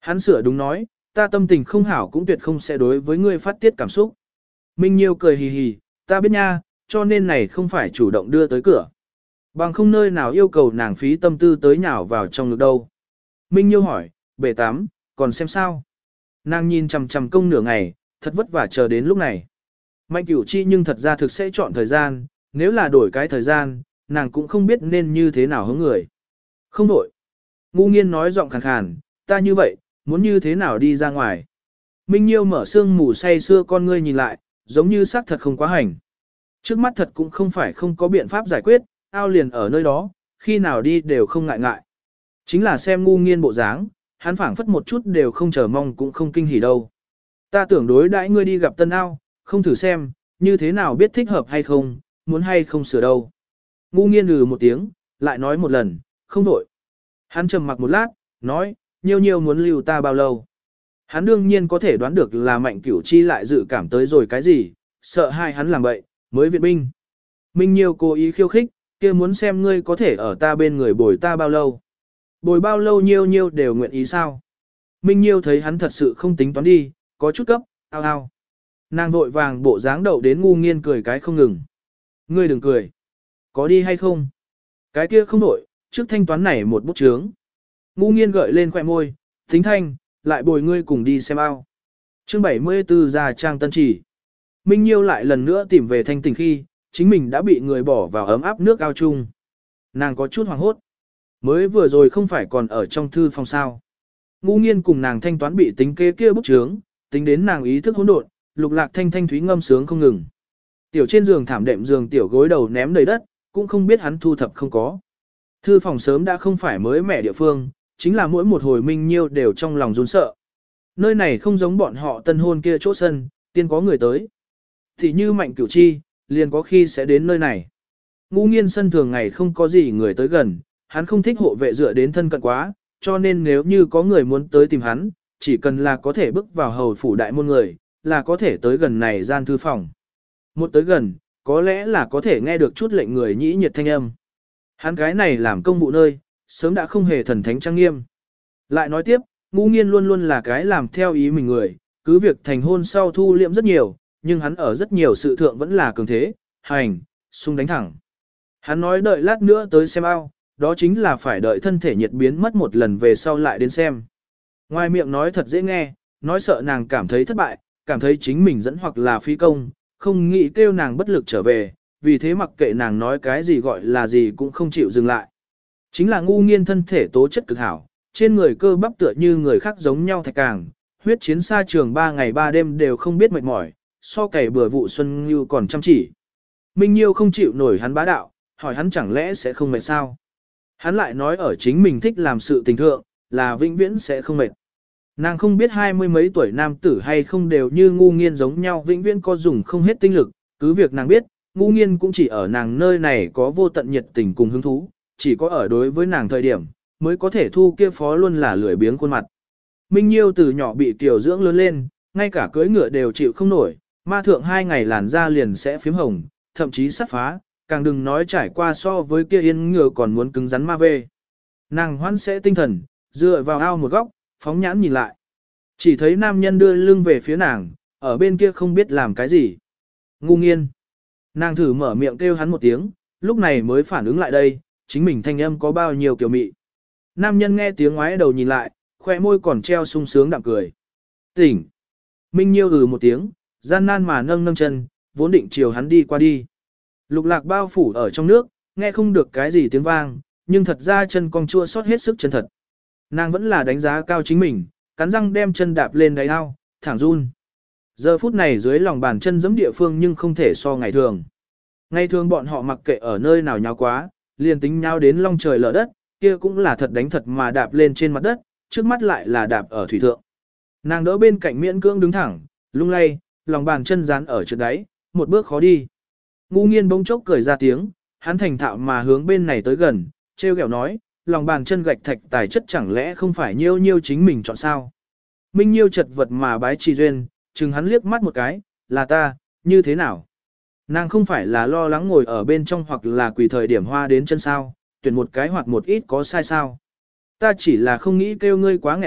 Hắn sửa đúng nói, ta tâm tình không hảo cũng tuyệt không sẽ đối với ngươi phát tiết cảm xúc. Minh Nhiêu cười hì hì, ta biết nha, cho nên này không phải chủ động đưa tới cửa. Bằng không nơi nào yêu cầu nàng phí tâm tư tới nhào vào trong ngực đâu. Minh Nhiêu hỏi, bể tắm, còn xem sao? Nàng nhìn chằm chằm công nửa ngày, thật vất vả chờ đến lúc này. Mạnh Cửu Chi nhưng thật ra thực sẽ chọn thời gian, nếu là đổi cái thời gian, nàng cũng không biết nên như thế nào hướng người. Không đổi. Ngu Nghiên nói giọng khàn khàn, ta như vậy, muốn như thế nào đi ra ngoài. Minh Nhiêu mở sương mù say xưa con ngươi nhìn lại, giống như xác thật không quá hành. Trước mắt thật cũng không phải không có biện pháp giải quyết, ao liền ở nơi đó, khi nào đi đều không ngại ngại. Chính là xem Ngu Nghiên bộ dáng, hắn phảng phất một chút đều không chờ mong cũng không kinh hỉ đâu. Ta tưởng đối đãi ngươi đi gặp tân ao, không thử xem, như thế nào biết thích hợp hay không, muốn hay không sửa đâu. Ngu Nghiên lừ một tiếng, lại nói một lần, không đổi. Hắn trầm mặc một lát, nói, Nhiêu Nhiêu muốn lưu ta bao lâu. Hắn đương nhiên có thể đoán được là Mạnh Cửu Chi lại dự cảm tới rồi cái gì, sợ hai hắn làm bậy, mới viện binh. Minh Nhiêu cố ý khiêu khích, kia muốn xem ngươi có thể ở ta bên người bồi ta bao lâu. Bồi bao lâu Nhiêu Nhiêu đều nguyện ý sao. Minh Nhiêu thấy hắn thật sự không tính toán đi, có chút cấp, ao ao. Nàng vội vàng bộ dáng đậu đến Ngu Nghiên cười cái không ngừng. Ngươi đừng cười. Có đi hay không? Cái kia không đổi, trước thanh toán này một bút chướng. Ngu Nghiên gợi lên khỏe môi, tính thanh, lại bồi ngươi cùng đi xem ao. Chương bảy mươi tư ra trang tân chỉ. Minh Nhiêu lại lần nữa tìm về thanh tình khi, chính mình đã bị người bỏ vào ấm áp nước ao chung. Nàng có chút hoảng hốt. Mới vừa rồi không phải còn ở trong thư phòng sao. Ngu Nghiên cùng nàng thanh toán bị tính kế kia bút chướng, tính đến nàng ý thức hỗn độn, lục lạc thanh thanh thúy ngâm sướng không ngừng. Tiểu trên giường thảm đệm giường tiểu gối đầu ném đầy đất, cũng không biết hắn thu thập không có. Thư phòng sớm đã không phải mới mẻ địa phương, chính là mỗi một hồi Minh Nhiêu đều trong lòng run sợ. Nơi này không giống bọn họ tân hôn kia chỗ sân, tiên có người tới. Thì như Mạnh Cửu Chi, liền có khi sẽ đến nơi này. Ngu Nghiên sân thường ngày không có gì người tới gần, hắn không thích hộ vệ dựa đến thân cận quá, cho nên nếu như có người muốn tới tìm hắn, chỉ cần là có thể bước vào hầu phủ đại môn người, là có thể tới gần này gian thư phòng. Một tới gần, có lẽ là có thể nghe được chút lệnh người nhĩ nhiệt thanh âm. Hắn cái này làm công vụ nơi, sớm đã không hề thần thánh trang nghiêm. Lại nói tiếp, Ngu Nghiên luôn luôn là cái làm theo ý mình người, cứ việc thành hôn sau thu liệm rất nhiều, nhưng hắn ở rất nhiều sự thượng vẫn là cường thế, hành, sung đánh thẳng. Hắn nói đợi lát nữa tới xem ao, đó chính là phải đợi thân thể nhiệt biến mất một lần về sau lại đến xem. Ngoài miệng nói thật dễ nghe, nói sợ nàng cảm thấy thất bại, cảm thấy chính mình dẫn hoặc là phi công, không nghĩ kêu nàng bất lực trở về, vì thế mặc kệ nàng nói cái gì gọi là gì cũng không chịu dừng lại. Chính là Ngu Nghiên thân thể tố chất cực hảo, trên người cơ bắp tựa như người khác giống nhau thạch càng, huyết chiến xa trường ba ngày ba đêm đều không biết mệt mỏi, so cày bừa vụ xuân như còn chăm chỉ. Minh Nhiêu không chịu nổi hắn bá đạo, hỏi hắn chẳng lẽ sẽ không mệt sao? Hắn lại nói ở chính mình thích làm sự tình thượng, là vĩnh viễn sẽ không mệt. Nàng không biết hai mươi mấy tuổi nam tử hay không đều như Ngu Nghiên giống nhau vĩnh viễn có dùng không hết tinh lực, cứ việc nàng biết, Ngu Nghiên cũng chỉ ở nàng nơi này có vô tận nhiệt tình cùng hứng thú, chỉ có ở đối với nàng thời điểm, mới có thể thu kia phó luôn là lười biếng khuôn mặt. Minh Nhiêu từ nhỏ bị tiểu dưỡng lớn lên, ngay cả cưỡi ngựa đều chịu không nổi, ma thượng hai ngày làn da liền sẽ phím hồng, thậm chí sắp phá, càng đừng nói trải qua so với kia yên ngựa còn muốn cứng rắn ma về. Nàng hoan sẽ tinh thần, dựa vào ao một góc, phóng nhãn nhìn lại. Chỉ thấy nam nhân đưa lưng về phía nàng, ở bên kia không biết làm cái gì. Ngu Nghiên. Nàng thử mở miệng kêu hắn một tiếng, lúc này mới phản ứng lại đây, chính mình thanh âm có bao nhiêu kiểu mị. Nam nhân nghe tiếng ngoái đầu nhìn lại, khoe môi còn treo sung sướng đạm cười. Tỉnh. Minh Nhiêu ừ một tiếng, gian nan mà nâng nâng chân, vốn định chiều hắn đi qua đi. Lục lạc bao phủ ở trong nước, nghe không được cái gì tiếng vang, nhưng thật ra chân cong chua xót hết sức chân thật. Nàng vẫn là đánh giá cao chính mình, cắn răng đem chân đạp lên đáy ao, thẳng run. Giờ phút này dưới lòng bàn chân giẫm địa phương nhưng không thể so ngày thường. Ngày thường bọn họ mặc kệ ở nơi nào nháo quá, liền tính nháo đến long trời lở đất, kia cũng là thật đánh thật mà đạp lên trên mặt đất, trước mắt lại là đạp ở thủy thượng. Nàng đỡ bên cạnh miễn cưỡng đứng thẳng, lung lay, lòng bàn chân dán ở trượt đáy, một bước khó đi. Ngu Nghiên bỗng chốc cười ra tiếng, hắn thành thạo mà hướng bên này tới gần, trêu ghẹo nói, lòng bàn chân gạch thạch tài chất chẳng lẽ không phải Nhiêu Nhiêu chính mình chọn sao? Minh Nhiêu chật vật mà bái trì duyên, chừng hắn liếc mắt một cái, là ta, như thế nào? Nàng không phải là lo lắng ngồi ở bên trong hoặc là quỳ thời điểm hoa đến chân sao, tuyển một cái hoặc một ít có sai sao? Ta chỉ là không nghĩ kêu ngươi quá nghẹn quất,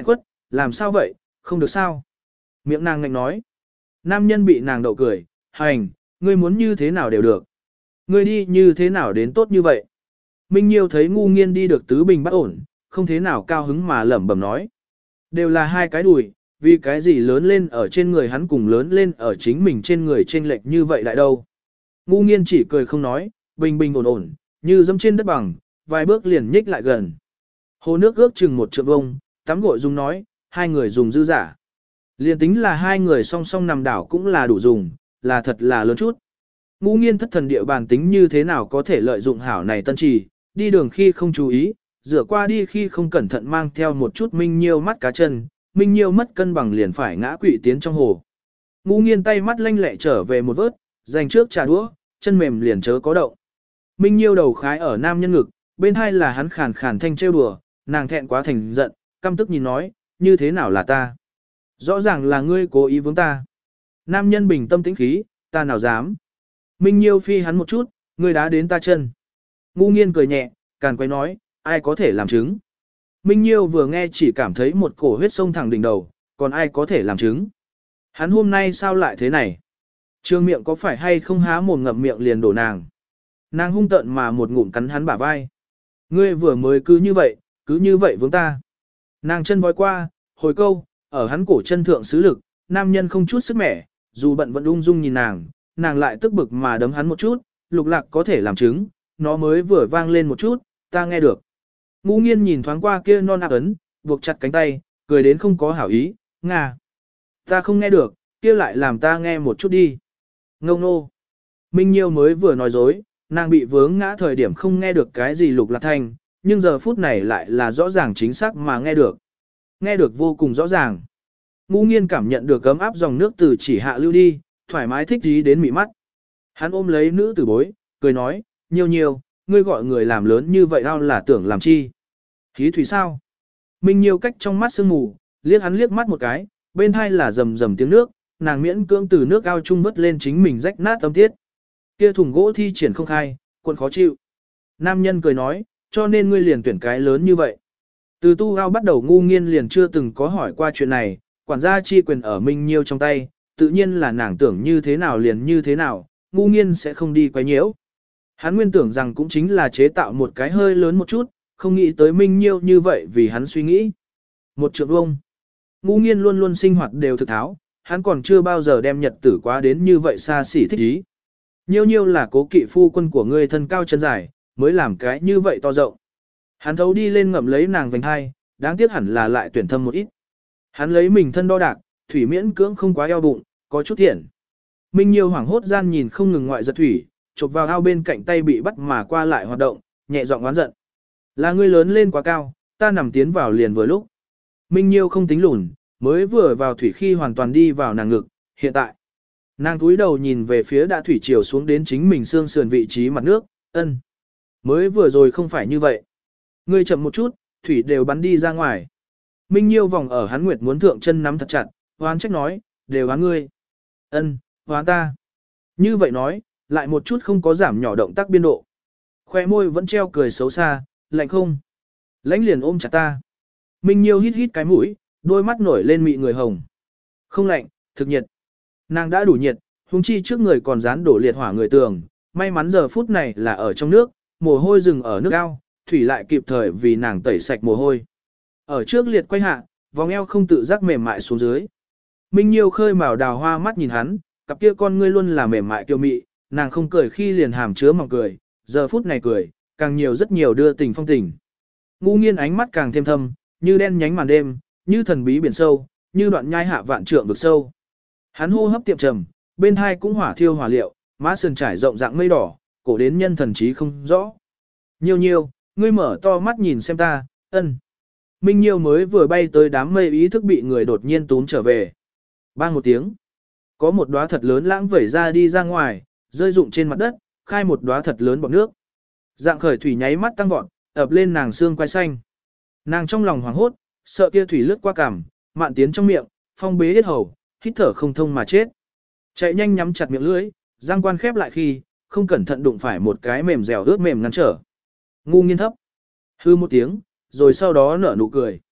làm sao vậy, không được sao. Miệng nàng ngạnh nói. Nam nhân bị nàng đậu cười, hành, ngươi muốn như thế nào đều được. Ngươi đi như thế nào đến tốt như vậy. Minh Nhiêu thấy ngu nghiên đi được tứ bình bất ổn, không thế nào cao hứng mà lẩm bẩm nói. Đều là hai cái đùi, vì cái gì lớn lên ở trên người hắn cùng lớn lên ở chính mình trên người chênh lệch như vậy lại đâu. Ngu nghiên chỉ cười không nói, bình bình ổn ổn, như dẫm trên đất bằng, vài bước liền nhích lại gần. Hồ nước ước chừng một trượng vông, tắm gội dùng nói, hai người dùng dư giả. Liền tính là hai người song song nằm đảo cũng là đủ dùng, là thật là lớn chút. Ngu nghiên thất thần địa bàn tính như thế nào có thể lợi dụng hảo này tân trì, đi đường khi không chú ý, rửa qua đi khi không cẩn thận mang theo một chút Minh Nhiêu mắt cá chân, Minh Nhiêu mất cân bằng liền phải ngã quỵ tiến trong hồ. Ngu nghiên tay mắt lanh lẹ trở về một vớt, dành trước trà đũa, chân mềm liền chớ có động. Minh Nhiêu đầu khái ở nam nhân ngực, bên hai là hắn khàn khàn thanh trêu đùa, nàng thẹn quá thành giận, căm tức nhìn nói, như thế nào là ta? Rõ ràng là ngươi cố ý vướng ta. Nam nhân bình tâm tĩnh khí, ta nào dám. Minh Nhiêu phi hắn một chút, ngươi đá đến ta chân. Ngu nghiên cười nhẹ, càn quay nói, ai có thể làm chứng. Minh Nhiêu vừa nghe chỉ cảm thấy một cổ huyết sông thẳng đỉnh đầu, còn ai có thể làm chứng. Hắn hôm nay sao lại thế này? Trương miệng có phải hay không há mồm ngậm miệng liền đổ nàng. Nàng hung tợn mà một ngụm cắn hắn bả vai. Ngươi vừa mới cứ như vậy, cứ như vậy vướng ta. Nàng chân vói qua, hồi câu, ở hắn cổ chân thượng xứ lực, nam nhân không chút sức mẻ, dù bận vẫn ung dung nhìn nàng, nàng lại tức bực mà đấm hắn một chút, lục lạc có thể làm chứng, nó mới vừa vang lên một chút, ta nghe được. Ngũ nghiên nhìn thoáng qua kia non áp ấn, buộc chặt cánh tay, cười đến không có hảo ý, ngà. Ta không nghe được, kia lại làm ta nghe một chút đi. Ngâu nô. Minh Nhiêu mới vừa nói dối, nàng bị vướng ngã thời điểm không nghe được cái gì lục lạc thanh, nhưng giờ phút này lại là rõ ràng chính xác mà nghe được. Nghe được vô cùng rõ ràng. Ngũ nghiên cảm nhận được ấm áp dòng nước từ chỉ hạ lưu đi, thoải mái thích ý đến mị mắt. Hắn ôm lấy nữ tử bối, cười nói, Nhiêu Nhiêu, ngươi gọi người làm lớn như vậy ao là tưởng làm chi. Khí thủy sao? Minh Nhiêu cách trong mắt sương mù, liếc hắn liếc mắt một cái, bên hai là rầm rầm tiếng nước, nàng miễn cưỡng từ nước ao chung vớt lên chính mình rách nát tâm tiết. Kia thùng gỗ thi triển không khai, quận khó chịu. Nam nhân cười nói, cho nên ngươi liền tuyển cái lớn như vậy. Từ tu ao bắt đầu ngu nghiên liền chưa từng có hỏi qua chuyện này, quản gia chi quyền ở Minh Nhiêu trong tay, tự nhiên là nàng tưởng như thế nào liền như thế nào, ngu nghiên sẽ không đi quấy nhiễu. Hắn nguyên tưởng rằng cũng chính là chế tạo một cái hơi lớn một chút, không nghĩ tới Minh Nhiêu như vậy vì hắn suy nghĩ. Một trượng vông. Ngu nghiên luôn luôn sinh hoạt đều thực tháo, hắn còn chưa bao giờ đem nhật tử quá đến như vậy xa xỉ thích ý. Nhiêu nhiêu là cố kỵ phu quân của ngươi thân cao chân dài, mới làm cái như vậy to rộng. Hắn thấu đi lên ngậm lấy nàng vành hai, đáng tiếc hẳn là lại tuyển thâm một ít. Hắn lấy mình thân đo đạc, thủy miễn cưỡng không quá eo bụng, có chút thiện. Minh Nhiêu hoảng hốt gian nhìn không ngừng ngoại giật thủy, chụp vào ao bên cạnh tay bị bắt mà qua lại hoạt động, nhẹ giọng oán giận. Là ngươi lớn lên quá cao, ta nằm tiến vào liền vừa lúc. Minh Nhiêu không tính lùn, mới vừa vào thủy khi hoàn toàn đi vào nàng ngực, hiện tại. Nàng túi đầu nhìn về phía đã thủy chiều xuống đến chính mình xương sườn vị trí mặt nước, ân. Mới vừa rồi không phải như vậy. Ngươi chậm một chút, thủy đều bắn đi ra ngoài. Minh Nhiêu vòng ở hắn nguyệt muốn thượng chân nắm thật chặt, hoán trách nói, đều hoán ngươi. Ân, hoán ta. Như vậy nói, lại một chút không có giảm nhỏ động tác biên độ. Khoe môi vẫn treo cười xấu xa, lạnh không? Lãnh liền ôm chặt ta. Minh Nhiêu hít hít cái mũi, đôi mắt nổi lên mị người hồng. Không lạnh, thực nhiệt. Nàng đã đủ nhiệt, huống chi trước người còn dán đổ liệt hỏa người tường. May mắn giờ phút này là ở trong nước, mồ hôi rừng ở nước ao, thủy lại kịp thời vì nàng tẩy sạch mồ hôi. Ở trước liệt quay hạ, vòng eo không tự giác mềm mại xuống dưới. Minh Nhiêu khơi màu đào hoa mắt nhìn hắn, cặp kia con ngươi luôn là mềm mại kiêu mị, nàng không cười khi liền hàm chứa mỏng cười, giờ phút này cười, càng nhiều rất nhiều đưa tình phong tình. Ngu nghiên ánh mắt càng thêm thâm, như đen nhánh màn đêm, như thần bí biển sâu, như đoạn nhai hạ vạn trượng vực sâu. Hắn hô hấp tiệm trầm, bên hai cũng hỏa thiêu hỏa liệu, má sườn trải rộng dạng mây đỏ, cổ đến nhân thần trí không rõ. Nhiêu nhiêu, ngươi mở to mắt nhìn xem ta, ân. Minh Nhiêu mới vừa bay tới đám mây ý thức bị người đột nhiên túm trở về. Bang một tiếng. Có một đóa thật lớn lãng vẩy ra đi ra ngoài, rơi rụng trên mặt đất, khai một đóa thật lớn bọt nước. Dạng khởi thủy nháy mắt tăng vọt, ập lên nàng xương quai xanh. Nàng trong lòng hoảng hốt, sợ kia thủy lướt qua cằm, mạn tiến trong miệng, phong bế hết hầu, hít thở không thông mà chết. Chạy nhanh nhắm chặt miệng lưỡi, răng quan khép lại khi, không cẩn thận đụng phải một cái mềm dẻo ướt mềm ngăn trở. Ngu nghiên thấp. Hư một tiếng, rồi sau đó nở nụ cười.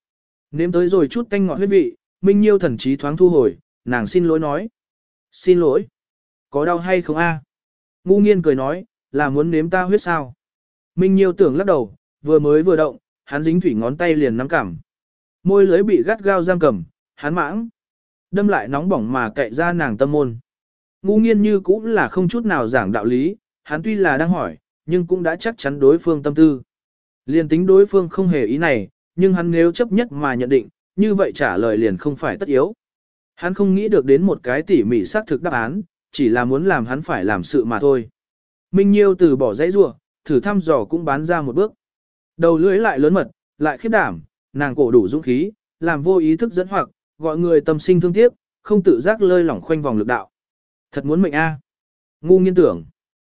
Nếm tới rồi chút tanh ngọt huyết vị, Minh Nhiêu thần trí thoáng thu hồi, nàng xin lỗi nói. Xin lỗi. Có đau hay không a? Ngu nghiên cười nói, là muốn nếm ta huyết sao? Minh Nhiêu tưởng lắc đầu, vừa mới vừa động, hắn dính thủy ngón tay liền nắm cảm. Môi lưới bị gắt gao giam cầm, hắn mãng. Đâm lại nóng bỏng mà cậy ra nàng tâm môn. Ngu nghiên như cũng là không chút nào giảng đạo lý, hắn tuy là đang hỏi, nhưng cũng đã chắc chắn đối phương tâm tư. Liền tính đối phương không hề ý này, nhưng hắn nếu chấp nhất mà nhận định, như vậy trả lời liền không phải tất yếu. Hắn không nghĩ được đến một cái tỉ mỉ xác thực đáp án, chỉ là muốn làm hắn phải làm sự mà thôi. Minh Nhiêu từ bỏ dãy rủa, thử thăm dò cũng bán ra một bước. Đầu lưỡi lại lớn mật, lại khiếp đảm, nàng cổ đủ dũng khí, làm vô ý thức dẫn hoặc, gọi người tâm sinh thương tiếc, không tự giác lơi lỏng khoanh vòng lực đạo. Thật muốn mệnh a. Ngu nghiên tưởng.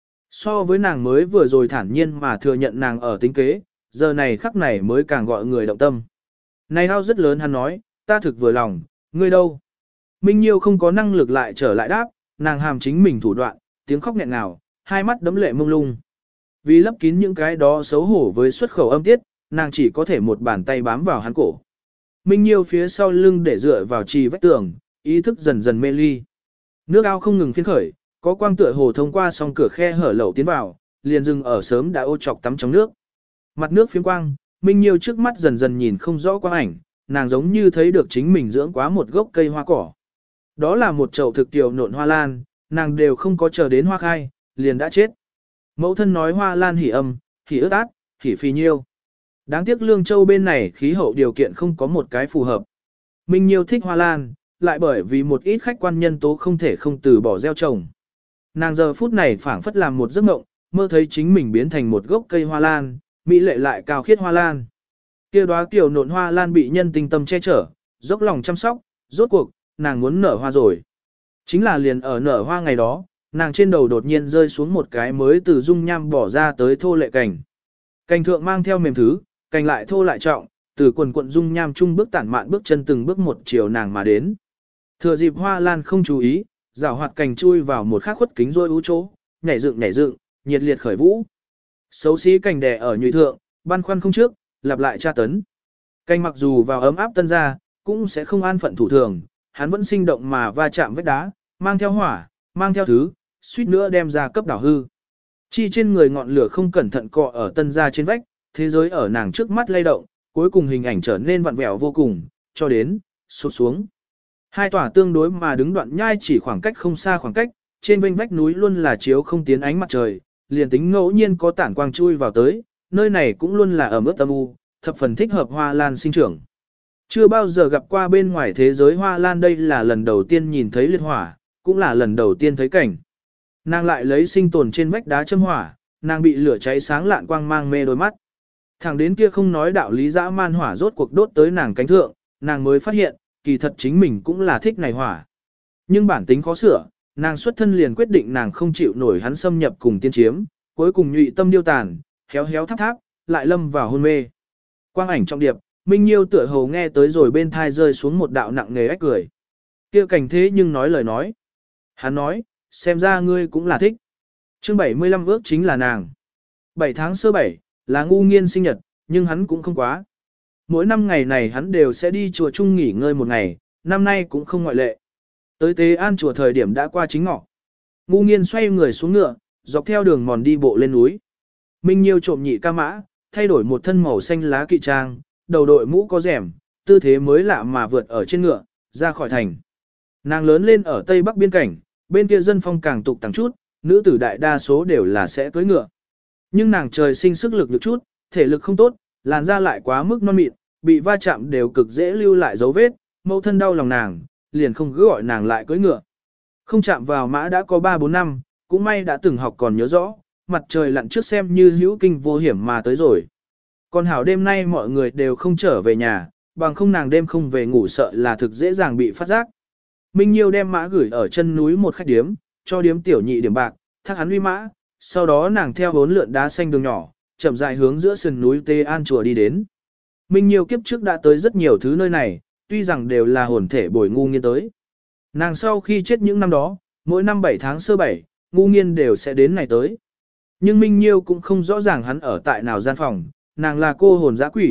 So với nàng mới vừa rồi thản nhiên mà thừa nhận nàng ở tính kế, giờ này khắc này mới càng gọi người động tâm. Này hao rất lớn hắn nói, ta thực vừa lòng, ngươi đâu? Minh Nhiêu không có năng lực lại trở lại đáp, nàng hàm chính mình thủ đoạn, tiếng khóc nghẹn ngào, hai mắt đấm lệ mông lung. Vì lấp kín những cái đó xấu hổ với xuất khẩu âm tiết, nàng chỉ có thể một bàn tay bám vào hắn cổ. Minh Nhiêu phía sau lưng để dựa vào trì vách tường, ý thức dần dần mê ly. Nước ao không ngừng phiên khởi, có quang tựa hồ thông qua song cửa khe hở lậu tiến vào, liền dừng ở sớm đã ô chọc tắm trong nước. Mặt nước phiếm quang, Minh Nhiêu trước mắt dần dần nhìn không rõ quang ảnh, nàng giống như thấy được chính mình dưỡng quá một gốc cây hoa cỏ. Đó là một chậu thực tiểu nộn hoa lan, nàng đều không có chờ đến hoa khai, liền đã chết. Mẫu thân nói hoa lan hỉ âm, hỉ ướt át, hỉ phi nhiêu. Đáng tiếc Lương Châu bên này khí hậu điều kiện không có một cái phù hợp. Minh Nhiêu thích hoa lan, lại bởi vì một ít khách quan nhân tố không thể không từ bỏ gieo trồng. Nàng giờ phút này phảng phất làm một giấc mộng, mơ thấy chính mình biến thành một gốc cây hoa lan, mỹ lệ lại cao khiết hoa lan. Kia đóa kiểu nộn hoa lan bị nhân tình tâm che chở, dốc lòng chăm sóc, rốt cuộc, nàng muốn nở hoa rồi. Chính là liền ở nở hoa ngày đó, nàng trên đầu đột nhiên rơi xuống một cái mới từ dung nham bỏ ra tới thô lệ cành. Cành thượng mang theo mềm thứ, cành lại thô lại trọng, từ quần quận dung nham trung bước tản mạn bước chân từng bước một chiều nàng mà đến. Thừa dịp hoa lan không chú ý, rảo hoạt cành chui vào một khắc khuất kính rôi ú chỗ, nhảy dựng nhảy dựng, nhiệt liệt khởi vũ. Xấu xí cành đè ở nhụy thượng, băn khoăn không trước, lặp lại tra tấn. Cành mặc dù vào ấm áp tân ra, cũng sẽ không an phận thủ thường, hắn vẫn sinh động mà va chạm vết đá, mang theo hỏa, mang theo thứ, suýt nữa đem ra cấp đảo hư. Chi trên người ngọn lửa không cẩn thận cọ ở tân ra trên vách, thế giới ở nàng trước mắt lay động, cuối cùng hình ảnh trở nên vặn vẹo vô cùng, cho đến, sụp xuống. Hai tòa tương đối mà đứng đoạn nhai chỉ khoảng cách không xa khoảng cách, trên vênh vách núi luôn là chiếu không tiến ánh mặt trời, liền tính ngẫu nhiên có tản quang chui vào tới, nơi này cũng luôn là ẩm ướt âm u, thập phần thích hợp hoa lan sinh trưởng. Chưa bao giờ gặp qua bên ngoài thế giới hoa lan, đây là lần đầu tiên nhìn thấy liệt hỏa, cũng là lần đầu tiên thấy cảnh. Nàng lại lấy sinh tồn trên vách đá châm hỏa, nàng bị lửa cháy sáng lạn quang mang mê đôi mắt. Thẳng đến kia không nói đạo lý dã man hỏa rốt cuộc đốt tới nàng cánh thượng, nàng mới phát hiện, kỳ thật chính mình cũng là thích này hỏa. Nhưng bản tính khó sửa, nàng xuất thân liền quyết định nàng không chịu nổi hắn xâm nhập cùng tiên chiếm, cuối cùng nhụy tâm điêu tàn, héo héo tháp tháp, lại lâm vào hôn mê. Quang ảnh trong điệp, Minh Nhiêu tựa hồ nghe tới rồi bên thai rơi xuống một đạo nặng nề ách cười. Kia cảnh thế nhưng nói lời nói. Hắn nói, xem ra ngươi cũng là thích. Chương bảy mươi lăm ước chính là nàng. bảy tháng sơ bảy, là ngu nghiên sinh nhật, nhưng hắn cũng không quá. Mỗi năm ngày này hắn đều sẽ đi chùa chung nghỉ ngơi một ngày, năm nay cũng không ngoại lệ. Tới Tế An chùa thời điểm đã qua chính ngọ. Ngu nghiên xoay người xuống ngựa, dọc theo đường mòn đi bộ lên núi. Minh Nhiêu trộm nhị ca mã, thay đổi một thân màu xanh lá kỵ trang, đầu đội mũ có rèm, tư thế mới lạ mà vượt ở trên ngựa, ra khỏi thành. Nàng lớn lên ở Tây Bắc biên cảnh, bên kia dân phong càng tục tăng chút, nữ tử đại đa số đều là sẽ cưỡi ngựa. Nhưng nàng trời sinh sức lực được chút, thể lực không tốt, làn da lại quá mức non mịn, bị va chạm đều cực dễ lưu lại dấu vết, mẫu thân đau lòng nàng, liền không cứ gọi nàng lại cưỡi ngựa. Không chạm vào mã đã có ba bốn năm, cũng may đã từng học còn nhớ rõ, mặt trời lặn trước xem như hữu kinh vô hiểm mà tới rồi. Còn hảo đêm nay mọi người đều không trở về nhà, bằng không nàng đêm không về ngủ sợ là thực dễ dàng bị phát giác. Minh Nhiêu đem mã gửi ở chân núi một khách điếm, cho điếm tiểu nhị điểm bạc, thác hắn uy mã, sau đó nàng theo bốn lượn đá xanh đường nhỏ, chậm rãi hướng giữa sườn núi Tê An chùa đi đến. Minh Nhiêu kiếp trước đã tới rất nhiều thứ nơi này, tuy rằng đều là hồn thể bồi ngu nghiên tới. Nàng sau khi chết những năm đó, mỗi năm bảy tháng sơ bảy, ngu nghiên đều sẽ đến này tới. Nhưng Minh Nhiêu cũng không rõ ràng hắn ở tại nào gian phòng, nàng là cô hồn dã quỷ,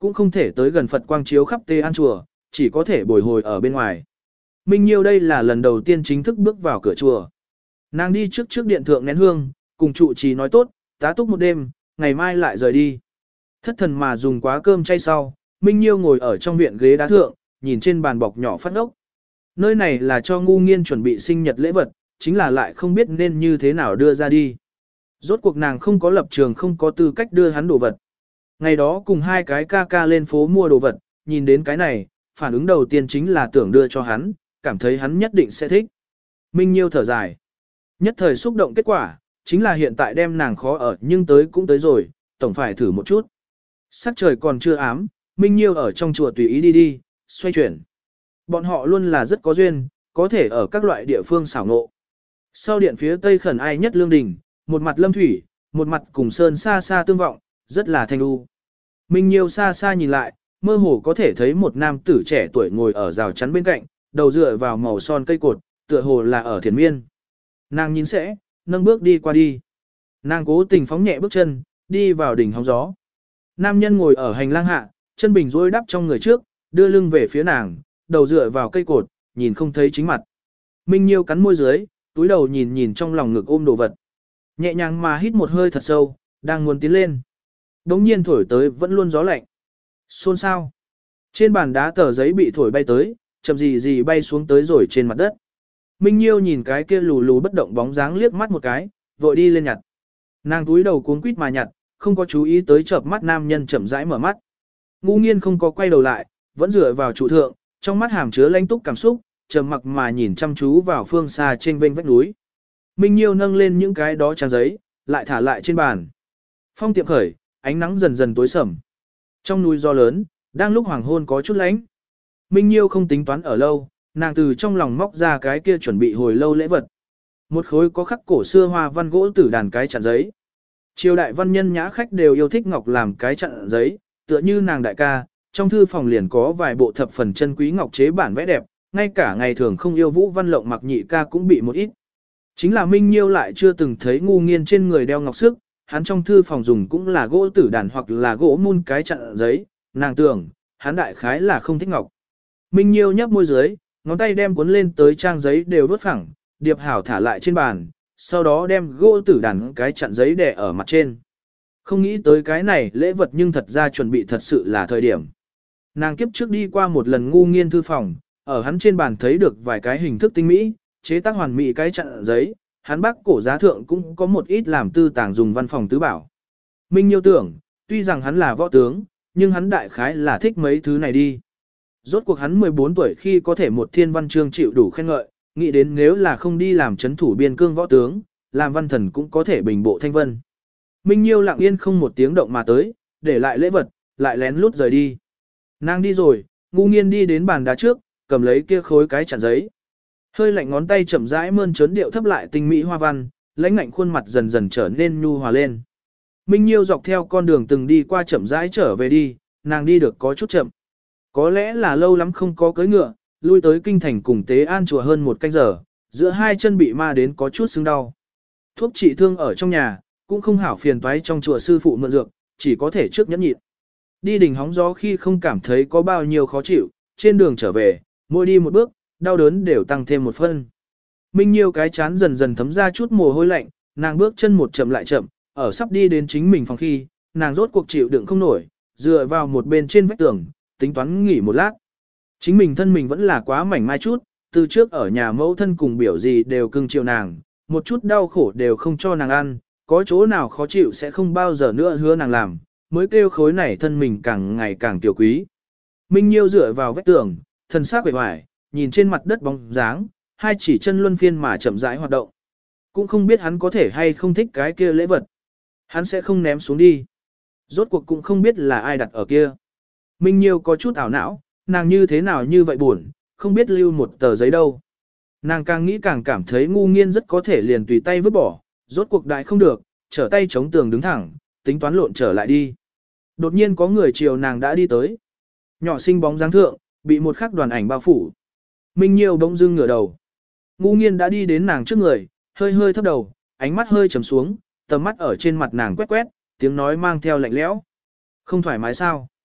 cũng không thể tới gần Phật quang chiếu khắp Tê An chùa, chỉ có thể bồi hồi ở bên ngoài. Minh Nhiêu đây là lần đầu tiên chính thức bước vào cửa chùa. Nàng đi trước trước điện thượng nén hương, cùng trụ trì nói tốt, tá túc một đêm, ngày mai lại rời đi. Thất thần mà dùng quá cơm chay sau, Minh Nhiêu ngồi ở trong viện ghế đá thượng, nhìn trên bàn bọc nhỏ phát ốc. Nơi này là cho ngu nghiên chuẩn bị sinh nhật lễ vật, chính là lại không biết nên như thế nào đưa ra đi. Rốt cuộc nàng không có lập trường, không có tư cách đưa hắn đồ vật. Ngày đó cùng hai cái ca ca lên phố mua đồ vật, nhìn đến cái này, phản ứng đầu tiên chính là tưởng đưa cho hắn, cảm thấy hắn nhất định sẽ thích. Minh Nhiêu thở dài. Nhất thời xúc động kết quả, chính là hiện tại đem nàng khó ở nhưng tới cũng tới rồi, tổng phải thử một chút. Sắc trời còn chưa ám, Minh Nhiêu ở trong chùa tùy ý đi đi, xoay chuyển. Bọn họ luôn là rất có duyên, có thể ở các loại địa phương xảo ngộ. Sau điện phía tây khẩn ai nhất lương đình, một mặt lâm thủy, một mặt cùng sơn xa xa tương vọng, rất là thanh u. Minh Nhiêu xa xa nhìn lại, mơ hồ có thể thấy một nam tử trẻ tuổi ngồi ở rào chắn bên cạnh, đầu dựa vào màu son cây cột, tựa hồ là ở thiền miên. Nàng nhìn sẽ, nâng bước đi qua đi. Nàng cố tình phóng nhẹ bước chân, đi vào đỉnh hóng gió. Nam nhân ngồi ở hành lang hạ, chân bình rối đắp trong người trước, đưa lưng về phía nàng, đầu dựa vào cây cột, nhìn không thấy chính mặt. Minh Nhiêu cắn môi dưới, túi đầu nhìn nhìn trong lòng ngực ôm đồ vật. Nhẹ nhàng mà hít một hơi thật sâu, đang muốn tiến lên. Đống nhiên thổi tới vẫn luôn gió lạnh. Xôn xao. Trên bàn đá tờ giấy bị thổi bay tới, chậm gì gì bay xuống tới rồi trên mặt đất. Minh Nhiêu nhìn cái kia lù lù bất động bóng dáng liếc mắt một cái, vội đi lên nhặt. Nàng túi đầu cuống quýt mà nhặt, không có chú ý tới chợp mắt nam nhân chậm rãi mở mắt. Ngu Nghiên không có quay đầu lại, vẫn dựa vào trụ thượng, trong mắt hàm chứa lãnh túc cảm xúc, trầm mặc mà nhìn chăm chú vào phương xa trên vênh vách núi. Minh Nhiêu nâng lên những cái đó trang giấy, lại thả lại trên bàn. Phong tiệm khởi, ánh nắng dần dần tối sầm. Trong núi gió lớn, đang lúc hoàng hôn có chút lạnh. Minh Nhiêu không tính toán ở lâu, nàng từ trong lòng móc ra cái kia chuẩn bị hồi lâu lễ vật. Một khối có khắc cổ xưa hoa văn gỗ tử đàn cái chặn giấy. Triều đại văn nhân nhã khách đều yêu thích ngọc làm cái chặn giấy, tựa như nàng đại ca, trong thư phòng liền có vài bộ thập phần chân quý ngọc chế bản vẽ đẹp, ngay cả ngày thường không yêu vũ văn lộng mặc nhị ca cũng bị một ít. Chính là Minh Nhiêu lại chưa từng thấy Ngu Nghiên trên người đeo ngọc sức, hắn trong thư phòng dùng cũng là gỗ tử đàn hoặc là gỗ mun cái chặn giấy, nàng tưởng, hắn đại khái là không thích ngọc. Minh Nhiêu nhấp môi dưới, ngón tay đem cuốn lên tới trang giấy đều đốt phẳng, điệp hảo thả lại trên bàn, sau đó đem gỗ tử đàn cái chặn giấy đè ở mặt trên. Không nghĩ tới cái này lễ vật nhưng thật ra chuẩn bị thật sự là thời điểm. Nàng kiếp trước đi qua một lần Ngu Nghiên thư phòng, ở hắn trên bàn thấy được vài cái hình thức tinh mỹ, chế tác hoàn mỹ cái chặn giấy, hắn bác cổ giá thượng cũng có một ít làm tư tàng dùng văn phòng tứ bảo. Minh Nhiêu tưởng, tuy rằng hắn là võ tướng, nhưng hắn đại khái là thích mấy thứ này đi. Rốt cuộc hắn mười bốn tuổi khi có thể một thiên văn chương chịu đủ khen ngợi, nghĩ đến nếu là không đi làm chấn thủ biên cương võ tướng, làm văn thần cũng có thể bình bộ thanh vân. Minh Nhiêu lặng yên không một tiếng động mà tới, để lại lễ vật, lại lén lút rời đi. Nàng đi rồi, Ngu Nghiên đi đến bàn đá trước, cầm lấy kia khối cái chặn giấy. Hơi lạnh ngón tay chậm rãi mơn trớn điệu thấp lại tinh mỹ hoa văn, lãnh ngạnh khuôn mặt dần dần trở nên nhu hòa lên. Minh Nhiêu dọc theo con đường từng đi qua chậm rãi trở về đi, nàng đi được có chút chậm. Có lẽ là lâu lắm không có cưỡi ngựa, lui tới kinh thành cùng Tế An chùa hơn một canh giờ, giữa hai chân bị ma đến có chút sưng đau. Thuốc trị thương ở trong nhà, cũng không hảo phiền toái trong chùa sư phụ mượn dược, chỉ có thể trước nhẫn nhịn. Đi đỉnh hóng gió khi không cảm thấy có bao nhiêu khó chịu, trên đường trở về, mỗi đi một bước, đau đớn đều tăng thêm một phân. Minh Nhiêu cái chán dần dần thấm ra chút mồ hôi lạnh, nàng bước chân một chậm lại chậm, ở sắp đi đến chính mình phòng khi, nàng rốt cuộc chịu đựng không nổi, dựa vào một bên trên vách tường, tính toán nghỉ một lát. Chính mình thân mình vẫn là quá mảnh mai chút, từ trước ở nhà mẫu thân cùng biểu gì đều cưng chiều nàng, một chút đau khổ đều không cho nàng ăn, có chỗ nào khó chịu sẽ không bao giờ nữa hứa nàng làm, mới kêu khối này thân mình càng ngày càng tiểu quý. Minh Nhiêu dựa vào vách tường, thân xác vẻ vải, nhìn trên mặt đất bóng dáng, hai chỉ chân luân phiên mà chậm rãi hoạt động. Cũng không biết hắn có thể hay không thích cái kia lễ vật. Hắn sẽ không ném xuống đi. Rốt cuộc cũng không biết là ai đặt ở kia. Minh Nhiêu có chút ảo não, nàng như thế nào như vậy buồn, không biết lưu một tờ giấy đâu. Nàng càng nghĩ càng cảm thấy Ngu Nghiên rất có thể liền tùy tay vứt bỏ, rốt cuộc đại không được, trở tay chống tường đứng thẳng, tính toán lộn trở lại đi. Đột nhiên có người chiều nàng đã đi tới. Nhỏ xinh bóng dáng thượng, bị một khắc đoàn ảnh bao phủ. Minh Nhiêu bỗng dưng ngửa đầu. Ngu Nghiên đã đi đến nàng trước người, hơi hơi thấp đầu, ánh mắt hơi trầm xuống, tầm mắt ở trên mặt nàng quét quét, tiếng nói mang theo lạnh lẽo. Không thoải mái sao?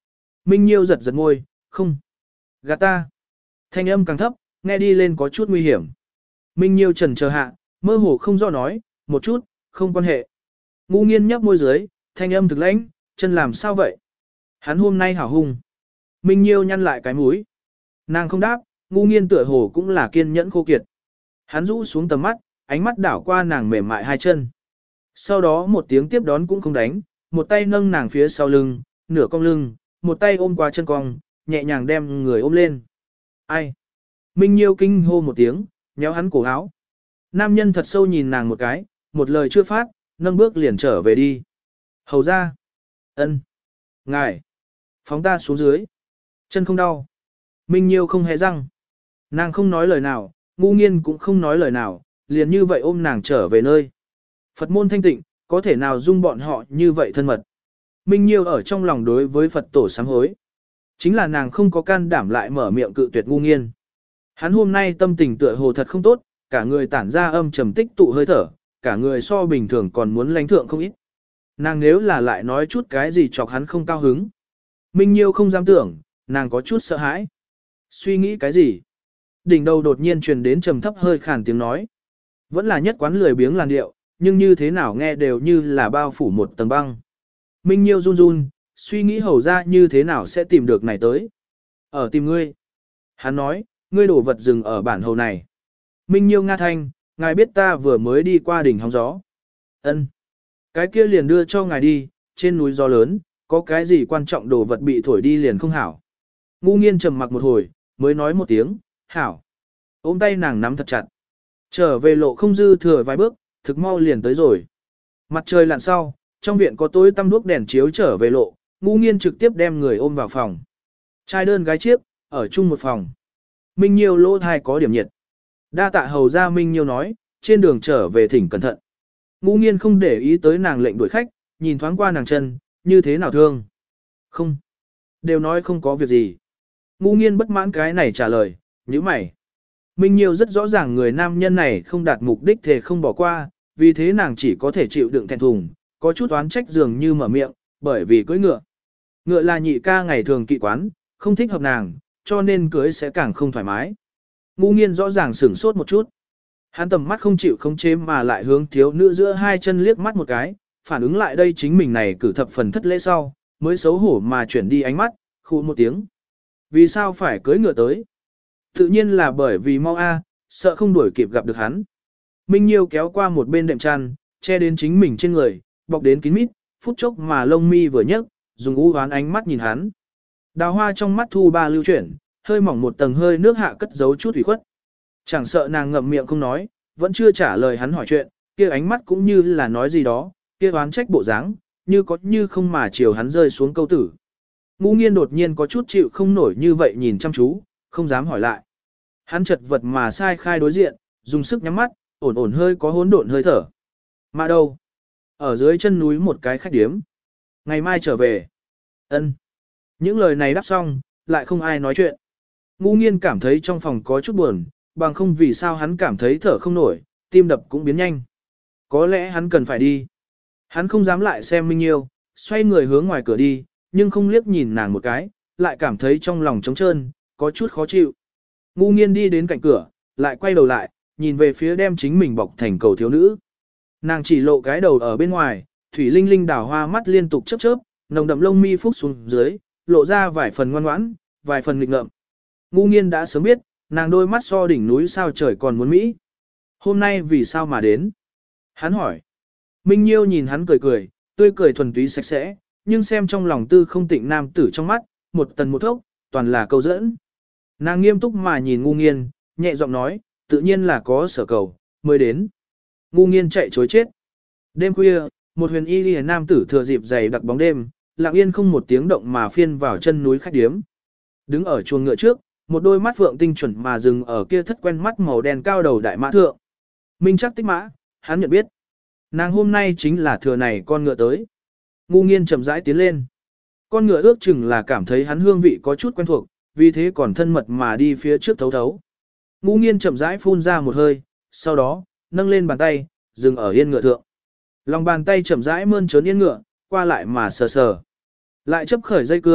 Minh Nhiêu giật giật môi, không. Gạt ta. Thanh âm càng thấp, nghe đi lên có chút nguy hiểm. Minh Nhiêu trần chờ hạ, mơ hồ không do nói, một chút, không quan hệ. Ngu nghiên nhấp môi dưới, thanh âm thực lãnh, chân làm sao vậy? Hắn hôm nay hảo hung. Minh Nhiêu nhăn lại cái mũi. Nàng không đáp, ngu nghiên tựa hồ cũng là kiên nhẫn khô kiệt. Hắn rũ xuống tầm mắt, ánh mắt đảo qua nàng mềm mại hai chân. Sau đó một tiếng tiếp đón cũng không đánh, một tay nâng nàng phía sau lưng, nửa cong lưng, một tay ôm qua chân cong, nhẹ nhàng đem người ôm lên. Ai? Minh Nhiêu kinh hô một tiếng, nhéo hắn cổ áo. Nam nhân thật sâu nhìn nàng một cái, một lời chưa phát, nâng bước liền trở về đi. Hầu ra. Ân. Ngài. Phóng ta xuống dưới. Chân không đau. Minh Nhiêu không hề răng. Nàng không nói lời nào, ngu nghiên cũng không nói lời nào, liền như vậy ôm nàng trở về nơi. Phật môn thanh tịnh, có thể nào dung bọn họ như vậy thân mật. Minh Nhiêu ở trong lòng đối với Phật tổ sám hối. Chính là nàng không có can đảm lại mở miệng cự tuyệt ngu nghiên. Hắn hôm nay tâm tình tựa hồ thật không tốt, cả người tản ra âm trầm tích tụ hơi thở, cả người so bình thường còn muốn lánh thượng không ít. Nàng nếu là lại nói chút cái gì chọc hắn không cao hứng. Minh Nhiêu không dám tưởng, nàng có chút sợ hãi. Suy nghĩ cái gì? Đỉnh đầu đột nhiên truyền đến trầm thấp hơi khàn tiếng nói. Vẫn là nhất quán lười biếng làn điệu, nhưng như thế nào nghe đều như là bao phủ một tầng băng. Minh Nhiêu run run, suy nghĩ hầu ra như thế nào sẽ tìm được này tới. Ở tìm ngươi. Hắn nói, ngươi đổ vật dừng ở bản hầu này. Minh Nhiêu nga thanh, ngài biết ta vừa mới đi qua đỉnh hóng gió. Ân, cái kia liền đưa cho ngài đi, trên núi gió lớn, có cái gì quan trọng đồ vật bị thổi đi liền không hảo. Ngu nghiên trầm mặc một hồi, mới nói một tiếng, hảo. Ôm tay nàng nắm thật chặt. Trở về lộ không dư thừa vài bước, thực mau liền tới rồi. Mặt trời lặn sau, trong viện có tối tăm đuốc đèn chiếu trở về lộ, ngu nghiên trực tiếp đem người ôm vào phòng. Trai đơn gái chiếc, ở chung một phòng. Minh Nhiêu lỗ thai có điểm nhiệt. Đa tạ hầu ra Minh Nhiêu nói, trên đường trở về thỉnh cẩn thận. Ngu nghiên không để ý tới nàng lệnh đuổi khách, nhìn thoáng qua nàng chân, như thế nào thương. Không. Đều nói không có việc gì. Ngu nghiên bất mãn cái này trả lời, như mày. Minh Nhiêu rất rõ ràng người nam nhân này không đạt mục đích thì không bỏ qua, vì thế nàng chỉ có thể chịu đựng thẹn thùng, có chút oán trách dường như mở miệng, bởi vì cưỡi ngựa. Ngựa là nhị ca ngày thường kỵ quán, không thích hợp nàng, cho nên cưới sẽ càng không thoải mái. Ngu nghiên rõ ràng sửng sốt một chút. Hắn tầm mắt không chịu khống chế mà lại hướng thiếu nữ giữa hai chân liếc mắt một cái, phản ứng lại đây chính mình này cử thập phần thất lễ sau, mới xấu hổ mà chuyển đi ánh mắt, khu một tiếng. Vì sao phải cưới ngựa tới? Tự nhiên là bởi vì mau a, sợ không đuổi kịp gặp được hắn. Minh Nhiêu kéo qua một bên đệm chăn, che đến chính mình trên người, bọc đến kín mít, phút chốc mà lông mi vừa nhấc, dùng u hoán ánh mắt nhìn hắn. Đào hoa trong mắt thu ba lưu chuyển, hơi mỏng một tầng hơi nước hạ cất giấu chút ủy khuất. Chẳng sợ nàng ngậm miệng không nói, vẫn chưa trả lời hắn hỏi chuyện, kia ánh mắt cũng như là nói gì đó, kia oán trách bộ dáng, như có như không mà chiều hắn rơi xuống câu tử. Ngũ nghiên đột nhiên có chút chịu không nổi như vậy nhìn chăm chú, không dám hỏi lại. Hắn chật vật mà sai khai đối diện, dùng sức nhắm mắt, ổn ổn hơi có hỗn độn hơi thở. Mà đâu? Ở dưới chân núi một cái khách điếm. Ngày mai trở về. Ân. Những lời này đáp xong, lại không ai nói chuyện. Ngũ nghiên cảm thấy trong phòng có chút buồn, bằng không vì sao hắn cảm thấy thở không nổi, tim đập cũng biến nhanh. Có lẽ hắn cần phải đi. Hắn không dám lại xem Minh Nhiêu, xoay người hướng ngoài cửa đi, nhưng không liếc nhìn nàng một cái, lại cảm thấy trong lòng trống trơn, có chút khó chịu. Ngu nghiên đi đến cạnh cửa, lại quay đầu lại, nhìn về phía đem chính mình bọc thành cầu thiếu nữ. Nàng chỉ lộ cái đầu ở bên ngoài, thủy linh linh đào hoa mắt liên tục chớp chớp, nồng đậm lông mi phúc xuống dưới, lộ ra vài phần ngoan ngoãn, vài phần nghịch ngợm. Ngu nghiên đã sớm biết, nàng đôi mắt so đỉnh núi sao trời còn muốn Mỹ. Hôm nay vì sao mà đến? Hắn hỏi. Minh Nhiêu nhìn hắn cười cười, tươi cười thuần túy sạch sẽ, nhưng xem trong lòng tư không tịnh nam tử trong mắt, một tần một thốc, toàn là câu dẫn. Nàng nghiêm túc mà nhìn ngu nghiên, nhẹ giọng nói, tự nhiên là có sở cầu, mới đến. Ngu nghiên chạy chối chết. Đêm khuya, một huyền y liễu nam tử thừa dịp dày đặc bóng đêm, lặng yên không một tiếng động mà phiên vào chân núi khách điếm. Đứng ở chuồng ngựa trước, một đôi mắt phượng tinh chuẩn mà dừng ở kia thất quen mắt màu đen cao đầu đại mã thượng. Minh chắc tích mã, hắn nhận biết. Nàng hôm nay chính là thừa này con ngựa tới. Ngu nghiên chậm rãi tiến lên. Con ngựa ước chừng là cảm thấy hắn hương vị có chút quen thuộc, vì thế còn thân mật mà đi phía trước thấu thấu. Ngu nghiên chậm rãi phun ra một hơi, sau đó, nâng lên bàn tay, dừng ở yên ngựa thượng. Lòng bàn tay chậm rãi mơn trớn yên ngựa, qua lại mà sờ sờ. Lại chấp khởi dây cương,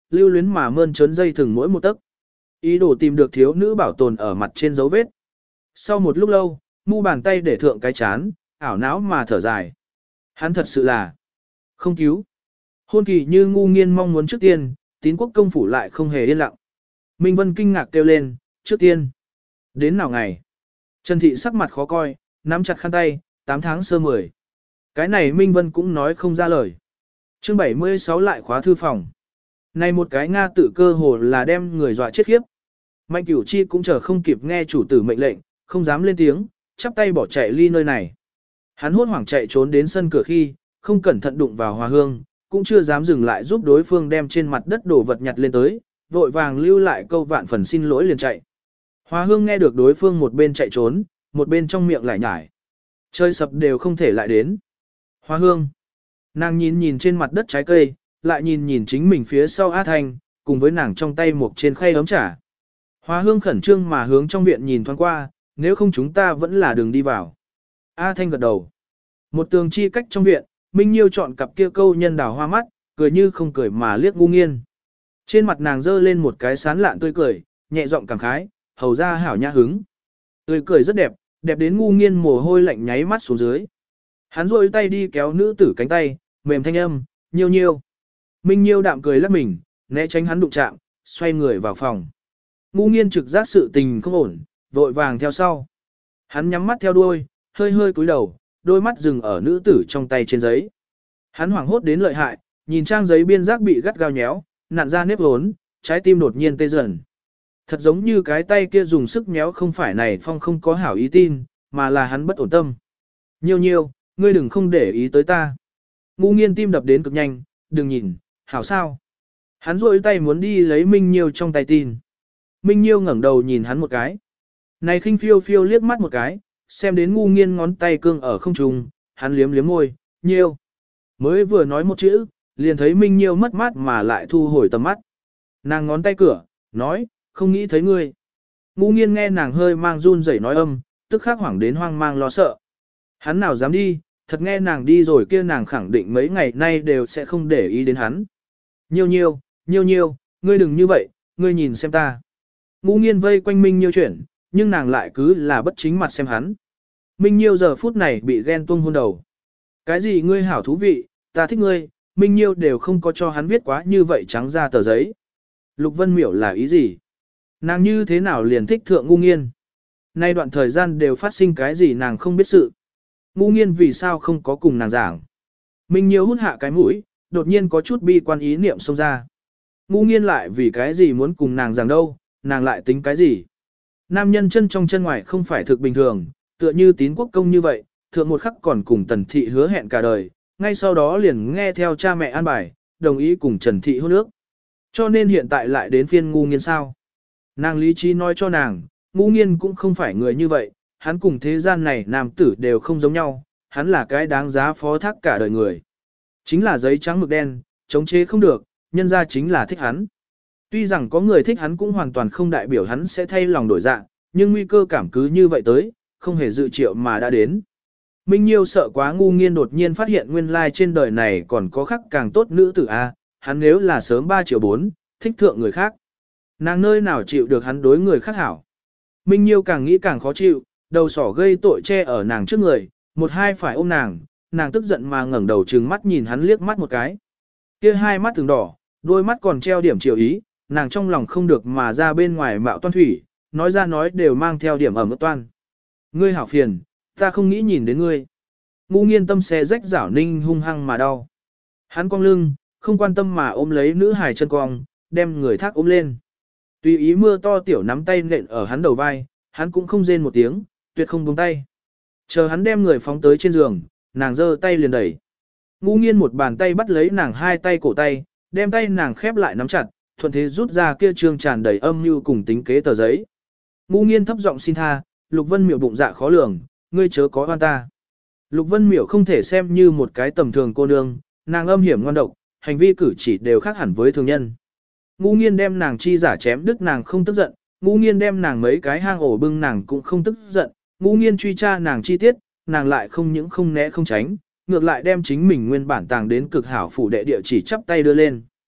lưu luyến mà mơn trớn dây thừng mỗi một tấc. Ý đồ tìm được thiếu nữ bảo tồn ở mặt trên dấu vết. Sau một lúc lâu, mu bàn tay để thượng cái chán, ảo não mà thở dài. Hắn thật sự là không cứu. Hôn kỳ như ngu nghiên mong muốn trước tiên, tín quốc công phủ lại không hề yên lặng. Minh Vân kinh ngạc kêu lên, trước tiên. Đến nào ngày? Trần Thị sắc mặt khó coi, nắm chặt khăn tay, tám tháng sơ mười. Cái này Minh Vân cũng nói không ra lời. Chương bảy mươi sáu lại khóa thư phòng. Này một cái Nga tự cơ hồ là đem người dọa chết khiếp. Mạnh Cửu Chi cũng chờ không kịp nghe chủ tử mệnh lệnh, không dám lên tiếng, chắp tay bỏ chạy ly nơi này. Hắn hốt hoảng chạy trốn đến sân cửa khi, không cẩn thận đụng vào Hoa Hương, cũng chưa dám dừng lại giúp đối phương đem trên mặt đất đổ vật nhặt lên tới, vội vàng lưu lại câu vạn phần xin lỗi liền chạy. Hoa Hương nghe được đối phương một bên chạy trốn, một bên trong miệng lại nhải. Chơi sập đều không thể lại đến. Hoa Hương. Nàng nhìn nhìn trên mặt đất trái cây, lại nhìn nhìn chính mình phía sau A Thanh, cùng với nàng trong tay một trên khay ấm trà. Hoa Hương khẩn trương mà hướng trong viện nhìn thoáng qua, nếu không chúng ta vẫn là đường đi vào. A Thanh gật đầu. Một tường chi cách trong viện, Minh Nhiêu chọn cặp kia câu nhân đào hoa mắt, cười như không cười mà liếc ngu nghiên. Trên mặt nàng dơ lên một cái sán lạn tươi cười, nhẹ giọng cảm khái, hầu ra hảo nhã hứng. Tươi cười rất đẹp, đẹp đến ngu nghiên mồ hôi lạnh nháy mắt xuống dưới. Hắn rôi tay đi kéo nữ tử cánh tay, mềm thanh âm, nhiêu nhiêu. Minh Nhiêu đạm cười lắc mình, né tránh hắn đụng chạm, xoay người vào phòng. Ngu nghiên trực giác sự tình không ổn, vội vàng theo sau. Hắn nhắm mắt theo đuôi, hơi hơi cúi đầu, đôi mắt dừng ở nữ tử trong tay trên giấy. Hắn hoảng hốt đến lợi hại, nhìn trang giấy biên giác bị gắt gao nhéo, nặn ra nếp hốn, trái tim đột nhiên tê dần. Thật giống như cái tay kia dùng sức méo không phải này phong không có hảo ý tin, mà là hắn bất ổn tâm. Nhiêu nhiêu, ngươi đừng không để ý tới ta. Ngu nghiên tim đập đến cực nhanh, đừng nhìn, hảo sao. Hắn rôi tay muốn đi lấy Minh Nhiêu trong tay tin. Minh Nhiêu ngẩng đầu nhìn hắn một cái. Này khinh phiêu phiêu liếc mắt một cái, xem đến ngu nghiên ngón tay cương ở không trung, hắn liếm liếm môi, Nhiêu. Mới vừa nói một chữ, liền thấy Minh Nhiêu mất mát mà lại thu hồi tầm mắt. Nàng ngón tay cửa, nói, không nghĩ thấy ngươi. Ngu nghiên nghe nàng hơi mang run rẩy nói âm, tức khắc hoảng đến hoang mang lo sợ. Hắn nào dám đi, thật nghe nàng đi rồi kia nàng khẳng định mấy ngày nay đều sẽ không để ý đến hắn. Nhiêu nhiêu, nhiêu nhiêu, ngươi đừng như vậy, ngươi nhìn xem ta. Ngu nghiên vây quanh Minh Nhiêu chuyển, nhưng nàng lại cứ là bất chính mặt xem hắn. Minh Nhiêu giờ phút này bị ghen tuông hôn đầu. Cái gì ngươi hảo thú vị, ta thích ngươi, Minh Nhiêu đều không có cho hắn viết quá như vậy trắng ra tờ giấy. Lục Vân Miểu là ý gì? Nàng như thế nào liền thích thượng ngu nghiên? Nay đoạn thời gian đều phát sinh cái gì nàng không biết sự. Ngu nghiên vì sao không có cùng nàng giảng? Minh Nhiêu hút hạ cái mũi, đột nhiên có chút bi quan ý niệm xông ra. Ngu nghiên lại vì cái gì muốn cùng nàng giảng đâu, nàng lại tính cái gì? Nam nhân chân trong chân ngoài không phải thực bình thường, tựa như tín quốc công như vậy, thượng một khắc còn cùng Tần Thị hứa hẹn cả đời, ngay sau đó liền nghe theo cha mẹ an bài, đồng ý cùng Trần Thị hôn ước. Cho nên hiện tại lại đến phiên ngu nghiên sao. Nàng lý trí nói cho nàng, ngu nghiên cũng không phải người như vậy, hắn cùng thế gian này nam tử đều không giống nhau, hắn là cái đáng giá phó thác cả đời người. Chính là giấy trắng mực đen, chống chế không được, nhân ra chính là thích hắn. Tuy rằng có người thích hắn cũng hoàn toàn không đại biểu hắn sẽ thay lòng đổi dạng, nhưng nguy cơ cảm cứ như vậy tới, không hề dự triệu mà đã đến. Minh Nhiêu sợ quá ngu nghiên đột nhiên phát hiện nguyên lai trên đời này còn có khác càng tốt nữ tử A, hắn nếu là sớm ba triệu bốn, thích thượng người khác. Nàng nơi nào chịu được hắn đối người khác hảo. Minh Nhiêu càng nghĩ càng khó chịu, đầu sỏ gây tội che ở nàng trước người, một hai phải ôm nàng, nàng tức giận mà ngẩng đầu trừng mắt nhìn hắn liếc mắt một cái. Kia hai mắt từng đỏ, đôi mắt còn treo điểm chiều ý, nàng trong lòng không được mà ra bên ngoài mạo toan thủy, nói ra nói đều mang theo điểm ẩm ướt toan. Ngươi hảo phiền, ta không nghĩ nhìn đến ngươi. Ngu nghiên tâm xe rách rảo ninh hung hăng mà đau. Hắn cong lưng, không quan tâm mà ôm lấy nữ hài chân cong, đem người thác ôm lên. Tùy ý mưa to tiểu nắm tay nện ở hắn đầu vai, hắn cũng không rên một tiếng, tuyệt không buông tay. Chờ hắn đem người phóng tới trên giường, nàng giơ tay liền đẩy. Ngu nghiên một bàn tay bắt lấy nàng hai tay cổ tay, đem tay nàng khép lại nắm chặt, thuận thế rút ra kia trương tràn đầy âm mưu cùng tính kế tờ giấy. Ngu nghiên thấp giọng xin tha, Lục Vân Miểu bụng dạ khó lường, ngươi chớ có oan ta. Lục Vân Miểu không thể xem như một cái tầm thường cô nương, nàng âm hiểm ngoan độc, hành vi cử chỉ đều khác hẳn với thường nhân. Ngu nghiên đem nàng chi giả chém đứt nàng không tức giận, ngu nghiên đem nàng mấy cái hang ổ bưng nàng cũng không tức giận, ngu nghiên truy tra nàng chi tiết, nàng lại không những không né không tránh, ngược lại đem chính mình nguyên bản tàng đến cực hảo phủ đệ địa chỉ chắp tay đưa lên.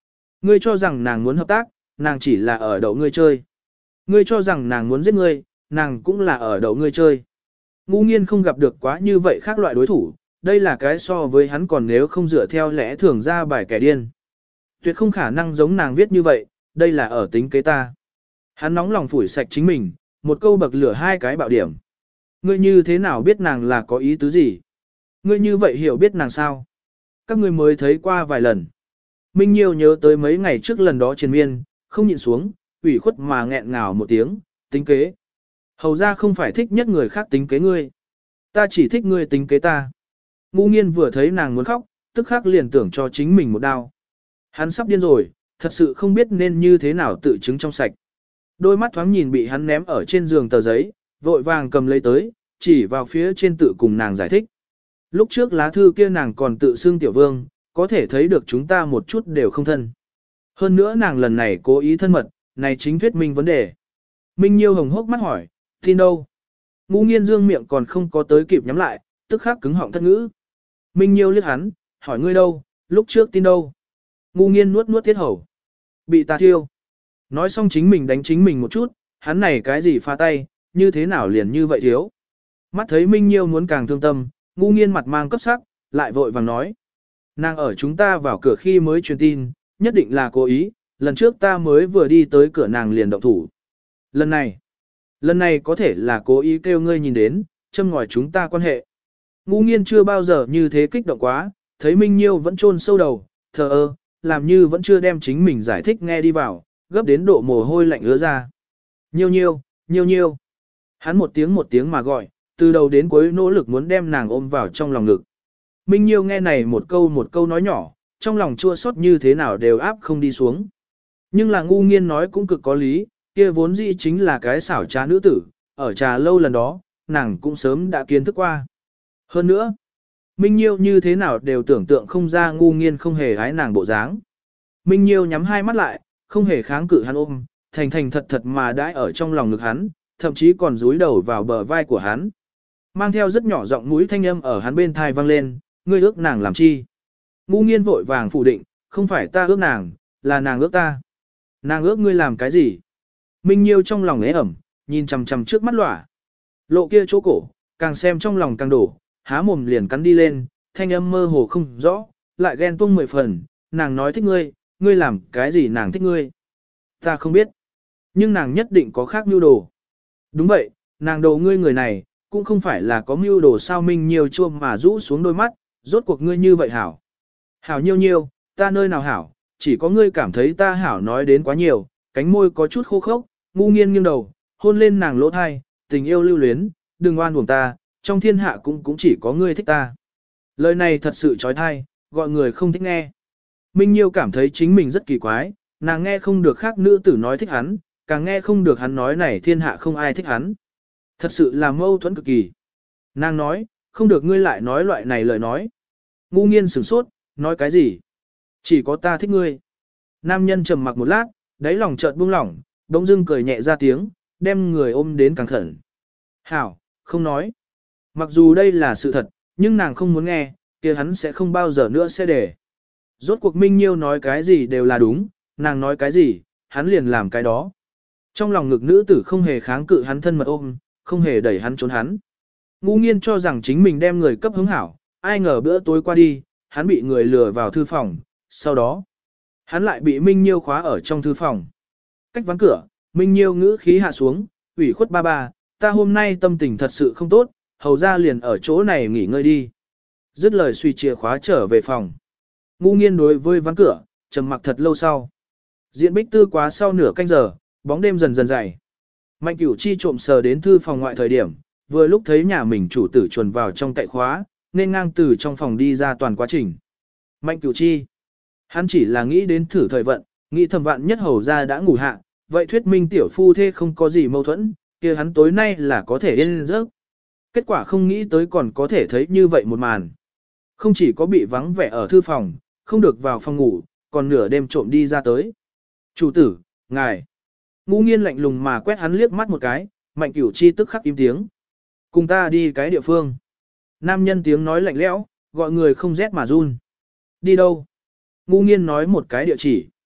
Ngươi cho rằng nàng muốn hợp tác, nàng chỉ là ở đậu ngươi chơi. Ngươi cho rằng nàng muốn giết ngươi, nàng cũng là ở đậu ngươi chơi. Ngu nghiên không gặp được quá như vậy khác loại đối thủ, đây là cái so với hắn còn nếu không dựa theo lẽ thường ra bài kẻ điên. Tuyệt không khả năng giống nàng viết như vậy, đây là ở tính kế ta. Hắn nóng lòng phủi sạch chính mình, một câu bậc lửa hai cái bạo điểm. Ngươi như thế nào biết nàng là có ý tứ gì? Ngươi như vậy hiểu biết nàng sao? Các ngươi mới thấy qua vài lần. Minh Nhiêu nhớ tới mấy ngày trước lần đó triền miên, không nhịn xuống, ủy khuất mà nghẹn ngào một tiếng, tính kế. Hầu ra không phải thích nhất người khác tính kế ngươi. Ta chỉ thích ngươi tính kế ta. Ngu nghiên vừa thấy nàng muốn khóc, tức khắc liền tưởng cho chính mình một đao. Hắn sắp điên rồi, thật sự không biết nên như thế nào tự chứng trong sạch. Đôi mắt thoáng nhìn bị hắn ném ở trên giường tờ giấy, vội vàng cầm lấy tới, chỉ vào phía trên tự cùng nàng giải thích. Lúc trước lá thư kia nàng còn tự xưng tiểu vương, có thể thấy được chúng ta một chút đều không thân. Hơn nữa nàng lần này cố ý thân mật, này chính thuyết minh vấn đề. Minh Nhiêu hồng hốc mắt hỏi, tin đâu? Ngu nghiên dương miệng còn không có tới kịp nhắm lại, tức khắc cứng họng thất ngữ. Minh Nhiêu liếc hắn, hỏi ngươi đâu, lúc trước tin đâu? Ngu nghiên nuốt nuốt tiết hầu. Bị ta thiêu. Nói xong chính mình đánh chính mình một chút, hắn này cái gì pha tay, như thế nào liền như vậy thiếu. Mắt thấy Minh Nhiêu muốn càng thương tâm, ngu nghiên mặt mang cấp sắc, lại vội vàng nói. Nàng ở chúng ta vào cửa khi mới truyền tin, nhất định là cố ý, lần trước ta mới vừa đi tới cửa nàng liền động thủ. Lần này, lần này có thể là cố ý kêu ngươi nhìn đến, châm ngòi chúng ta quan hệ. Ngu nghiên chưa bao giờ như thế kích động quá, thấy Minh Nhiêu vẫn chôn sâu đầu, thờ ơ, làm như vẫn chưa đem chính mình giải thích nghe đi vào, gấp đến độ mồ hôi lạnh ứa ra. Nhiêu nhiêu, nhiêu nhiêu. Hắn một tiếng một tiếng mà gọi, từ đầu đến cuối nỗ lực muốn đem nàng ôm vào trong lòng ngực. Minh Nhiêu nghe này một câu một câu nói nhỏ, trong lòng chua xót như thế nào đều áp không đi xuống. Nhưng là ngu nghiên nói cũng cực có lý, kia vốn dĩ chính là cái xảo trá nữ tử, ở trà lâu lần đó, nàng cũng sớm đã kiến thức qua. Hơn nữa, Minh Nhiêu như thế nào đều tưởng tượng không ra ngu nghiên không hề hái nàng bộ dáng. Minh Nhiêu nhắm hai mắt lại, không hề kháng cự hắn ôm, thành thành thật thật mà đãi ở trong lòng ngực hắn, thậm chí còn dúi đầu vào bờ vai của hắn. Mang theo rất nhỏ giọng mũi thanh âm ở hắn bên thai vang lên, ngươi ước nàng làm chi? Ngu nghiên vội vàng phủ định, không phải ta ước nàng, là nàng ước ta. Nàng ước ngươi làm cái gì? Minh Nhiêu trong lòng ế ẩm, nhìn chằm chằm trước mắt lỏa. Lộ kia chỗ cổ, càng xem trong lòng càng đổ, há mồm liền cắn đi lên, thanh âm mơ hồ không rõ, lại ghen tuông mười phần, nàng nói thích ngươi, ngươi làm cái gì nàng thích ngươi? Ta không biết, nhưng nàng nhất định có khác mưu đồ. Đúng vậy, nàng đồ ngươi người này, cũng không phải là có mưu đồ sao. Minh Nhiêu chua mà rũ xuống đôi mắt, rốt cuộc ngươi như vậy hảo. Hảo nhiêu nhiêu, ta nơi nào hảo, chỉ có ngươi cảm thấy ta hảo nói đến quá nhiều, cánh môi có chút khô khốc, ngu nghiên nghiêng đầu, hôn lên nàng lỗ thai, tình yêu lưu luyến, đừng oan uổng ta, trong thiên hạ cũng cũng chỉ có ngươi thích ta. Lời này thật sự trói thai, gọi người không thích nghe. Minh Nhiêu cảm thấy chính mình rất kỳ quái, nàng nghe không được khác nữ tử nói thích hắn, càng nghe không được hắn nói này thiên hạ không ai thích hắn. Thật sự là mâu thuẫn cực kỳ. Nàng nói, không được ngươi lại nói loại này lời nói. Ngu nghiên sửng sốt, nói cái gì? Chỉ có ta thích ngươi. Nam nhân trầm mặc một lát, đáy lòng chợt buông lỏng, bỗng dưng cười nhẹ ra tiếng, đem người ôm đến càng khẩn. Hảo, không nói. Mặc dù đây là sự thật, nhưng nàng không muốn nghe, kia hắn sẽ không bao giờ nữa sẽ để. Rốt cuộc Minh Nhiêu nói cái gì đều là đúng, nàng nói cái gì, hắn liền làm cái đó. Trong lòng ngực nữ tử không hề kháng cự hắn thân mật ôm, không hề đẩy hắn trốn hắn. Ngu nghiên cho rằng chính mình đem người cấp hứng hảo, ai ngờ bữa tối qua đi, hắn bị người lừa vào thư phòng, sau đó, hắn lại bị Minh Nhiêu khóa ở trong thư phòng. Cách ván cửa, Minh Nhiêu ngữ khí hạ xuống, ủy khuất ba ba, ta hôm nay tâm tình thật sự không tốt, hầu ra liền ở chỗ này nghỉ ngơi đi. Dứt lời suy chìa khóa trở về phòng. Ngu nghiên đối với ván cửa, trầm mặc thật lâu sau. Diện bích tư quá sau nửa canh giờ, bóng đêm dần dần dày. Mạnh Cửu Chi trộm sờ đến thư phòng ngoại thời điểm, vừa lúc thấy nhà mình chủ tử chuồn vào trong cậy khóa, nên ngang từ trong phòng đi ra toàn quá trình. Mạnh Cửu Chi, hắn chỉ là nghĩ đến thử thời vận, nghĩ thầm vạn nhất hầu ra đã ngủ hạ, vậy thuyết minh tiểu phu thê không có gì mâu thuẫn, kia hắn tối nay là có thể yên giấc. Kết quả không nghĩ tới còn có thể thấy như vậy một màn. Không chỉ có bị vắng vẻ ở thư phòng, không được vào phòng ngủ, còn nửa đêm trộm đi ra tới. Chủ tử, ngài. Ngu nghiên lạnh lùng mà quét hắn liếc mắt một cái, Mạnh Cửu Chi tức khắc im tiếng. Cùng ta đi cái địa phương. Nam nhân tiếng nói lạnh lẽo, gọi người không rét mà run. Đi đâu? Ngu nghiên nói một cái địa chỉ.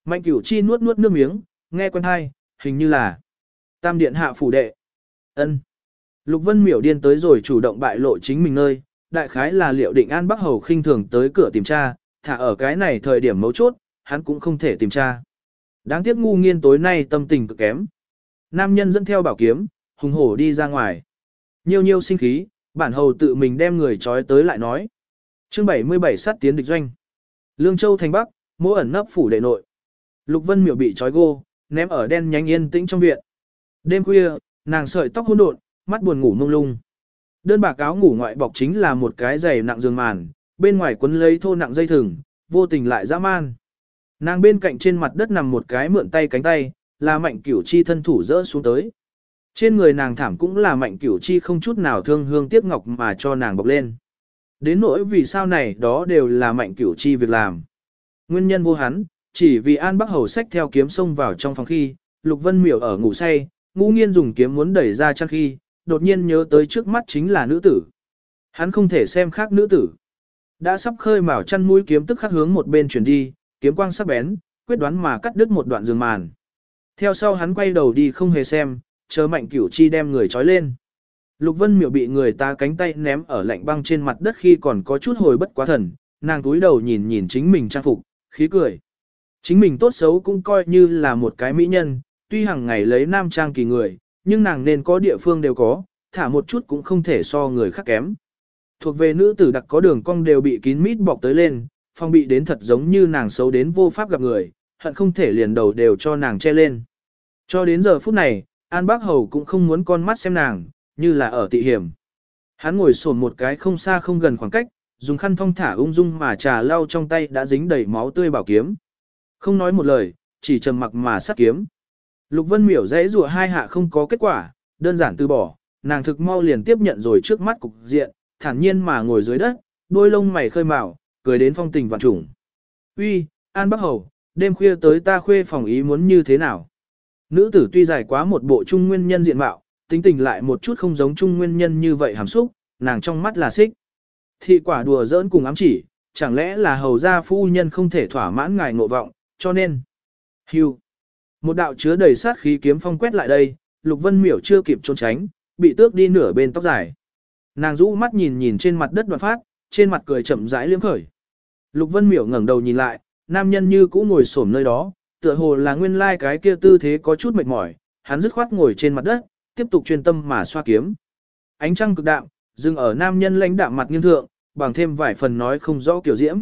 Mạnh Cửu Chi nuốt nuốt nước miếng, nghe quen hay, hình như là Tam điện hạ phủ đệ. Ân. Lục Vân Miểu điên tới rồi chủ động bại lộ chính mình nơi, đại khái là liệu định An Bắc Hầu khinh thường tới cửa tìm tra, thả ở cái này thời điểm mấu chốt, hắn cũng không thể tìm tra. Đáng tiếc ngu nghiên tối nay tâm tình cực kém. Nam nhân dẫn theo bảo kiếm, hùng hổ đi ra ngoài. Nhiêu nhiêu sinh khí, bản hầu tự mình đem người trói tới lại nói. Chương bảy mươi bảy sát tiến địch doanh. Lương Châu thành Bắc, mỗi ẩn nấp phủ đệ nội. Lục Vân Miểu bị trói gô, ném ở đen nhánh yên tĩnh trong viện. Đêm khuya, nàng sợi tóc hỗn độn, mắt buồn ngủ mông lung. Đơn bạc áo ngủ ngoại bọc chính là một cái giày nặng giường màn, bên ngoài quấn lấy thô nặng dây thừng, vô tình lại dã man. Nàng bên cạnh trên mặt đất nằm một cái mượn tay cánh tay, là Mạnh Cửu Chi thân thủ rỡ xuống tới. Trên người nàng thảm cũng là Mạnh Cửu Chi không chút nào thương hương tiếc ngọc mà cho nàng bọc lên. Đến nỗi vì sao này đó đều là Mạnh Cửu Chi việc làm. Nguyên nhân vô hắn, chỉ vì An Bắc Hầu xách theo kiếm xông vào trong phòng khi, Lục Vân Miểu ở ngủ say, Ngũ Nghiên dùng kiếm muốn đẩy ra chăn khi, đột nhiên nhớ tới trước mắt chính là nữ tử. Hắn không thể xem khác nữ tử. Đã sắp khơi mào chăn mũi kiếm tức khắc hướng một bên chuyển đi, kiếm quang sắc bén, quyết đoán mà cắt đứt một đoạn giường màn. Theo sau hắn quay đầu đi không hề xem, chờ Mạnh Cửu Chi đem người trói lên. Lục Vân Miểu bị người ta cánh tay ném ở lạnh băng trên mặt đất khi còn có chút hồi bất quá thần, nàng túi đầu nhìn nhìn chính mình trang phục, khí cười. Chính mình tốt xấu cũng coi như là một cái mỹ nhân, tuy hàng ngày lấy nam trang kỳ người, nhưng nàng nên có địa phương đều có, thả một chút cũng không thể so người khác kém. Thuộc về nữ tử đặc có đường cong đều bị kín mít bọc tới lên, phong bị đến thật giống như nàng xấu đến vô pháp gặp người, hận không thể liền đầu đều cho nàng che lên. Cho đến giờ phút này, An Bác Hầu cũng không muốn con mắt xem nàng, như là ở tị hiểm. Hắn ngồi xổm một cái không xa không gần khoảng cách, dùng khăn thong thả ung dung mà trà lau trong tay đã dính đầy máu tươi bảo kiếm. Không nói một lời, chỉ trầm mặc mà sát kiếm. Lục Vân Miểu dãy rủa hai hạ không có kết quả, đơn giản từ bỏ, nàng thực mau liền tiếp nhận rồi trước mắt cục diện, thản nhiên mà ngồi dưới đất, đôi lông mày khơi mào, cười đến phong tình vạn trùng. Uy, An Bắc Hầu, đêm khuya tới ta khuê phòng ý muốn như thế nào? Nữ tử tuy dài quá một bộ trung nguyên nhân diện mạo, tính tình lại một chút không giống trung nguyên nhân như vậy hàm xúc, nàng trong mắt là xích. Thị quả đùa giỡn cùng ám chỉ, chẳng lẽ là hầu gia phu nhân không thể thỏa mãn ngài ngộ vọng, cho nên. Hưu. Một đạo chứa đầy sát khí kiếm phong quét lại đây, Lục Vân Miểu chưa kịp trốn tránh, bị tước đi nửa bên tóc dài. Nàng rũ mắt nhìn nhìn trên mặt đất đoạn phát, trên mặt cười chậm rãi liếm khởi. Lục Vân Miểu ngẩng đầu nhìn lại, nam nhân như cũ ngồi xổm nơi đó, tựa hồ là nguyên lai cái kia tư thế có chút mệt mỏi, hắn dứt khoát ngồi trên mặt đất, tiếp tục chuyên tâm mà xoa kiếm. Ánh trăng cực đạm, dừng ở nam nhân lãnh đạm mặt nghiêng thượng, bằng thêm vài phần nói không rõ kiểu diễm.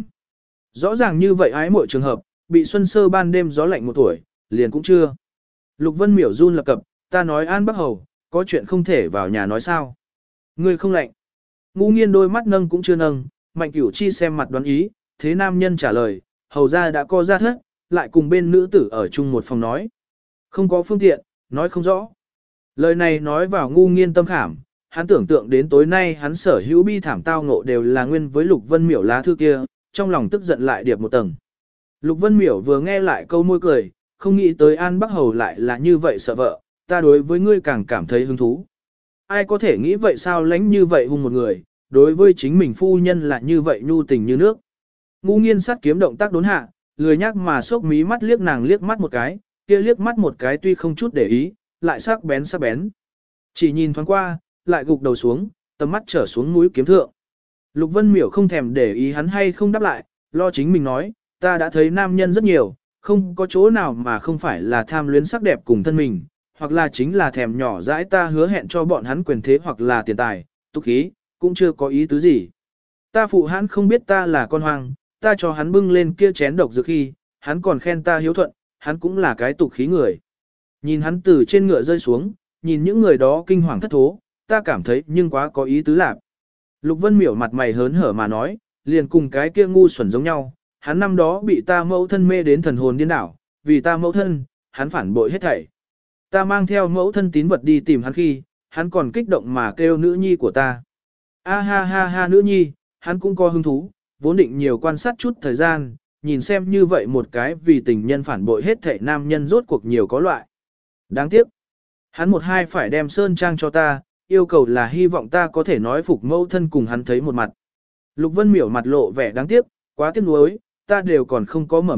Rõ ràng như vậy ái mỗi trường hợp, bị xuân sơ ban đêm gió lạnh một tuổi, liền cũng chưa. Lục Vân Miểu run lập cập, ta nói An Bắc Hầu, có chuyện không thể vào nhà nói sao. Ngươi không lạnh. Ngũ Nghiên đôi mắt nâng cũng chưa nâng, Mạnh Cửu Chi xem mặt đoán ý, thế nam nhân trả lời, hầu ra đã co ra thất, lại cùng bên nữ tử ở chung một phòng nói. Không có phương tiện, nói không rõ. Lời này nói vào Ngũ Nghiên tâm khảm, hắn tưởng tượng đến tối nay hắn sở hữu bi thảm tao ngộ đều là nguyên với Lục Vân Miểu lá thư kia, trong lòng tức giận lại điệp một tầng. Lục Vân Miểu vừa nghe lại câu môi cười, không nghĩ tới An Bắc Hầu lại là như vậy sợ vợ, ta đối với ngươi càng cảm thấy hứng thú. Ai có thể nghĩ vậy sao lánh như vậy hung một người, đối với chính mình phu nhân là như vậy nhu tình như nước. Ngũ Nghiên sát kiếm động tác đốn hạ, lười nhác mà sốc mí mắt liếc nàng liếc mắt một cái, kia liếc mắt một cái tuy không chút để ý, lại sắc bén sắc bén. Chỉ nhìn thoáng qua, lại gục đầu xuống, tầm mắt trở xuống núi kiếm thượng. Lục Vân Miểu không thèm để ý hắn hay không đáp lại, lo chính mình nói, ta đã thấy nam nhân rất nhiều, không có chỗ nào mà không phải là tham luyến sắc đẹp cùng thân mình, hoặc là chính là thèm nhỏ dãi ta hứa hẹn cho bọn hắn quyền thế hoặc là tiền tài, tục khí, cũng chưa có ý tứ gì. Ta phụ hắn không biết ta là con hoang, ta cho hắn bưng lên kia chén độc dược khi, hắn còn khen ta hiếu thuận, hắn cũng là cái tục khí người. Nhìn hắn từ trên ngựa rơi xuống, nhìn những người đó kinh hoàng thất thố, ta cảm thấy nhưng quá có ý tứ lạc. Lục Vân Miểu mặt mày hớn hở mà nói, liền cùng cái kia ngu xuẩn giống nhau, hắn năm đó bị ta mẫu thân mê đến thần hồn điên đảo, vì ta mẫu thân, hắn phản bội hết thảy. Ta mang theo mẫu thân tín vật đi tìm hắn khi, hắn còn kích động mà kêu nữ nhi của ta. A ha ha ha nữ nhi, hắn cũng có hứng thú, vốn định nhiều quan sát chút thời gian, nhìn xem như vậy một cái vì tình nhân phản bội hết thảy nam nhân rốt cuộc nhiều có loại. Đáng tiếc, hắn một hai phải đem sơn trang cho ta, yêu cầu là hy vọng ta có thể nói phục mẫu thân cùng hắn thấy một mặt. Lục Vân Miểu mặt lộ vẻ đáng tiếc, quá tiếc nuối, ta đều còn không có mở miệng,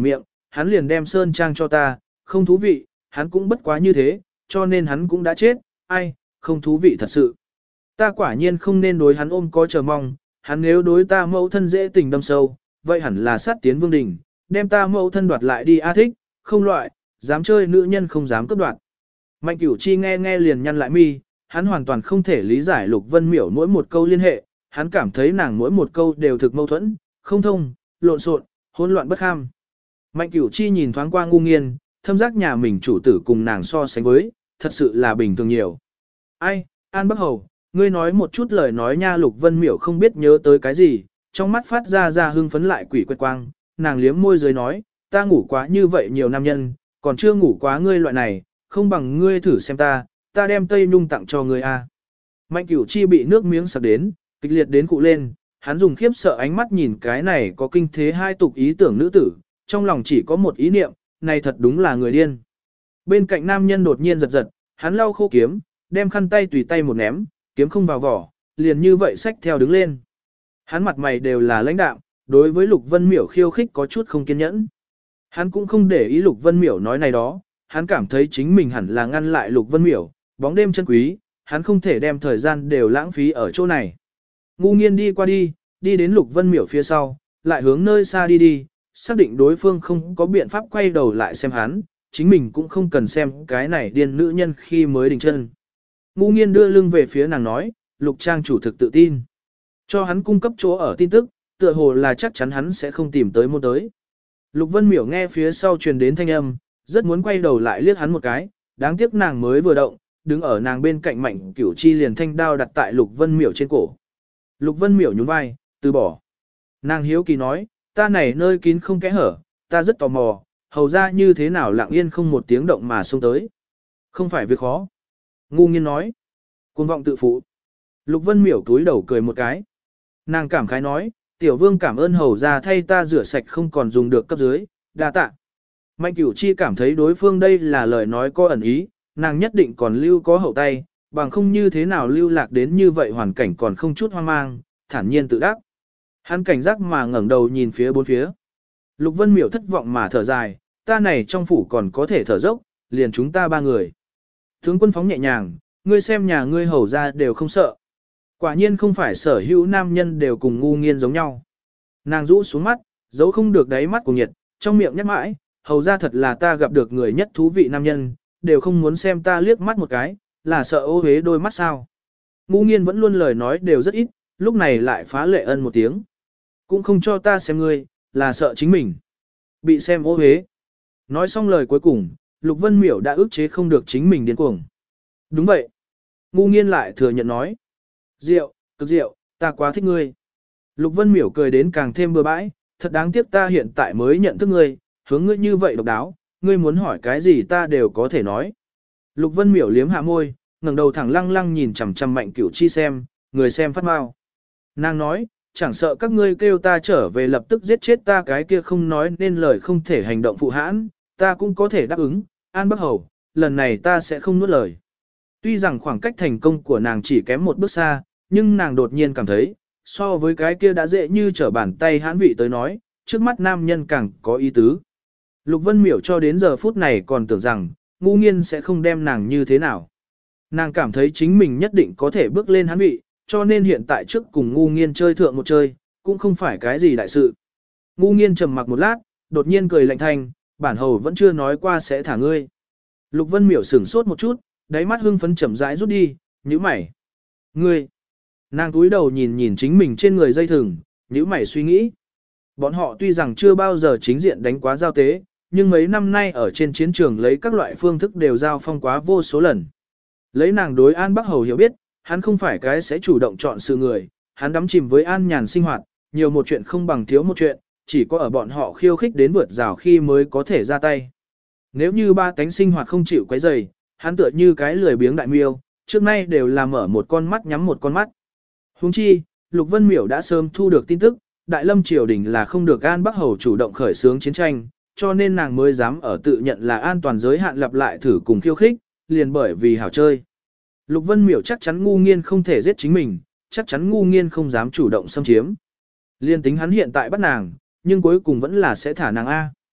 hắn liền đem sơn trang cho ta, không thú vị, hắn cũng bất quá như thế, cho nên hắn cũng đã chết, ai, không thú vị thật sự. Ta quả nhiên không nên đối hắn ôm có chờ mong, hắn nếu đối ta mẫu thân dễ tình đâm sâu, vậy hẳn là sát tiến vương đình, đem ta mẫu thân đoạt lại đi a thích, không loại, dám chơi nữ nhân không dám cướp đoạt. Mạnh Cửu Chi nghe nghe liền nhăn lại mi, hắn hoàn toàn không thể lý giải Lục Vân Miểu mỗi một câu liên hệ, hắn cảm thấy nàng mỗi một câu đều thực mâu thuẫn, không thông, lộn xộn, hỗn loạn bất kham. Mạnh Cửu Chi nhìn thoáng qua Ngu Nghiên, thâm giác nhà mình chủ tử cùng nàng so sánh với, thật sự là bình thường nhiều. Ai, An Bắc Hầu, ngươi nói một chút lời nói nha. Lục Vân Miểu không biết nhớ tới cái gì, trong mắt phát ra ra hưng phấn lại quỷ quét quang, nàng liếm môi dưới nói, ta ngủ quá như vậy nhiều nam nhân, còn chưa ngủ quá ngươi loại này, không bằng ngươi thử xem ta, ta đem Tây Nhung tặng cho ngươi a. Mạnh Cửu Chi bị nước miếng sặc đến, kịch liệt đến cụ lên, hắn dùng khiếp sợ ánh mắt nhìn cái này có kinh thế hai tục ý tưởng nữ tử, trong lòng chỉ có một ý niệm, này thật đúng là người điên. Bên cạnh nam nhân đột nhiên giật giật, hắn lau khô kiếm, đem khăn tay tùy tay một ném, kiếm không vào vỏ, liền như vậy xách theo đứng lên. Hắn mặt mày đều là lãnh đạm, đối với Lục Vân Miểu khiêu khích có chút không kiên nhẫn. Hắn cũng không để ý Lục Vân Miểu nói này đó, hắn cảm thấy chính mình hẳn là ngăn lại Lục Vân Miểu, bóng đêm chân quý, hắn không thể đem thời gian đều lãng phí ở chỗ này. Ngu Nghiên đi qua đi, đi đến Lục Vân Miểu phía sau, lại hướng nơi xa đi đi, xác định đối phương không có biện pháp quay đầu lại xem hắn, chính mình cũng không cần xem cái này điên nữ nhân khi mới đình chân. Ngu Nghiên đưa lưng về phía nàng nói, Lục Trang chủ thực tự tin. Cho hắn cung cấp chỗ ở tin tức, tựa hồ là chắc chắn hắn sẽ không tìm tới môn tới. Lục Vân Miểu nghe phía sau truyền đến thanh âm, rất muốn quay đầu lại liếc hắn một cái, đáng tiếc nàng mới vừa động, đứng ở nàng bên cạnh Mạnh Cửu Chi liền thanh đao đặt tại Lục Vân Miểu trên cổ. Lục Vân Miểu nhún vai, từ bỏ. Nàng hiếu kỳ nói, ta này nơi kín không kẽ hở, ta rất tò mò, hầu ra như thế nào lặng yên không một tiếng động mà xông tới. Không phải việc khó. Ngu Nghiên nói. Cuồng vọng tự phụ. Lục Vân Miểu túi đầu cười một cái. Nàng cảm khái nói, tiểu vương cảm ơn hầu ra thay ta rửa sạch không còn dùng được cấp dưới, đa tạ. Mạnh Cửu Chi cảm thấy đối phương đây là lời nói có ẩn ý, nàng nhất định còn lưu có hậu tay, bằng không như thế nào lưu lạc đến như vậy hoàn cảnh còn không chút hoang mang, thản nhiên tự đắc. Hắn cảnh giác mà ngẩng đầu nhìn phía bốn phía. Lục Vân Miểu thất vọng mà thở dài, ta này trong phủ còn có thể thở dốc, liền chúng ta ba người. Tướng quân phóng nhẹ nhàng, ngươi xem nhà ngươi hầu ra đều không sợ. Quả nhiên không phải sở hữu nam nhân đều cùng Ngu Nghiên giống nhau. Nàng rũ xuống mắt, giấu không được đáy mắt của nhiệt, trong miệng nhắc mãi, hầu ra thật là ta gặp được người nhất thú vị nam nhân, đều không muốn xem ta liếc mắt một cái, là sợ ô hế đôi mắt sao. Ngu Nghiên vẫn luôn lời nói đều rất ít, lúc này lại phá lệ ân một tiếng. Cũng không cho ta xem ngươi, là sợ chính mình. Bị xem ô hế. Nói xong lời cuối cùng, Lục Vân Miểu đã ức chế không được chính mình điên cuồng. Đúng vậy. Ngu Nghiên lại thừa nhận nói. Rượu, cực rượu, ta quá thích ngươi. Lục Vân Miểu cười đến càng thêm bừa bãi, thật đáng tiếc ta hiện tại mới nhận thức ngươi, hướng ngươi như vậy độc đáo, ngươi muốn hỏi cái gì ta đều có thể nói. Lục Vân Miểu liếm hạ môi, ngẩng đầu thẳng lăng lăng nhìn chằm chằm Mạnh Cửu Chi xem, người xem phát mau. Nàng nói, chẳng sợ các ngươi kêu ta trở về lập tức giết chết ta cái kia không nói nên lời không thể hành động phụ hãn, ta cũng có thể đáp ứng, An Bắc Hầu, lần này ta sẽ không nuốt lời. Tuy rằng khoảng cách thành công của nàng chỉ kém một bước xa, nhưng nàng đột nhiên cảm thấy, so với cái kia đã dễ như trở bàn tay hãn vị tới nói, trước mắt nam nhân càng có ý tứ. Lục Vân Miểu cho đến giờ phút này còn tưởng rằng, Ngu Nghiên sẽ không đem nàng như thế nào. Nàng cảm thấy chính mình nhất định có thể bước lên hãn vị, cho nên hiện tại trước cùng Ngu Nghiên chơi thượng một chơi, cũng không phải cái gì đại sự. Ngu Nghiên trầm mặc một lát, đột nhiên cười lạnh thanh, bản hầu vẫn chưa nói qua sẽ thả ngươi. Lục Vân Miểu sửng sốt một chút, đáy mắt hưng phấn chậm rãi rút đi, nhíu mày. Ngươi! Nàng túi đầu nhìn nhìn chính mình trên người dây thừng, nhíu mày suy nghĩ. Bọn họ tuy rằng chưa bao giờ chính diện đánh quá giao tế, nhưng mấy năm nay ở trên chiến trường lấy các loại phương thức đều giao phong quá vô số lần. Lấy nàng đối An Bắc Hầu hiểu biết, hắn không phải cái sẽ chủ động chọn sự người, hắn đắm chìm với an nhàn sinh hoạt, nhiều một chuyện không bằng thiếu một chuyện, chỉ có ở bọn họ khiêu khích đến vượt rào khi mới có thể ra tay. Nếu như ba tánh sinh hoạt không chịu quấy rầy, hắn tựa như cái lười biếng đại miêu, trước nay đều là mở một con mắt nhắm một con mắt. Huống chi, Lục Vân Miểu đã sớm thu được tin tức, Đại Lâm triều đình là không được An Bắc Hầu chủ động khởi xướng chiến tranh, cho nên nàng mới dám ở tự nhận là an toàn giới hạn lặp lại thử cùng khiêu khích, liền bởi vì hảo chơi. Lục Vân Miểu chắc chắn Ngu Nghiên không thể giết chính mình, chắc chắn Ngu Nghiên không dám chủ động xâm chiếm. Liên tính hắn hiện tại bắt nàng, nhưng cuối cùng vẫn là sẽ thả nàng A.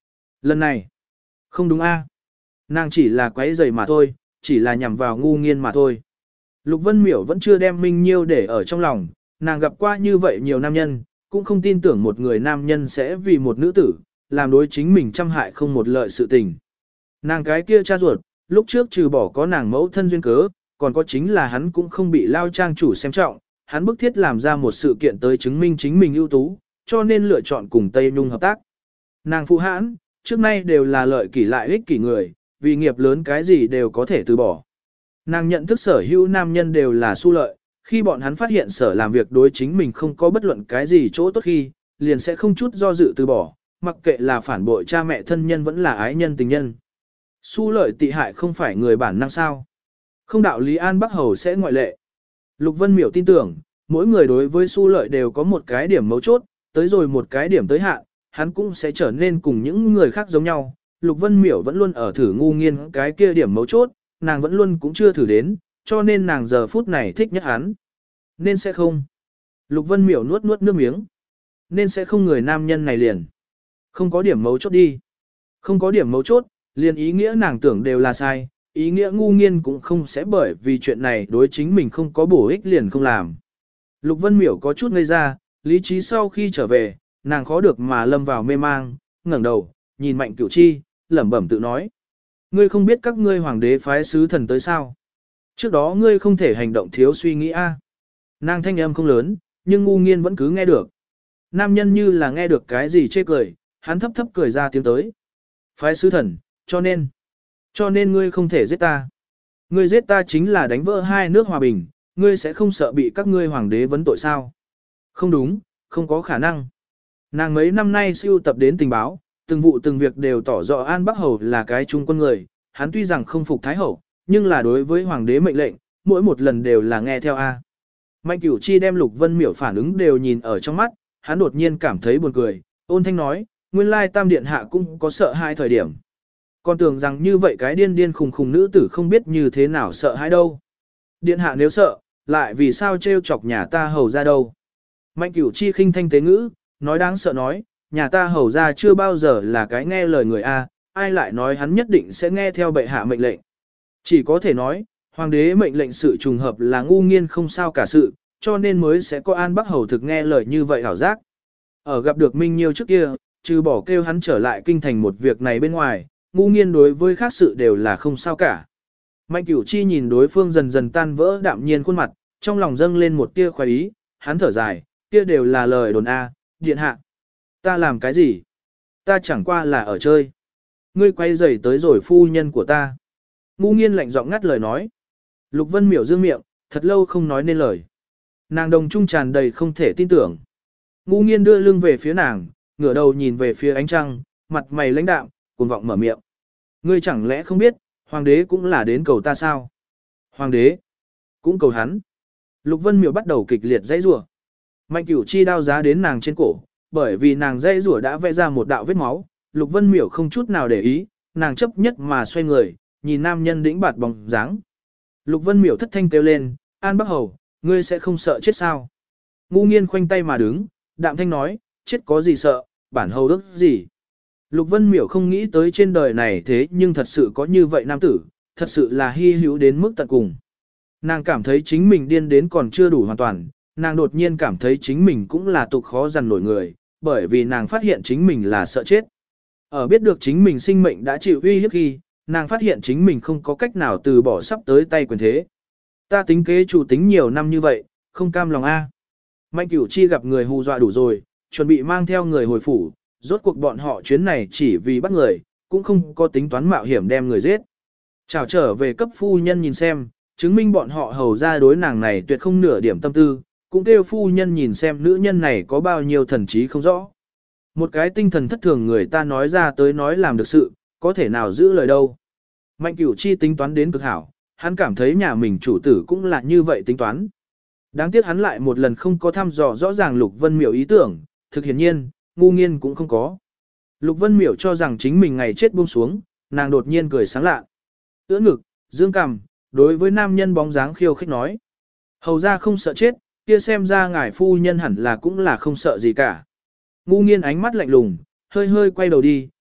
Lần này, không đúng a, nàng chỉ là quấy giày mà thôi, chỉ là nhằm vào ngu nghiên mà thôi. Lục Vân Miểu vẫn chưa đem Minh Nhiêu để ở trong lòng, nàng gặp qua như vậy nhiều nam nhân, cũng không tin tưởng một người nam nhân sẽ vì một nữ tử, làm đối chính mình trăm hại không một lợi sự tình. Nàng cái kia cha ruột, lúc trước trừ bỏ có nàng mẫu thân duyên cớ, còn có chính là hắn cũng không bị lao trang chủ xem trọng, hắn bức thiết làm ra một sự kiện tới chứng minh chính mình ưu tú, cho nên lựa chọn cùng Tây Nhung hợp tác. Nàng phụ hãn, trước nay đều là lợi kỷ lại ích kỷ người, vì nghiệp lớn cái gì đều có thể từ bỏ. Nàng nhận thức sở hữu nam nhân đều là su lợi, khi bọn hắn phát hiện sở làm việc đối chính mình không có bất luận cái gì chỗ tốt khi, liền sẽ không chút do dự từ bỏ, mặc kệ là phản bội cha mẹ thân nhân vẫn là ái nhân tình nhân. Su lợi tị hại không phải người bản năng sao. Không đạo lý An Bắc Hầu sẽ ngoại lệ. Lục Vân Miểu tin tưởng, mỗi người đối với su lợi đều có một cái điểm mấu chốt, tới rồi một cái điểm tới hạn, hắn cũng sẽ trở nên cùng những người khác giống nhau. Lục Vân Miểu vẫn luôn ở thử ngu nghiên cái kia điểm mấu chốt, nàng vẫn luôn cũng chưa thử đến, cho nên nàng giờ phút này thích nhất hắn. Nên sẽ không. Lục Vân Miểu nuốt nuốt nước miếng. Nên sẽ không người nam nhân này liền. Không có điểm mấu chốt đi. Không có điểm mấu chốt, liền ý nghĩa nàng tưởng đều là sai, ý nghĩa ngu nghiên cũng không sẽ bởi vì chuyện này đối chính mình không có bổ ích liền không làm. Lục Vân Miểu có chút ngây ra, lý trí sau khi trở về, nàng khó được mà lâm vào mê mang, ngẩng đầu, nhìn Mạnh Cửu Chi, lẩm bẩm tự nói. Ngươi không biết các ngươi hoàng đế phái sứ thần tới sao? Trước đó ngươi không thể hành động thiếu suy nghĩ a. Nàng thanh âm không lớn, nhưng ngu nghiên vẫn cứ nghe được. Nam nhân như là nghe được cái gì chê cười, hắn thấp thấp cười ra tiếng tới. Phái sứ thần, cho nên, cho nên ngươi không thể giết ta. Ngươi giết ta chính là đánh vỡ hai nước hòa bình, ngươi sẽ không sợ bị các ngươi hoàng đế vấn tội sao? Không đúng, không có khả năng. Nàng mấy năm nay siêu tập đến tình báo, từng vụ từng việc đều tỏ rõ An Bắc Hầu là cái trung quân người, hắn tuy rằng không phục Thái Hậu, nhưng là đối với hoàng đế mệnh lệnh, mỗi một lần đều là nghe theo A. Mạnh Cửu Chi đem Lục Vân Miểu phản ứng đều nhìn ở trong mắt, hắn đột nhiên cảm thấy buồn cười, ôn thanh nói, nguyên lai Tam Điện Hạ cũng có sợ hai thời điểm. Còn tưởng rằng như vậy cái điên điên khùng khùng nữ tử không biết như thế nào sợ hãi đâu. Điện Hạ nếu sợ, lại vì sao trêu chọc nhà ta hầu ra đâu. Mạnh Cửu Chi khinh thanh tế ngữ, nói đáng sợ nói, nhà ta hầu ra chưa bao giờ là cái nghe lời người A, ai lại nói hắn nhất định sẽ nghe theo bệ hạ mệnh lệnh. Chỉ có thể nói, hoàng đế mệnh lệnh sự trùng hợp là ngu nghiên không sao cả sự, cho nên mới sẽ có An Bắc Hầu thực nghe lời như vậy hảo giác. Ở gặp được Minh Nhiêu trước kia, trừ bỏ kêu hắn trở lại kinh thành một việc này bên ngoài, ngu nghiên đối với khác sự đều là không sao cả. Mạnh Cửu Chi nhìn đối phương dần dần tan vỡ đạm nhiên khuôn mặt, trong lòng dâng lên một tia khoái ý, hắn thở dài, kia đều là lời đồn A, điện hạ. Ta làm cái gì? Ta chẳng qua là ở chơi. Ngươi quay rầy tới rồi phu nhân của ta. Ngu nghiên lạnh giọng ngắt lời nói. Lục Vân Miểu dương miệng, thật lâu không nói nên lời. Nàng đồng trung tràn đầy không thể tin tưởng. Ngu nghiên đưa lưng về phía nàng, ngửa đầu nhìn về phía ánh trăng, mặt mày lãnh đạm, cuồng vọng mở miệng. Ngươi chẳng lẽ không biết, hoàng đế cũng là đến cầu ta sao? Hoàng đế cũng cầu hắn. Lục Vân Miểu bắt đầu kịch liệt dãy rủa. Mạnh Cửu Chi đao giá đến nàng trên cổ, bởi vì nàng dãy rủa đã vẽ ra một đạo vết máu. Lục Vân Miểu không chút nào để ý, nàng chấp nhất mà xoay người, nhìn nam nhân đĩnh bạt bóng dáng. Lục Vân Miểu thất thanh kêu lên, An Bắc Hầu, ngươi sẽ không sợ chết sao? Ngu nghiên khoanh tay mà đứng, đạm thanh nói, chết có gì sợ, bản hầu đức gì? Lục Vân Miểu không nghĩ tới trên đời này thế nhưng thật sự có như vậy nam tử, thật sự là hy hữu đến mức tận cùng. Nàng cảm thấy chính mình điên đến còn chưa đủ hoàn toàn, nàng đột nhiên cảm thấy chính mình cũng là tục khó dằn nổi người, bởi vì nàng phát hiện chính mình là sợ chết. Ở biết được chính mình sinh mệnh đã chịu uy hiếp khi, nàng phát hiện chính mình không có cách nào từ bỏ sắp tới tay quyền thế. Ta tính kế chủ tính nhiều năm như vậy, không cam lòng a. Mạnh Cửu Chi gặp người hù dọa đủ rồi, chuẩn bị mang theo người hồi phủ, rốt cuộc bọn họ chuyến này chỉ vì bắt người, cũng không có tính toán mạo hiểm đem người giết. Chào trở về cấp phu nhân nhìn xem, chứng minh bọn họ hầu ra đối nàng này tuyệt không nửa điểm tâm tư, cũng kêu phu nhân nhìn xem nữ nhân này có bao nhiêu thần trí không rõ. Một cái tinh thần thất thường người ta nói ra tới nói làm được sự, có thể nào giữ lời đâu. Mạnh Cửu Chi tính toán đến cực hảo, hắn cảm thấy nhà mình chủ tử cũng là như vậy tính toán. Đáng tiếc hắn lại một lần không có thăm dò rõ ràng Lục Vân Miểu ý tưởng, thực hiển nhiên, ngu nghiên cũng không có. Lục Vân Miểu cho rằng chính mình ngày chết buông xuống, nàng đột nhiên cười sáng lạ. Ưỡn ngực, dương cằm, đối với nam nhân bóng dáng khiêu khích nói. Hầu ra không sợ chết, kia xem ra ngài phu nhân hẳn là cũng là không sợ gì cả. Ngu nghiên ánh mắt lạnh lùng, hơi hơi quay đầu đi,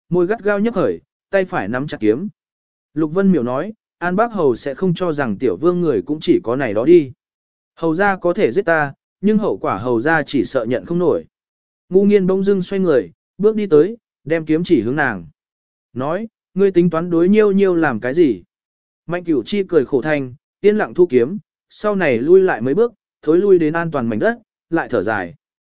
môi gắt gao nhấc khởi, tay phải nắm chặt kiếm. Lục Vân Miểu nói, An Bác Hầu sẽ không cho rằng tiểu vương người cũng chỉ có này đó đi. Hầu ra có thể giết ta, nhưng hậu quả hầu ra chỉ sợ nhận không nổi. Ngu nghiên bỗng dưng xoay người, bước đi tới, đem kiếm chỉ hướng nàng. Nói, ngươi tính toán đối nhiêu nhiêu làm cái gì? Mạnh Cửu Chi cười khổ thanh, yên lặng thu kiếm, sau này lui lại mấy bước, thối lui đến an toàn mảnh đất, lại thở dài.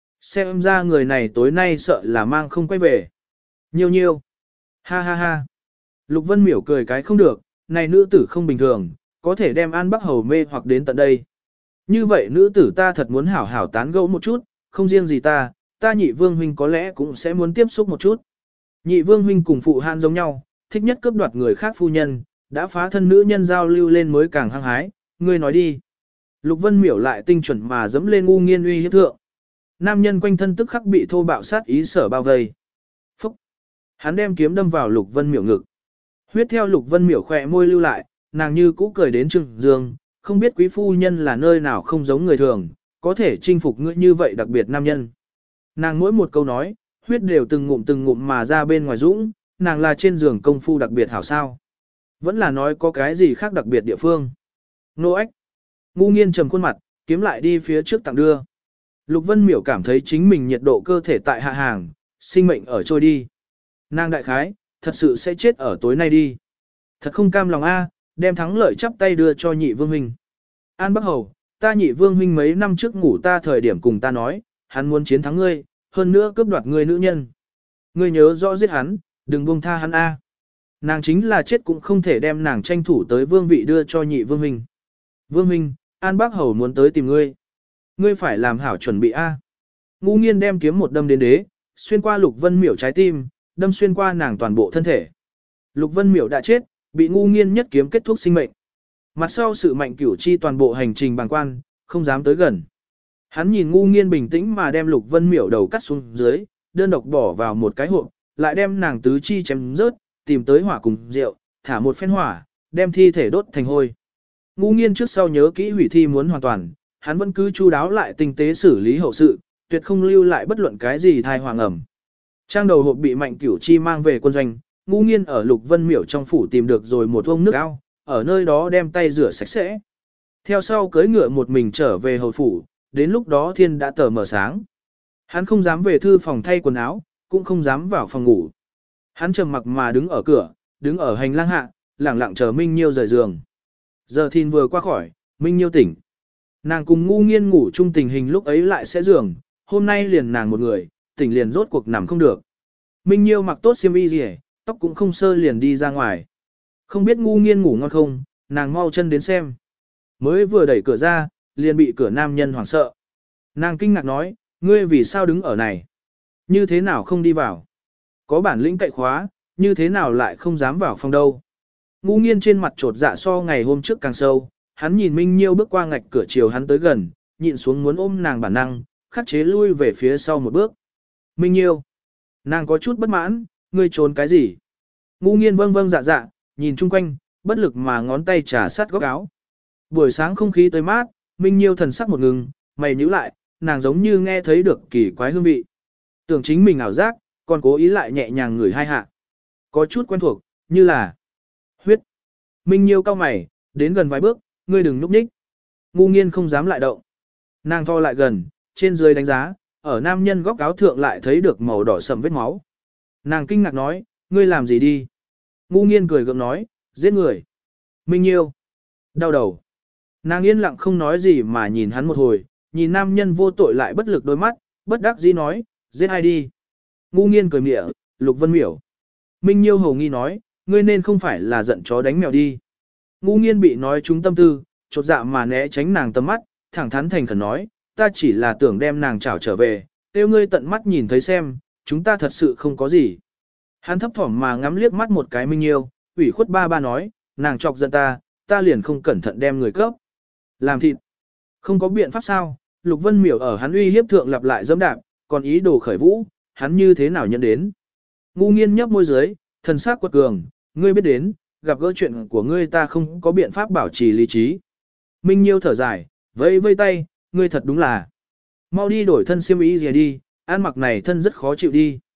Xem ra người này tối nay sợ là mang không quay về. Nhiêu nhiêu. Ha ha ha. Lục Vân Miểu cười cái không được, này nữ tử không bình thường, có thể đem An Bắc Hầu mê hoặc đến tận đây. Như vậy nữ tử ta thật muốn hảo hảo tán gẫu một chút, không riêng gì ta, ta nhị vương huynh có lẽ cũng sẽ muốn tiếp xúc một chút. Nhị vương huynh cùng phụ han giống nhau, thích nhất cướp đoạt người khác phu nhân, đã phá thân nữ nhân giao lưu lên mới càng hăng hái, ngươi nói đi. Lục Vân Miểu lại tinh chuẩn mà dẫm lên ngu nghiên uy hiếp thượng. Nam nhân quanh thân tức khắc bị thô bạo sát ý sở bao vây. Phúc! Hắn đem kiếm đâm vào Lục Vân Miểu ngực. Huyết theo Lục Vân Miểu khỏe môi lưu lại, nàng như cũ cười đến trừng dương, không biết quý phu nhân là nơi nào không giống người thường, có thể chinh phục ngươi như vậy đặc biệt nam nhân. Nàng mỗi một câu nói, huyết đều từng ngụm từng ngụm mà ra bên ngoài dũng, nàng là trên giường công phu đặc biệt hảo sao. Vẫn là nói có cái gì khác đặc biệt địa phương. Nô ếch. Ngu nghiên trầm khuôn mặt, kiếm lại đi phía trước tặng đưa. Lục Vân Miểu cảm thấy chính mình nhiệt độ cơ thể tại hạ hàng, sinh mệnh ở trôi đi. Nàng đại khái, thật sự sẽ chết ở tối nay đi. Thật không cam lòng a, đem thắng lợi chắp tay đưa cho nhị vương huynh. An Bắc Hầu, ta nhị vương huynh mấy năm trước ngủ ta thời điểm cùng ta nói, hắn muốn chiến thắng ngươi, hơn nữa cướp đoạt ngươi nữ nhân. Ngươi nhớ rõ giết hắn, đừng buông tha hắn a. Nàng chính là chết cũng không thể đem nàng tranh thủ tới vương vị đưa cho nhị vương huynh. Vương huynh, An Bắc Hầu muốn tới tìm ngươi. Ngươi phải làm hảo chuẩn bị a. Ngu nghiên đem kiếm một đâm đến đế, xuyên qua Lục Vân Miểu trái tim, đâm xuyên qua nàng toàn bộ thân thể. Lục Vân Miểu đã chết, bị ngu nghiên nhất kiếm kết thúc sinh mệnh. Mặt sau sự Mạnh Cửu Chi toàn bộ hành trình bàng quan, không dám tới gần. Hắn nhìn ngu nghiên bình tĩnh mà đem Lục Vân Miểu đầu cắt xuống dưới, đơn độc bỏ vào một cái hộp, lại đem nàng tứ chi chém rớt, tìm tới hỏa cùng rượu, thả một phen hỏa, đem thi thể đốt thành hôi. Ngu nghiên trước sau nhớ kỹ hủy thi muốn hoàn toàn, hắn vẫn cứ chu đáo lại tinh tế xử lý hậu sự, tuyệt không lưu lại bất luận cái gì thai hoàng ẩm. Trang đầu hộp bị Mạnh Cửu Chi mang về quân doanh, ngu nghiên ở Lục Vân Miểu trong phủ tìm được rồi một vông nước ao, ở nơi đó đem tay rửa sạch sẽ. Theo sau cưỡi ngựa một mình trở về hầu phủ, đến lúc đó thiên đã tờ mờ sáng. Hắn không dám về thư phòng thay quần áo, cũng không dám vào phòng ngủ. Hắn trầm mặc mà đứng ở cửa, đứng ở hành lang hạ, lặng lặng chờ Minh Nhiêu rời giường. Giờ thìn vừa qua khỏi, Minh Nhiêu tỉnh. Nàng cùng ngu nghiên ngủ chung tình hình lúc ấy lại sẽ giường, hôm nay liền nàng một người, tỉnh liền rốt cuộc nằm không được. Minh Nhiêu mặc tốt xiêm y gì, tóc cũng không sơ liền đi ra ngoài. Không biết ngu nghiên ngủ ngon không, nàng mau chân đến xem. Mới vừa đẩy cửa ra, liền bị cửa nam nhân hoảng sợ. Nàng kinh ngạc nói, ngươi vì sao đứng ở này? Như thế nào không đi vào? Có bản lĩnh cậy khóa, như thế nào lại không dám vào phòng đâu? Ngu nghiên trên mặt trột dạ so ngày hôm trước càng sâu, hắn nhìn Minh Nhiêu bước qua ngạch cửa chiều hắn tới gần, nhịn xuống muốn ôm nàng bản năng, khắc chế lui về phía sau một bước. Minh Nhiêu. Nàng có chút bất mãn, ngươi trốn cái gì? Ngu nghiên vâng vâng dạ dạ, nhìn chung quanh, bất lực mà ngón tay trà sát góc áo. Buổi sáng không khí tới mát, Minh Nhiêu thần sắc một ngừng, mày nhíu lại, nàng giống như nghe thấy được kỳ quái hương vị. Tưởng chính mình ảo giác, còn cố ý lại nhẹ nhàng ngửi hai hạ. Có chút quen thuộc, như là huyết. Minh Nhiêu cau mày, đến gần vài bước, ngươi đừng núp nhích. Ngu nghiên không dám lại động. Nàng tho lại gần, trên dưới đánh giá, ở nam nhân góc áo thượng lại thấy được màu đỏ sầm vết máu. Nàng kinh ngạc nói, ngươi làm gì đi? Ngu nghiên cười gượng nói, giết người. Minh Nhiêu. Đau đầu. Nàng yên lặng không nói gì mà nhìn hắn một hồi, nhìn nam nhân vô tội lại bất lực đôi mắt, bất đắc dĩ nói, giết ai đi. Ngu nghiên cười mỉa, Lục Vân Miểu. Minh Nhiêu hầu nghi nói, ngươi nên không phải là giận chó đánh mèo đi. Ngu nghiên bị nói trúng tâm tư, chột dạ mà né tránh nàng tầm mắt, thẳng thắn thành khẩn nói, ta chỉ là tưởng đem nàng trảo trở về, tiêu ngươi tận mắt nhìn thấy xem, chúng ta thật sự không có gì. Hắn thấp thỏm mà ngắm liếc mắt một cái Minh Nhiêu, ủy khuất ba ba nói, nàng chọc giận ta, ta liền không cẩn thận đem người cấp. Làm thịt. Không có biện pháp sao, Lục Vân Miểu ở hắn uy hiếp thượng lặp lại dẫm đạp, còn ý đồ khởi vũ, hắn như thế nào nhận đến. Ngu nghiên nhấp môi dưới, thần sắc quật cường, ngươi biết đến, gặp gỡ chuyện của ngươi ta không có biện pháp bảo trì lý trí. Minh Nhiêu thở dài, vẫy vây tay, ngươi thật đúng là. Mau đi đổi thân xiêm y gì đi, ăn mặc này thân rất khó chịu đi.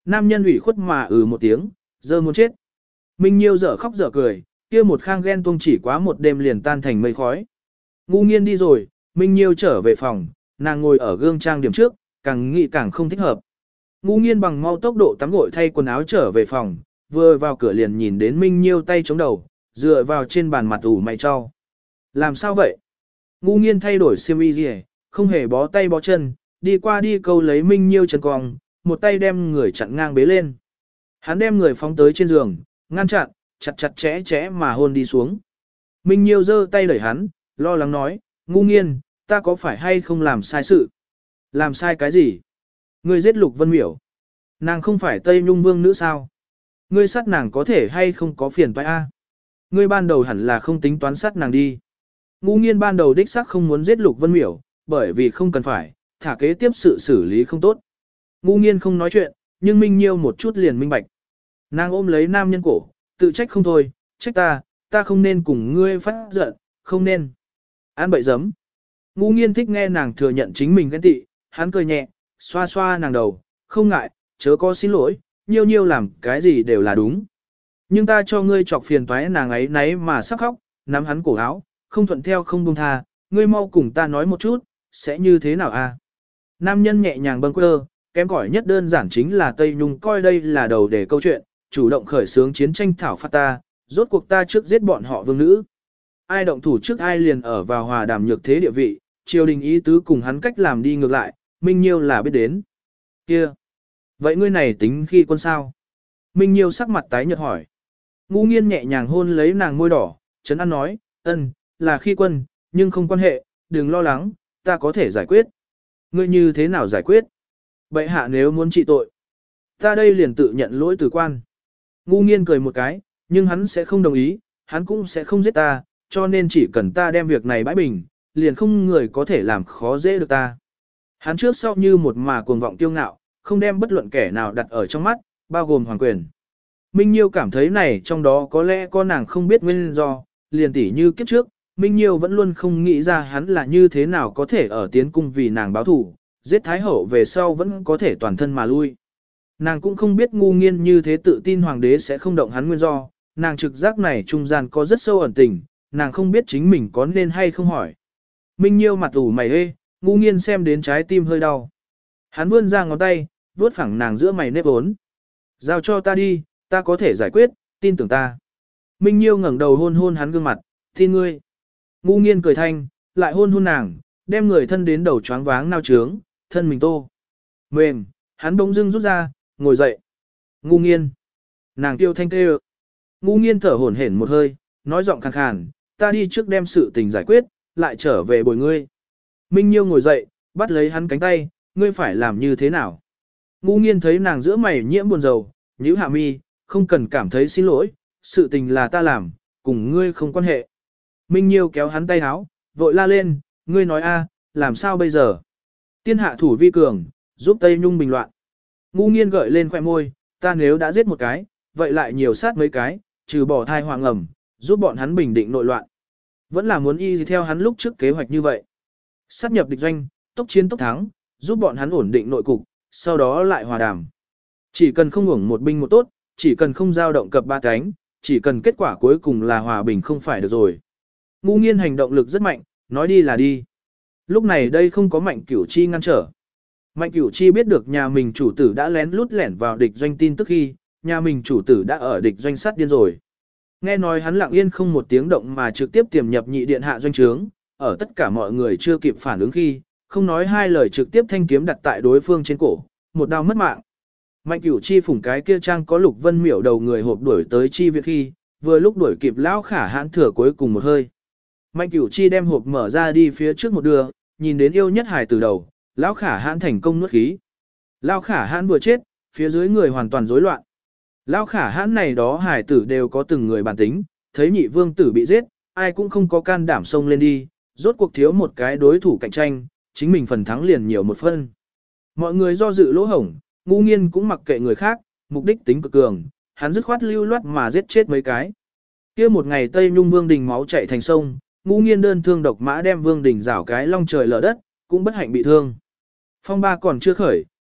Nam nhân ủy khuất mà ừ một tiếng, dơ muốn chết. Minh Nhiêu dở khóc dở cười, kia một khang ghen tuông chỉ quá một đêm liền tan thành mây khói. Ngu nghiên đi rồi, Minh Nhiêu trở về phòng, nàng ngồi ở gương trang điểm trước, càng nghĩ càng không thích hợp. Ngu nghiên bằng mau tốc độ tắm gội thay quần áo trở về phòng, vừa vào cửa liền nhìn đến Minh Nhiêu tay chống đầu, dựa vào trên bàn mặt ủ mày cho. Làm sao vậy? Ngu nghiên thay đổi xiêm y gì, không hề bó tay bó chân, đi qua đi câu lấy Minh Nhiêu chân cong, một tay đem người chặn ngang bế lên. Hắn đem người phóng tới trên giường, ngăn chặn, chặt chặt chẽ chẽ mà hôn đi xuống. Minh Nhiêu giơ tay đẩy hắn, lo lắng nói, ngu nghiên, ta có phải hay không làm sai sự? Làm sai cái gì? Ngươi giết Lục Vân Miểu. Nàng không phải Tây Nhung Vương nữ sao? Ngươi sát nàng có thể hay không có phiền phải a? Ngươi ban đầu hẳn là không tính toán sát nàng đi. Ngu nghiên ban đầu đích xác không muốn giết Lục Vân Miểu, bởi vì không cần phải, thả kế tiếp sự xử lý không tốt. Ngu nghiên không nói chuyện, nhưng Minh Nhiêu một chút liền minh bạch. Nàng ôm lấy nam nhân cổ, tự trách không thôi, trách ta, ta không nên cùng ngươi phát giận, không nên. An bậy giấm. Ngu nghiên thích nghe nàng thừa nhận chính mình ghen tị, hắn cười nhẹ, xoa xoa nàng đầu, không ngại, chớ có xin lỗi, nhiêu nhiêu làm cái gì đều là đúng. Nhưng ta cho ngươi chọc phiền toái nàng ấy nấy mà sắp khóc, nắm hắn cổ áo, không thuận theo không buông tha, ngươi mau cùng ta nói một chút, sẽ như thế nào a? Nam nhân nhẹ nhàng bâng quơ, kém cỏi nhất đơn giản chính là Tây Nhung coi đây là đầu để câu chuyện, chủ động khởi xướng chiến tranh thảo phạt ta, rốt cuộc ta trước giết bọn họ vương nữ. Ai động thủ trước ai liền ở vào hòa đàm nhược thế địa vị, triều đình ý tứ cùng hắn cách làm đi ngược lại, Minh Nhiêu là biết đến. Kia, vậy ngươi này tính khi quân sao? Minh Nhiêu sắc mặt tái nhợt hỏi. Ngu nghiên nhẹ nhàng hôn lấy nàng môi đỏ, Trấn An nói, ân, là khi quân, nhưng không quan hệ, đừng lo lắng, ta có thể giải quyết. Ngươi như thế nào giải quyết? Bệ hạ nếu muốn trị tội, ta đây liền tự nhận lỗi từ quan. Ngu nghiên cười một cái, nhưng hắn sẽ không đồng ý, hắn cũng sẽ không giết ta, cho nên chỉ cần ta đem việc này bãi bình, liền không người có thể làm khó dễ được ta. Hắn trước sau như một mà cuồng vọng tiêu ngạo, không đem bất luận kẻ nào đặt ở trong mắt, bao gồm hoàng quyền. Minh Nhiêu cảm thấy này trong đó có lẽ có nàng không biết nguyên do, liền tỉ như kiếp trước, Minh Nhiêu vẫn luôn không nghĩ ra hắn là như thế nào có thể ở tiến cung vì nàng báo thủ, giết Thái Hậu về sau vẫn có thể toàn thân mà lui. Nàng cũng không biết ngu nghiên như thế tự tin hoàng đế sẽ không động hắn nguyên do, nàng trực giác này trung gian có rất sâu ẩn tình, nàng không biết chính mình có nên hay không hỏi. Minh Nhiêu mặt ủ mày hê, ngu nghiên xem đến trái tim hơi đau. Hắn vươn ra ngón tay, vuốt phẳng nàng giữa mày nếp ốn. Giao cho ta đi, ta có thể giải quyết, tin tưởng ta. Minh Nhiêu ngẩng đầu hôn hôn hắn gương mặt, tin ngươi. Ngu nghiên cười thanh, lại hôn hôn nàng, đem người thân đến đầu choáng váng nao trướng, thân mình tô. Mềm, hắn bỗng dưng rút ra, ngồi dậy. Ngu nghiên. Nàng tiêu thanh kêu. Ngu nghiên thở hổn hển một hơi, nói giọng khàn khàn, ta đi trước đem sự tình giải quyết, lại trở về bồi ngươi. Minh Nhiêu ngồi dậy, bắt lấy hắn cánh tay, ngươi phải làm như thế nào? Ngu nghiên thấy nàng giữa mày nhiễm buồn rầu, nhíu hạ mi, không cần cảm thấy xin lỗi, sự tình là ta làm, cùng ngươi không quan hệ. Minh Nhiêu kéo hắn tay háo, vội la lên, ngươi nói a, làm sao bây giờ? Tiên hạ thủ vi cường, giúp Tây Nhung bình loạn. Ngu nghiên gợi lên khoẻ môi, ta nếu đã giết một cái, vậy lại nhiều sát mấy cái, trừ bỏ thai hoàng ẩm, giúp bọn hắn bình định nội loạn. Vẫn là muốn y theo hắn lúc trước kế hoạch như vậy. Sát nhập địch doanh, tốc chiến tốc thắng, giúp bọn hắn ổn định nội cục, sau đó lại hòa đàm. Chỉ cần không hưởng một binh một tốt, chỉ cần không giao động cập ba cánh, chỉ cần kết quả cuối cùng là hòa bình không phải được rồi. Ngu nghiên hành động lực rất mạnh, nói đi là đi. Lúc này đây không có Mạnh Cửu Chi ngăn trở. Mạnh Cửu Chi biết được nhà mình chủ tử đã lén lút lẻn vào địch doanh tin tức khi, nhà mình chủ tử đã ở địch doanh sát điên rồi. Nghe nói hắn lặng yên không một tiếng động mà trực tiếp tiềm nhập nhị điện hạ doanh trướng, ở tất cả mọi người chưa kịp phản ứng khi, không nói hai lời trực tiếp thanh kiếm đặt tại đối phương trên cổ, một đao mất mạng. Mạnh Cửu Chi phủng cái kia trang có Lục Vân Miểu đầu người hộp đuổi tới chi viện khi, vừa lúc đuổi kịp lão khả hãn thừa cuối cùng một hơi. Mạnh Cửu Chi đem hộp mở ra đi phía trước một đường, nhìn đến yêu nhất hài từ đầu, lão khả hãn thành công nuốt khí. Lão khả hãn vừa chết, phía dưới người hoàn toàn rối loạn. Lão khả hãn này đó hài tử đều có từng người bản tính, thấy nhị vương tử bị giết, ai cũng không có can đảm xông lên đi, rốt cuộc thiếu một cái đối thủ cạnh tranh, chính mình phần thắng liền nhiều một phân. Mọi người do dự lỗ hổng, ngu nghiên cũng mặc kệ người khác, mục đích tính cực cường, hắn dứt khoát lưu loát mà giết chết mấy cái. Kia một ngày Tây Nhung Vương Đình máu chảy thành sông, ngu nghiên đơn thương độc mã đem Vương Đình rảo cái long trời lở đất, cũng bất hạnh bị thương. Phong ba còn chưa khởi,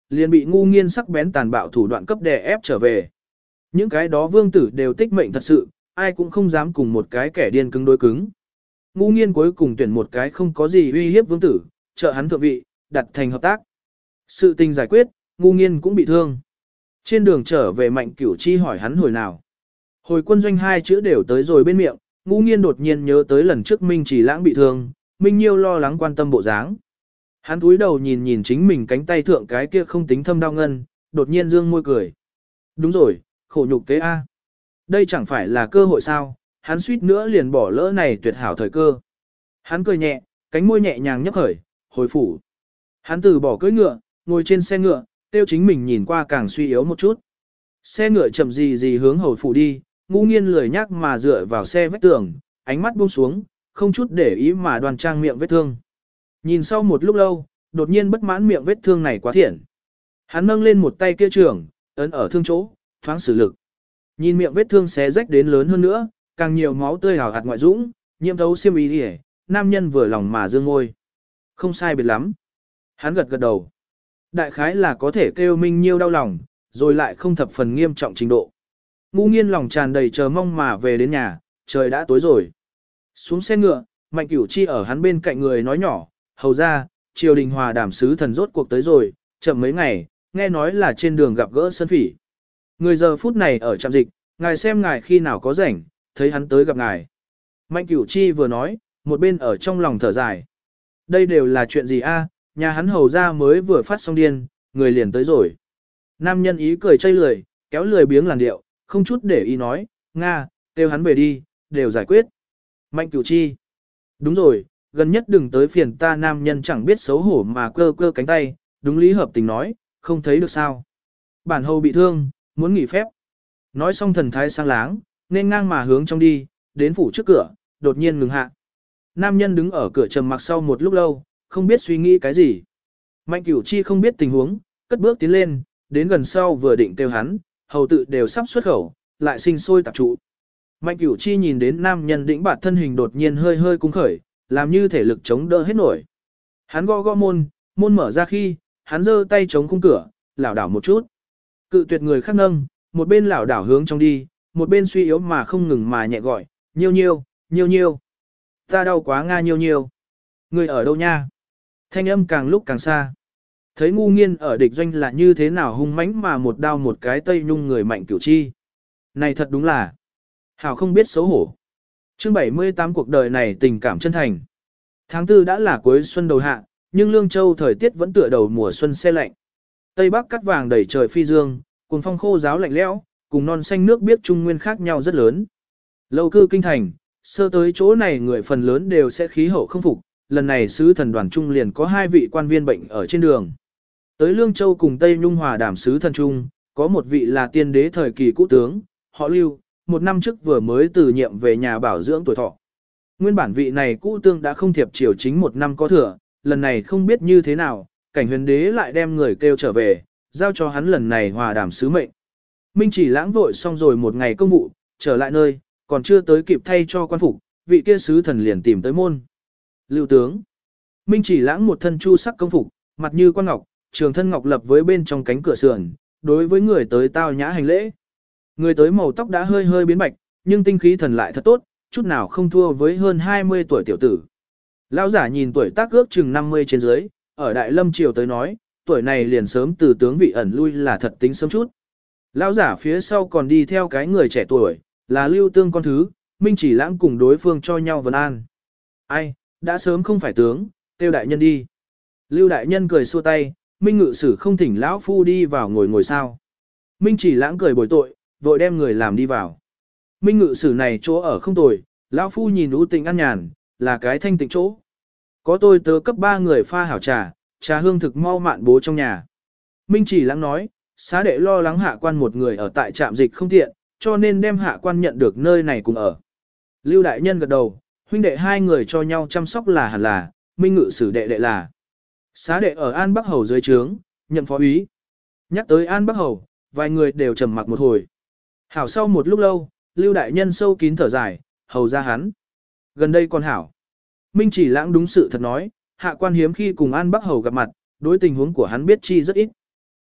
liền bị ngu nghiên sắc bén tàn bạo thủ đoạn cấp đè ép trở về. Những cái đó vương tử đều tích mệnh thật sự, ai cũng không dám cùng một cái kẻ điên cứng đối cứng. Ngu nghiên cuối cùng tuyển một cái không có gì uy hiếp vương tử, trợ hắn thượng vị, đặt thành hợp tác. Sự tình giải quyết, ngu nghiên cũng bị thương. Trên đường trở về Mạnh Cửu Chi hỏi hắn hồi nào. Hồi quân doanh hai chữ đều tới rồi bên miệng, ngu nghiên đột nhiên nhớ tới lần trước Minh Chỉ Lãng bị thương, Minh Nhiêu lo lắng quan tâm bộ dáng. Hắn cúi đầu nhìn nhìn chính mình cánh tay thượng cái kia không tính thâm đau ngân, đột nhiên dương môi cười. Đúng rồi, khổ nhục kế A. Đây chẳng phải là cơ hội sao, hắn suýt nữa liền bỏ lỡ này tuyệt hảo thời cơ. Hắn cười nhẹ, cánh môi nhẹ nhàng nhấp khởi, hồi phủ. Hắn từ bỏ cưỡi ngựa, ngồi trên xe ngựa, tiêu chính mình nhìn qua càng suy yếu một chút. Xe ngựa chậm gì gì hướng hồi phủ đi, ngu nghiên lười nhác mà dựa vào xe vách tường, ánh mắt buông xuống, không chút để ý mà đoàn trang miệng vết thương. Nhìn sau một lúc lâu, đột nhiên bất mãn miệng vết thương này quá thiện. Hắn nâng lên một tay kia trường, ấn ở thương chỗ, thoáng sử lực. Nhìn miệng vết thương xé rách đến lớn hơn nữa, càng nhiều máu tươi hào hạt ngoại dũng, nhiễm thấu xiêm y đi, nam nhân vừa lòng mà dương ngôi. Không sai biệt lắm. Hắn gật gật đầu. Đại khái là có thể kêu Minh Nhiêu đau lòng, rồi lại không thập phần nghiêm trọng trình độ. Ngu nghiên lòng tràn đầy chờ mong mà về đến nhà, trời đã tối rồi. Xuống xe ngựa, Mạnh Cửu Chi ở hắn bên cạnh người nói nhỏ, hầu ra, triều đình hòa đàm sứ thần rốt cuộc tới rồi, chậm mấy ngày, nghe nói là trên đường gặp gỡ Sơn Phỉ. Người giờ phút này ở trạm dịch, ngài xem ngài khi nào có rảnh, thấy hắn tới gặp ngài. Mạnh Cửu Chi vừa nói, một bên ở trong lòng thở dài. Đây đều là chuyện gì a? Nhà hắn hầu ra mới vừa phát xong điên, người liền tới rồi. Nam nhân ý cười chây lười, kéo lười biếng làn điệu, không chút để ý nói, Nga, kêu hắn về đi, đều giải quyết. Mạnh Cửu Chi. Đúng rồi, gần nhất đừng tới phiền ta. Nam nhân chẳng biết xấu hổ mà cơ cơ cánh tay, đúng lý hợp tình nói, không thấy được sao. Bản hầu bị thương, muốn nghỉ phép. Nói xong thần thái sang láng, nên ngang mà hướng trong đi, đến phủ trước cửa, đột nhiên ngừng hạ. Nam nhân đứng ở cửa trầm mặc sau một lúc lâu, không biết suy nghĩ cái gì. Mạnh Cửu Chi không biết tình huống, cất bước tiến lên, đến gần sau vừa định kêu hắn, hầu tự đều sắp xuất khẩu, lại sinh sôi tạp trụ. Mạnh Cửu Chi nhìn đến nam nhân đĩnh bạt thân hình đột nhiên hơi hơi cung khởi, làm như thể lực chống đỡ hết nổi. Hắn gõ gõ môn, môn mở ra khi, hắn giơ tay chống khung cửa, lảo đảo một chút. Cự tuyệt người khác nâng, một bên lảo đảo hướng trong đi, một bên suy yếu mà không ngừng mà nhẹ gọi, nhiêu nhiêu, nhiêu nhiêu. Ta đau quá Nga nhiêu nhiêu. Người ở đâu nha? Thanh âm càng lúc càng xa. Thấy ngu nghiên ở địch doanh là như thế nào hung mãnh mà một đao một cái tây nhung người Mạnh Cửu Chi. Này thật đúng là, hảo không biết xấu hổ. Chương bảy mươi tám cuộc đời này tình cảm chân thành. Tháng tư đã là cuối xuân đầu hạ, nhưng Lương Châu thời tiết vẫn tựa đầu mùa xuân se lạnh. Tây Bắc cắt vàng đầy trời phi dương, cùng phong khô giáo lạnh lẽo, cùng non xanh nước biết trung nguyên khác nhau rất lớn. Lâu cư kinh thành, sơ tới chỗ này người phần lớn đều sẽ khí hậu không phục, lần này sứ thần đoàn trung liền có hai vị quan viên bệnh ở trên đường. Tới Lương Châu cùng Tây Nhung hòa đàm sứ thần trung, có một vị là tiên đế thời kỳ cũ tướng, họ Lưu, một năm trước vừa mới từ nhiệm về nhà bảo dưỡng tuổi thọ. Nguyên bản vị này cũ tương đã không thiệp triều chính một năm có thừa, lần này không biết như thế nào, cảnh huyền đế lại đem người kêu trở về, giao cho hắn lần này hòa đàm sứ mệnh. Minh Chỉ Lãng vội xong rồi một ngày công vụ, trở lại nơi, còn chưa tới kịp thay cho quan phục, vị kia sứ thần liền tìm tới môn. Lưu tướng. Minh Chỉ Lãng một thân chu sắc công phục, mặt như quan ngọc, trường thân ngọc lập với bên trong cánh cửa sườn, đối với người tới tao nhã hành lễ. Người tới màu tóc đã hơi hơi biến bạch, nhưng tinh khí thần lại thật tốt, chút nào không thua với hơn hai mươi tuổi tiểu tử. Lão giả nhìn tuổi tác ước chừng năm mươi trên dưới, ở Đại Lâm triều tới nói, tuổi này liền sớm từ tướng vị ẩn lui là thật tính sớm chút. Lão giả phía sau còn đi theo cái người trẻ tuổi, là Lưu Tương con thứ, Minh Chỉ Lãng cùng đối phương cho nhau vấn an. Ai, đã sớm không phải tướng, tiêu đại nhân đi. Lưu đại nhân cười xua tay, Minh Ngự Sử không thỉnh lão phu đi vào ngồi ngồi sao. Minh Chỉ Lãng cười bồi tội, vội đem người làm đi vào. Minh Ngự Sử này chỗ ở không tồi, lão phu nhìn ưu tĩnh an nhàn, là cái thanh tịnh chỗ. Có tôi tớ cấp ba người pha hảo trà, trà hương thực mau mạn bố trong nhà. Minh Chỉ Lãng nói, xá đệ lo lắng hạ quan một người ở tại trạm dịch không tiện, cho nên đem hạ quan nhận được nơi này cùng ở. Lưu đại nhân gật đầu, huynh đệ hai người cho nhau chăm sóc là hẳn là, Minh Ngự Sử đệ đệ là. Xá đệ ở An Bắc Hầu dưới trướng, nhậm phó úy. Nhắc tới An Bắc Hầu, vài người đều trầm mặc một hồi. Hảo sau một lúc lâu, Lưu đại nhân sâu kín thở dài, hầu ra hắn. Gần đây còn hảo. Minh Chỉ Lãng đúng sự thật nói, hạ quan hiếm khi cùng An Bắc Hầu gặp mặt, đối tình huống của hắn biết chi rất ít.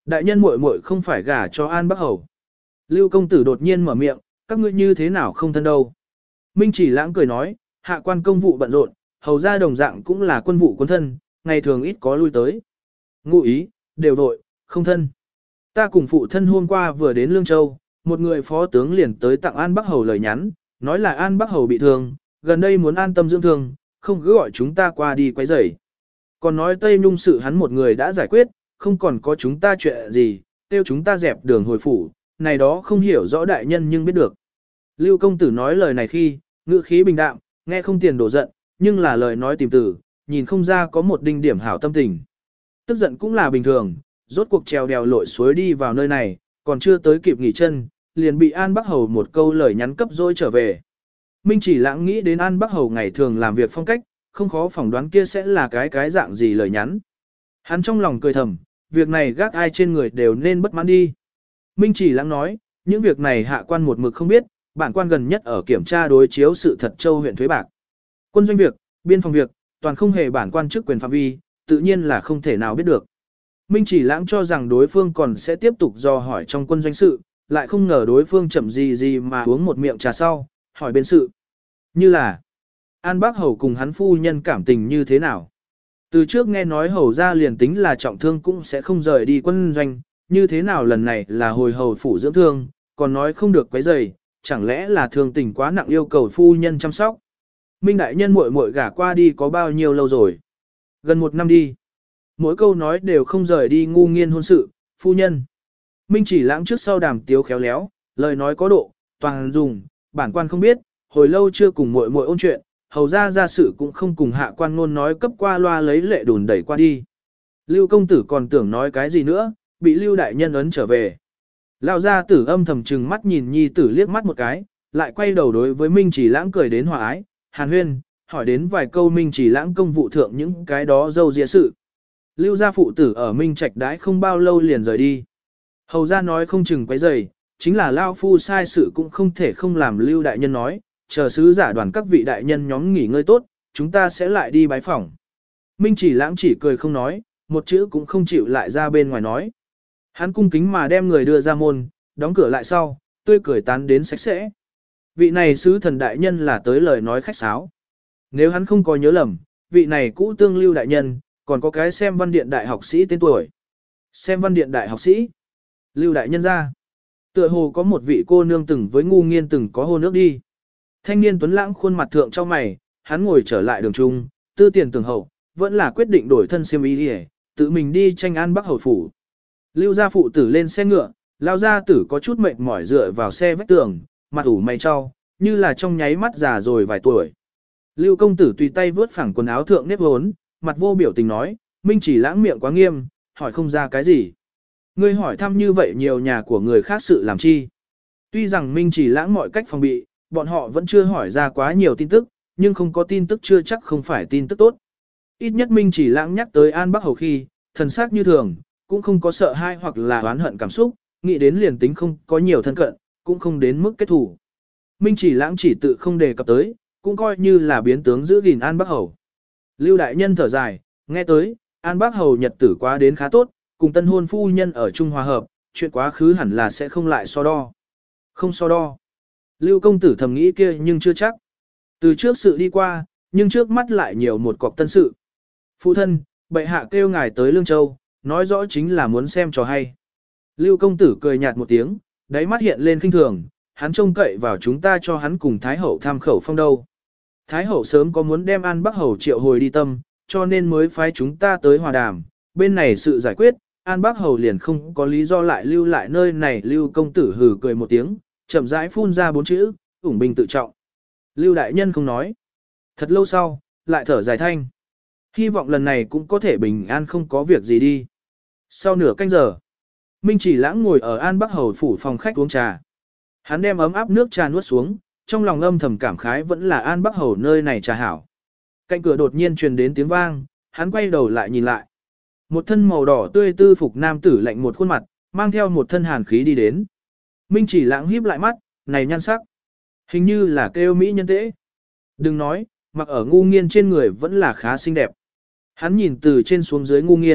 Đại nhân muội muội không phải gả cho An Bắc Hầu. Lưu công tử đột nhiên mở miệng, các ngươi như thế nào không thân đâu. Minh Chỉ Lãng cười nói, hạ quan công vụ bận rộn, hầu ra đồng dạng cũng là quân vụ quân thân, ngày thường ít có lui tới. Ngụ ý, đều vội, không thân. Ta cùng phụ thân hôm qua vừa đến Lương Châu, một người phó tướng liền tới tặng An Bắc Hầu lời nhắn, nói là An Bắc Hầu bị thương, gần đây muốn an tâm dưỡng thương, không cứ gọi chúng ta qua đi quấy rầy. Còn nói Tây Nhung sự hắn một người đã giải quyết, không còn có chúng ta chuyện gì, tiêu chúng ta dẹp đường hồi phủ, này đó không hiểu rõ đại nhân nhưng biết được. Lưu công tử nói lời này khi, ngữ khí bình đạm, nghe không tiền đổ giận, nhưng là lời nói tìm từ, nhìn không ra có một đinh điểm hảo tâm tình. Tức giận cũng là bình thường, rốt cuộc trèo đèo lội suối đi vào nơi này, còn chưa tới kịp nghỉ chân, liền bị An Bắc Hầu một câu lời nhắn cấp dối trở về. Minh Chỉ Lãng nghĩ đến An Bắc Hầu ngày thường làm việc phong cách, không khó phỏng đoán kia sẽ là cái cái dạng gì lời nhắn. Hắn trong lòng cười thầm, việc này gác ai trên người đều nên bất mãn đi. Minh Chỉ Lãng nói, những việc này hạ quan một mực không biết, bản quan gần nhất ở kiểm tra đối chiếu sự thật Châu huyện Thuế Bạc. Quân doanh việc, biên phòng việc, toàn không hề bản quan chức quyền phạm vi, tự nhiên là không thể nào biết được. Minh Chỉ Lãng cho rằng đối phương còn sẽ tiếp tục dò hỏi trong quân doanh sự, lại không ngờ đối phương chậm gì gì mà uống một miệng trà sau, hỏi bên sự. Như là, An Bác Hầu cùng hắn phu nhân cảm tình như thế nào? Từ trước nghe nói hầu ra liền tính là trọng thương cũng sẽ không rời đi quân doanh, như thế nào lần này là hồi hầu phủ dưỡng thương, còn nói không được quấy rầy, chẳng lẽ là thương tình quá nặng yêu cầu phu nhân chăm sóc? Minh đại nhân muội muội gả qua đi có bao nhiêu lâu rồi? Gần một năm đi. Mỗi câu nói đều không rời đi ngu nghiên hôn sự, phu nhân. Minh Chỉ Lãng trước sau đàm tiếu khéo léo, lời nói có độ, toàn dùng, bản quan không biết, hồi lâu chưa cùng muội muội ôn chuyện, hầu ra ra sự cũng không cùng hạ quan ngôn nói cấp qua loa lấy lệ đùn đẩy qua đi. Lưu công tử còn tưởng nói cái gì nữa, bị Lưu đại nhân ấn trở về. Lão gia tử âm thầm trừng mắt nhìn nhi tử liếc mắt một cái, lại quay đầu đối với Minh Chỉ Lãng cười đến hòa ái, hàn huyên, hỏi đến vài câu Minh Chỉ Lãng công vụ thượng những cái đó dâu dịa sự. Lưu gia phụ tử ở Minh Trạch đãi không bao lâu liền rời đi. Hầu gia nói không chừng quấy rầy, chính là Lao Phu sai sự cũng không thể không làm Lưu đại nhân nói, chờ sứ giả đoàn các vị đại nhân nhóm nghỉ ngơi tốt, chúng ta sẽ lại đi bái phỏng. Minh Chỉ Lãng chỉ cười không nói, một chữ cũng không chịu lại ra bên ngoài nói. Hắn cung kính mà đem người đưa ra môn, đóng cửa lại sau, tươi cười tán đến sạch sẽ. Vị này sứ thần đại nhân là tới lời nói khách sáo. Nếu hắn không có nhớ lầm, vị này cũ tương Lưu đại nhân, còn có cái xem văn điện đại học sĩ tên tuổi. Xem văn điện đại học sĩ. Lưu đại nhân ra. Tựa hồ có một vị cô nương từng với ngu nghiên từng có hôn nước đi. Thanh niên tuấn lãng khuôn mặt thượng trong mày, hắn ngồi trở lại đường trung, tư tiền tường hậu, vẫn là quyết định đổi thân xiêm y đi, tự mình đi tranh An Bắc hầu phủ. Lưu gia phụ tử lên xe ngựa, lao gia tử có chút mệt mỏi dựa vào xe vách tường, mặt ủ mày cho, như là trong nháy mắt già rồi vài tuổi. Lưu công tử tùy tay vướt phẳng quần áo thượng nếp hốn, mặt vô biểu tình nói, Minh Chỉ Lãng miệng quá nghiêm, hỏi không ra cái gì. Ngươi hỏi thăm như vậy nhiều nhà của người khác sự làm chi. Tuy rằng Minh Chỉ Lãng mọi cách phòng bị, bọn họ vẫn chưa hỏi ra quá nhiều tin tức, nhưng không có tin tức chưa chắc không phải tin tức tốt. Ít nhất Minh Chỉ Lãng nhắc tới An Bắc hầu khi, thần sắc như thường, cũng không có sợ hãi hoặc là oán hận cảm xúc, nghĩ đến liền tính không có nhiều thân cận, cũng không đến mức kết thủ. Minh Chỉ Lãng chỉ tự không đề cập tới, cũng coi như là biến tướng giữ gìn An Bắc hầu. Lưu đại nhân thở dài, nghe tới, An Bắc hầu nhật tử quá đến khá tốt, cùng tân hôn phu nhân ở Trung Hòa hợp, chuyện quá khứ hẳn là sẽ không lại so đo. Không so đo. Lưu công tử thầm nghĩ kia nhưng chưa chắc. Từ trước sự đi qua, nhưng trước mắt lại nhiều một cọc tân sự. Phụ thân, bệ hạ kêu ngài tới Lương Châu, nói rõ chính là muốn xem trò hay. Lưu công tử cười nhạt một tiếng, đáy mắt hiện lên khinh thường, hắn trông cậy vào chúng ta cho hắn cùng Thái Hậu tham khẩu phong đâu. Thái Hậu sớm có muốn đem An Bắc Hầu triệu hồi đi tâm, cho nên mới phái chúng ta tới hòa đàm, bên này sự giải quyết, An Bắc Hầu liền không có lý do lại lưu lại nơi này. Lưu công tử hừ cười một tiếng, chậm rãi phun ra bốn chữ, ủng binh tự trọng. Lưu đại nhân không nói. Thật lâu sau, lại thở dài thanh. Hy vọng lần này cũng có thể bình an không có việc gì đi. Sau nửa canh giờ, Minh Chỉ Lãng ngồi ở An Bắc hầu phủ phòng khách uống trà. Hắn đem ấm áp nước trà nuốt xuống, trong lòng âm thầm cảm khái vẫn là An Bắc hầu nơi này trà hảo. Cạnh cửa đột nhiên truyền đến tiếng vang, hắn quay đầu lại nhìn lại. Một thân màu đỏ tươi tư phục nam tử lạnh một khuôn mặt, mang theo một thân hàn khí đi đến. Minh Chỉ Lãng híp lại mắt, này nhan sắc, hình như là kêu mỹ nhân tễ. Đừng nói, mặc ở ngu nghiên trên người vẫn là khá xinh đẹp. Hắn nhìn từ trên xuống dưới ngu nghiên,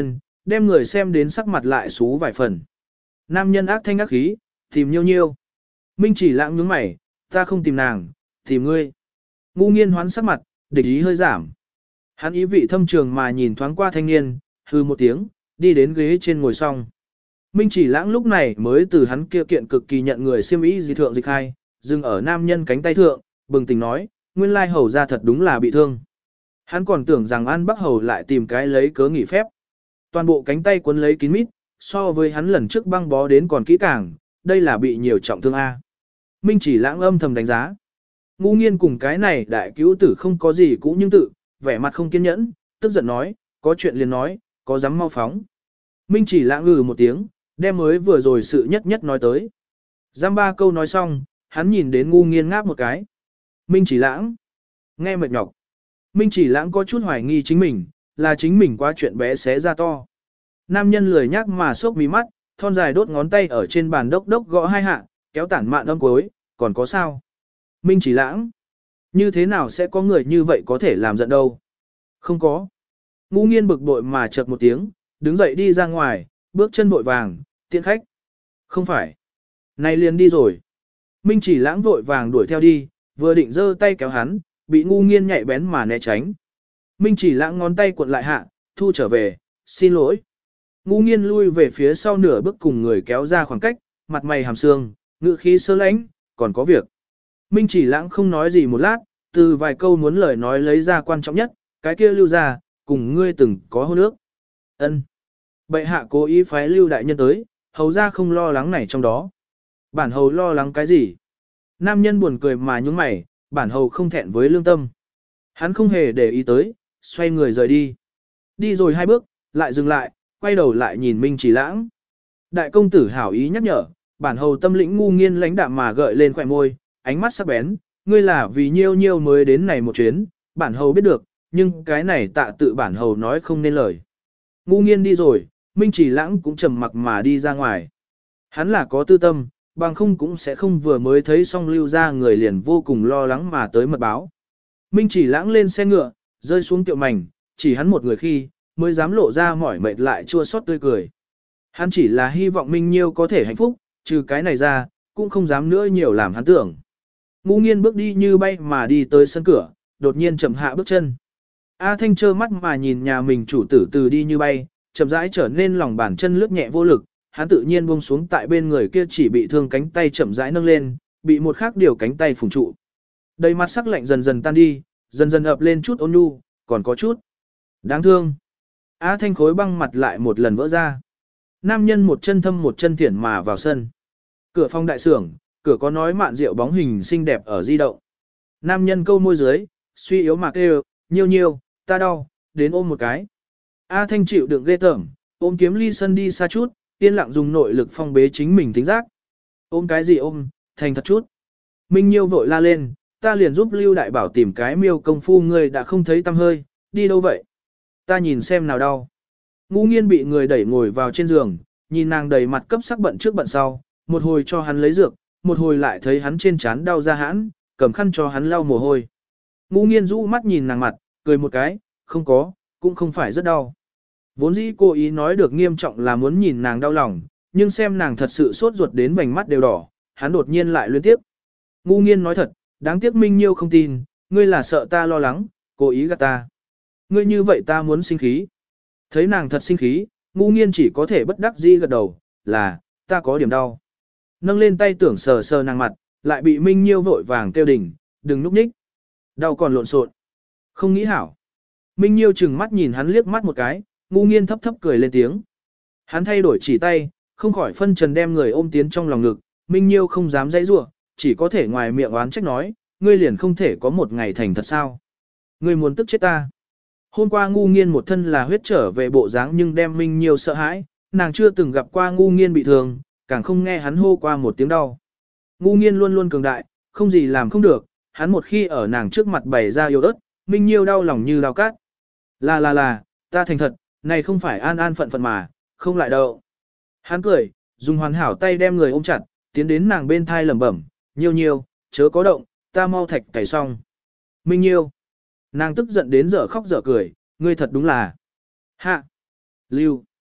đem người xem đến sắc mặt lại xú vài phần. Nam nhân ác thanh ác khí, tìm nhiêu nhiêu. Minh Chỉ Lãng nhướng mày, ta không tìm nàng, tìm ngươi. Ngu Nghiên hoán sắc mặt, địch ý hơi giảm. Hắn ý vị thâm trường mà nhìn thoáng qua thanh niên, hư một tiếng, đi đến ghế trên ngồi xong. Minh Chỉ Lãng lúc này mới từ hắn kia kiện cực kỳ nhận người xiêm ý di thượng dịch hai, dừng ở nam nhân cánh tay thượng, bừng tỉnh nói, nguyên lai hầu ra thật đúng là bị thương. Hắn còn tưởng rằng An Bắc Hầu lại tìm cái lấy cớ nghỉ phép. Toàn bộ cánh tay cuốn lấy kín mít, so với hắn lần trước băng bó đến còn kỹ càng, đây là bị nhiều trọng thương A. Minh Chỉ Lãng âm thầm đánh giá. Ngu Nghiên cùng cái này đại cứu tử không có gì cũ nhưng tự, vẻ mặt không kiên nhẫn, tức giận nói, có chuyện liền nói, có dám mau phóng. Minh Chỉ Lãng ngừ một tiếng, đem mới vừa rồi sự nhất nhất nói tới. Giam ba câu nói xong, hắn nhìn đến Ngu Nghiên ngáp một cái. Minh Chỉ Lãng, nghe mệt nhọc. Minh Chỉ Lãng có chút hoài nghi chính mình, là chính mình quá chuyện bé xé ra to. Nam nhân lười nhác mà sốc mí mắt, thon dài đốt ngón tay ở trên bàn đốc đốc gõ hai hạ, kéo tản mạn âm cuối, còn có sao? Minh Chỉ Lãng, như thế nào sẽ có người như vậy có thể làm giận đâu? Không có. Ngu Nghiên bực bội mà chợt một tiếng, đứng dậy đi ra ngoài, bước chân vội vàng, tiện khách. Không phải. Này liền đi rồi. Minh Chỉ Lãng vội vàng đuổi theo đi, vừa định giơ tay kéo hắn, bị Ngu Nghiên nhạy bén mà né tránh. Minh Chỉ Lãng ngón tay cuộn lại hạ, thu trở về, xin lỗi. Ngu Nghiên lui về phía sau nửa bước cùng người kéo ra khoảng cách, mặt mày hàm xương, ngữ khí sơ lãnh, còn có việc. Minh Chỉ Lãng không nói gì một lát, từ vài câu muốn lời nói lấy ra quan trọng nhất, cái kia Lưu ra, cùng ngươi từng có hôn ước. Ân. Bệ hạ cố ý phái Lưu đại nhân tới, hầu ra không lo lắng này trong đó. Bản hầu lo lắng cái gì? Nam nhân buồn cười mà nhướng mày, bản hầu không thẹn với lương tâm. Hắn không hề để ý tới, xoay người rời đi. Đi rồi hai bước, lại dừng lại, quay đầu lại nhìn Minh Chỉ Lãng. Đại công tử hảo ý nhắc nhở, bản hầu tâm lĩnh Ngu Nghiên lãnh đạm mà gợi lên khóe môi, ánh mắt sắc bén, ngươi là vì nhiêu nhiêu mới đến này một chuyến, bản hầu biết được, nhưng cái này tạ tự bản hầu nói không nên lời. Ngu Nghiên đi rồi, Minh Chỉ Lãng cũng trầm mặc mà đi ra ngoài. Hắn là có tư tâm, bằng không cũng sẽ không vừa mới thấy xong Lưu ra người liền vô cùng lo lắng mà tới mật báo. Minh Chỉ Lãng lên xe ngựa, rơi xuống tiệu mảnh, chỉ hắn một người khi, mới dám lộ ra mỏi mệt lại chua xót tươi cười. Hắn chỉ là hy vọng Minh Nhiêu có thể hạnh phúc, trừ cái này ra, cũng không dám nữa nhiều làm hắn tưởng. Ngu Nghiên bước đi như bay mà đi tới sân cửa, đột nhiên chậm hạ bước chân. A Thanh trơ mắt mà nhìn nhà mình chủ tử từ đi như bay, chậm rãi trở nên lòng bàn chân lướt nhẹ vô lực, hắn tự nhiên buông xuống tại bên người kia chỉ bị thương cánh tay chậm rãi nâng lên, bị một khác điều cánh tay phùng trụ. Đầy mặt sắc lạnh dần dần tan đi, dần dần ập lên chút ôn nhu, còn có chút đáng thương. A Thanh khối băng mặt lại một lần vỡ ra. Nam nhân một chân thâm một chân thiển mà vào sân. Cửa phòng đại sưởng, cửa có nói mạn rượu bóng hình xinh đẹp ở di động. Nam nhân câu môi dưới, suy yếu mà kêu, nhiêu nhiêu, ta đau, đến ôm một cái. A Thanh chịu đựng ghê tởm, ôm kiếm ly sân đi xa chút, yên lặng dùng nội lực phong bế chính mình tính giác. Ôm cái gì ôm, thành thật chút. Minh Nhiêu vội la lên, ta liền giúp Lưu Đại Bảo tìm cái miêu công phu ngươi đã không thấy tăm hơi, đi đâu vậy? Ta nhìn xem nào đau. Ngu Nghiên bị người đẩy ngồi vào trên giường, nhìn nàng đầy mặt cấp sắc bận trước bận sau, một hồi cho hắn lấy dược, một hồi lại thấy hắn trên trán đau ra hãn, cầm khăn cho hắn lau mồ hôi. Ngu Nghiên rũ mắt nhìn nàng mặt, cười một cái, không có, cũng không phải rất đau. Vốn dĩ cô ý nói được nghiêm trọng là muốn nhìn nàng đau lòng, nhưng xem nàng thật sự sốt ruột đến vành mắt đều đỏ, hắn đột nhiên lại liên tiếp. Ngu Nghiên nói thật, đáng tiếc Minh Nhiêu không tin, ngươi là sợ ta lo lắng, cố ý gạt ta. Ngươi như vậy ta muốn sinh khí. Thấy nàng thật sinh khí, Ngu Nghiên chỉ có thể bất đắc dĩ gật đầu, là, ta có điểm đau. Nâng lên tay tưởng sờ sờ nàng mặt, lại bị Minh Nhiêu vội vàng kêu đỉnh, đừng núp nhích. Đau còn lộn xộn. Không nghĩ hảo. Minh Nhiêu chừng mắt nhìn hắn liếc mắt một cái, Ngu Nghiên thấp thấp cười lên tiếng. Hắn thay đổi chỉ tay, không khỏi phân trần đem người ôm tiến trong lòng ngực, Minh Nhiêu không dám dãy rủa, chỉ có thể ngoài miệng oán trách nói, ngươi liền không thể có một ngày thành thật sao? Ngươi muốn tức chết ta. Hôm qua Ngu Nghiên một thân là huyết trở về bộ dáng nhưng đem Minh Nhiêu sợ hãi, nàng chưa từng gặp qua Ngu Nghiên bị thương, càng không nghe hắn hô qua một tiếng đau. Ngu Nghiên luôn luôn cường đại, không gì làm không được, hắn một khi ở nàng trước mặt bày ra yếu ớt, Minh Nhiêu đau lòng như đau cát. Là là là, ta thành thật, này không phải an an phận phận mà, không lại đâu. Hắn cười, dùng hoàn hảo tay đem người ôm chặt, tiến đến nàng bên thai lẩm bẩm, Nhiêu Nhiêu, chớ có động, ta mau thạch cày xong. Minh Nhiêu. Nàng tức giận đến dở khóc dở cười, ngươi thật đúng là. Hạ. Lưu.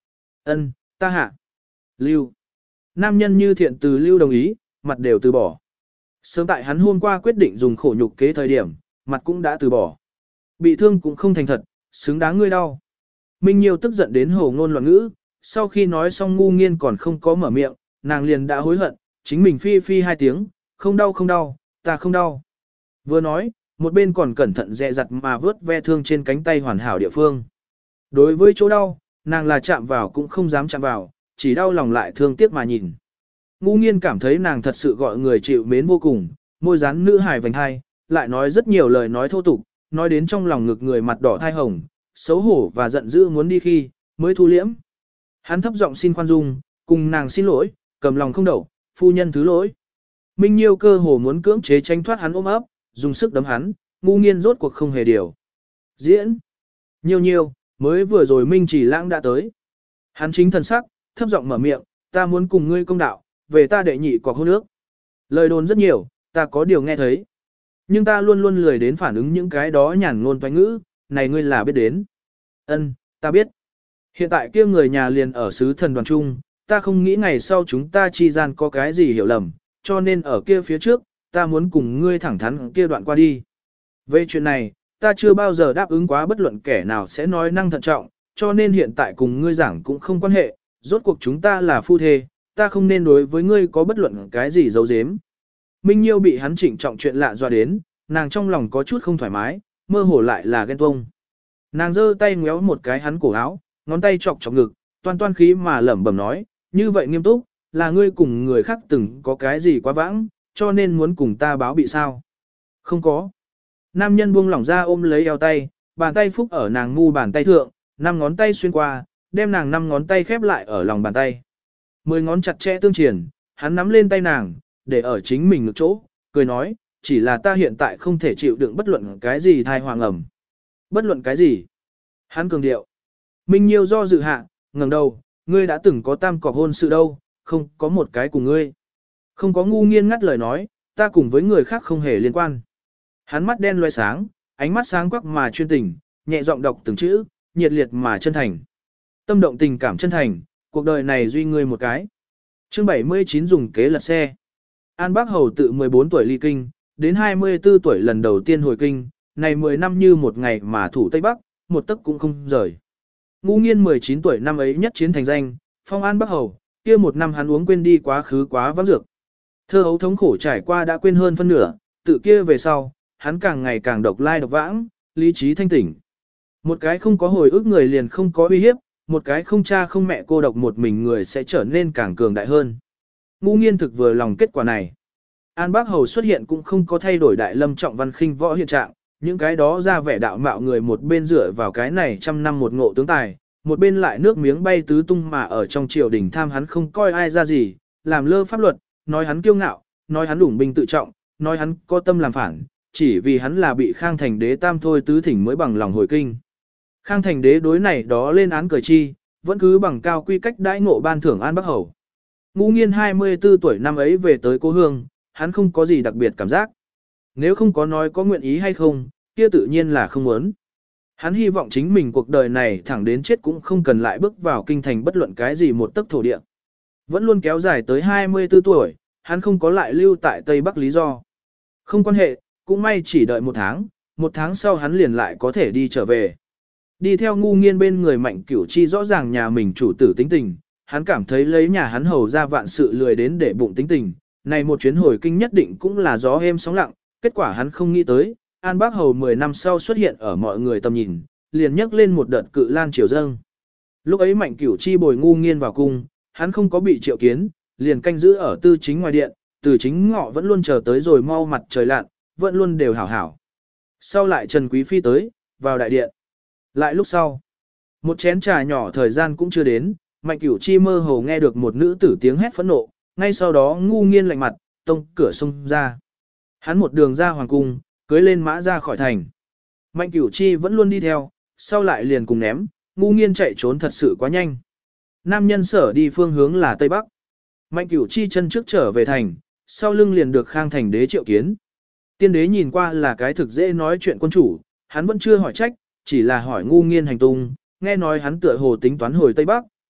Ân, ta hạ. Lưu. Nam nhân như thiện từ lưu đồng ý, mặt đều từ bỏ. Sớm tại hắn hôm qua quyết định dùng khổ nhục kế thời điểm, mặt cũng đã từ bỏ. Bị thương cũng không thành thật, xứng đáng ngươi đau. Minh Nhiêu tức giận đến hồ ngôn loạn ngữ, sau khi nói xong ngu nghiên còn không có mở miệng, nàng liền đã hối hận, chính mình phi phi hai tiếng, không đau không đau, ta không đau. Vừa nói, một bên còn cẩn thận dè dặt mà vớt ve thương trên cánh tay hoàn hảo địa phương. Đối với chỗ đau, nàng là chạm vào cũng không dám chạm vào, chỉ đau lòng lại thương tiếc mà nhìn. Ngu nghiên cảm thấy nàng thật sự gọi người chịu mến vô cùng, môi dán nữ hài vành hai, lại nói rất nhiều lời nói thô tục, nói đến trong lòng ngực người mặt đỏ thai hồng, xấu hổ và giận dữ muốn đi khi, mới thu liễm. Hắn thấp giọng xin khoan dung, cùng nàng xin lỗi, cầm lòng không đậu, phu nhân thứ lỗi. Minh Nhiêu cơ hồ muốn cưỡng chế tranh thoát hắn ôm ấp, dùng sức đấm hắn, ngu nghiên rốt cuộc không hề điều. Diễn. Nhiêu nhiêu, mới vừa rồi Minh Chỉ Lãng đã tới. Hắn chính thần sắc, thấp giọng mở miệng, ta muốn cùng ngươi công đạo, về ta đệ nhị cọc hôn ước. Lời đồn rất nhiều, ta có điều nghe thấy. Nhưng ta luôn luôn lười đến phản ứng những cái đó nhàn ngôn toanh ngữ, này ngươi là biết đến. Ân, ta biết. Hiện tại kia người nhà liền ở xứ thần đoàn trung, ta không nghĩ ngày sau chúng ta chi gian có cái gì hiểu lầm, cho nên ở kia phía trước, ta muốn cùng ngươi thẳng thắn kia đoạn qua đi. Về chuyện này, ta chưa bao giờ đáp ứng quá bất luận kẻ nào sẽ nói năng thận trọng, cho nên hiện tại cùng ngươi giảng cũng không quan hệ, rốt cuộc chúng ta là phu thê, ta không nên đối với ngươi có bất luận cái gì giấu giếm. Minh Nhiêu bị hắn trịnh trọng chuyện lạ dọa đến, nàng trong lòng có chút không thoải mái, mơ hồ lại là ghen tuông. Nàng giơ tay ngéo một cái hắn cổ áo, ngón tay chọc chọc ngực, toan toan khí mà lẩm bẩm nói, như vậy nghiêm túc, là ngươi cùng người khác từng có cái gì quá vãng, cho nên muốn cùng ta báo bị sao. Không có. Nam nhân buông lỏng ra ôm lấy eo tay, bàn tay phúc ở nàng mu bàn tay thượng, năm ngón tay xuyên qua, đem nàng năm ngón tay khép lại ở lòng bàn tay. Mười ngón chặt chẽ tương triển, hắn nắm lên tay nàng, để ở chính mình ngực chỗ, cười nói, chỉ là ta hiện tại không thể chịu đựng bất luận cái gì thai hoàng ẩm. Bất luận cái gì? Hắn cường điệu. Minh Nhiêu do dự hạ, ngẩng đầu, ngươi đã từng có tam cọc hôn sự đâu, không có một cái cùng ngươi. Không có ngu nghiên ngắt lời nói, ta cùng với người khác không hề liên quan. Hắn mắt đen loe sáng, ánh mắt sáng quắc mà chuyên tình, nhẹ giọng đọc từng chữ, nhiệt liệt mà chân thành. Tâm động tình cảm chân thành, cuộc đời này duy ngươi một cái. Chương bảy mươi chín dùng kế lật xe. An Bác Hầu tự mười bốn tuổi ly kinh, đến hai mươi tư tuổi lần đầu tiên hồi kinh, này mười năm như một ngày mà thủ Tây Bắc, một tấc cũng không rời. Ngu nghiên mười chín tuổi năm ấy nhất chiến thành danh, phong An Bác Hầu, kia một năm hắn uống quên đi quá khứ quá vắng dược. Thơ hấu thống khổ trải qua đã quên hơn phân nửa, tự kia về sau, hắn càng ngày càng độc lai độc vãng, lý trí thanh tỉnh. Một cái không có hồi ức người liền không có uy hiếp, một cái không cha không mẹ cô độc một mình người sẽ trở nên càng cường đại hơn. Ngu nghiên thực vừa lòng kết quả này. An Bác Hầu xuất hiện cũng không có thay đổi đại lâm trọng văn khinh võ hiện trạng, những cái đó ra vẻ đạo mạo người một bên dựa vào cái này trăm năm một ngộ tướng tài, một bên lại nước miếng bay tứ tung mà ở trong triều đình tham hắn không coi ai ra gì, làm lơ pháp luật, nói hắn kiêu ngạo, nói hắn đủng binh tự trọng, nói hắn có tâm làm phản, chỉ vì hắn là bị Khang Thành Đế tam thôi tứ thỉnh mới bằng lòng hồi kinh. Khang Thành Đế đối này đó lên án cười chi, vẫn cứ bằng cao quy cách đãi ngộ ban thưởng An Bắc Hầu. Ngu nghiên hai mươi tư tuổi năm ấy về tới cố hương, hắn không có gì đặc biệt cảm giác. Nếu không có nói có nguyện ý hay không, kia tự nhiên là không muốn. Hắn hy vọng chính mình cuộc đời này thẳng đến chết cũng không cần lại bước vào kinh thành bất luận cái gì một tấc thổ địa. Vẫn luôn kéo dài tới hai mươi tư tuổi, hắn không có lại lưu tại Tây Bắc lý do. Không quan hệ, cũng may chỉ đợi một tháng, một tháng sau hắn liền lại có thể đi trở về. Đi theo ngu nghiên bên người Mạnh Cửu Chi rõ ràng nhà mình chủ tử tính tình, hắn cảm thấy lấy nhà hắn hầu ra vạn sự lười đến để bụng tính tình, này một chuyến hồi kinh nhất định cũng là gió êm sóng lặng, kết quả hắn không nghĩ tới, An Bác Hầu mười năm sau xuất hiện ở mọi người tầm nhìn, liền nhấc lên một đợt cự lan triều dâng. Lúc ấy Mạnh Cửu Chi bồi ngu nghiên vào cung, hắn không có bị triệu kiến, liền canh giữ ở tư chính ngoài điện, từ chính ngọ vẫn luôn chờ tới rồi mau mặt trời lặn, vẫn luôn đều hảo hảo. Sau lại Trần Quý Phi tới, vào đại điện. Lại lúc sau, một chén trà nhỏ thời gian cũng chưa đến, Mạnh Cửu Chi mơ hồ nghe được một nữ tử tiếng hét phẫn nộ, ngay sau đó ngu nghiên lạnh mặt, tông cửa xông ra. Hắn một đường ra hoàng cung, cưới lên mã ra khỏi thành. Mạnh Cửu Chi vẫn luôn đi theo, sau lại liền cùng ném, ngu nghiên chạy trốn thật sự quá nhanh. Nam nhân sở đi phương hướng là Tây Bắc. Mạnh Cửu Chi chân trước trở về thành, sau lưng liền được Khang Thành Đế triệu kiến. Tiên đế nhìn qua là cái thực dễ nói chuyện quân chủ, hắn vẫn chưa hỏi trách, chỉ là hỏi ngu nghiên hành tung, nghe nói hắn tựa hồ tính toán hồi Tây Bắc,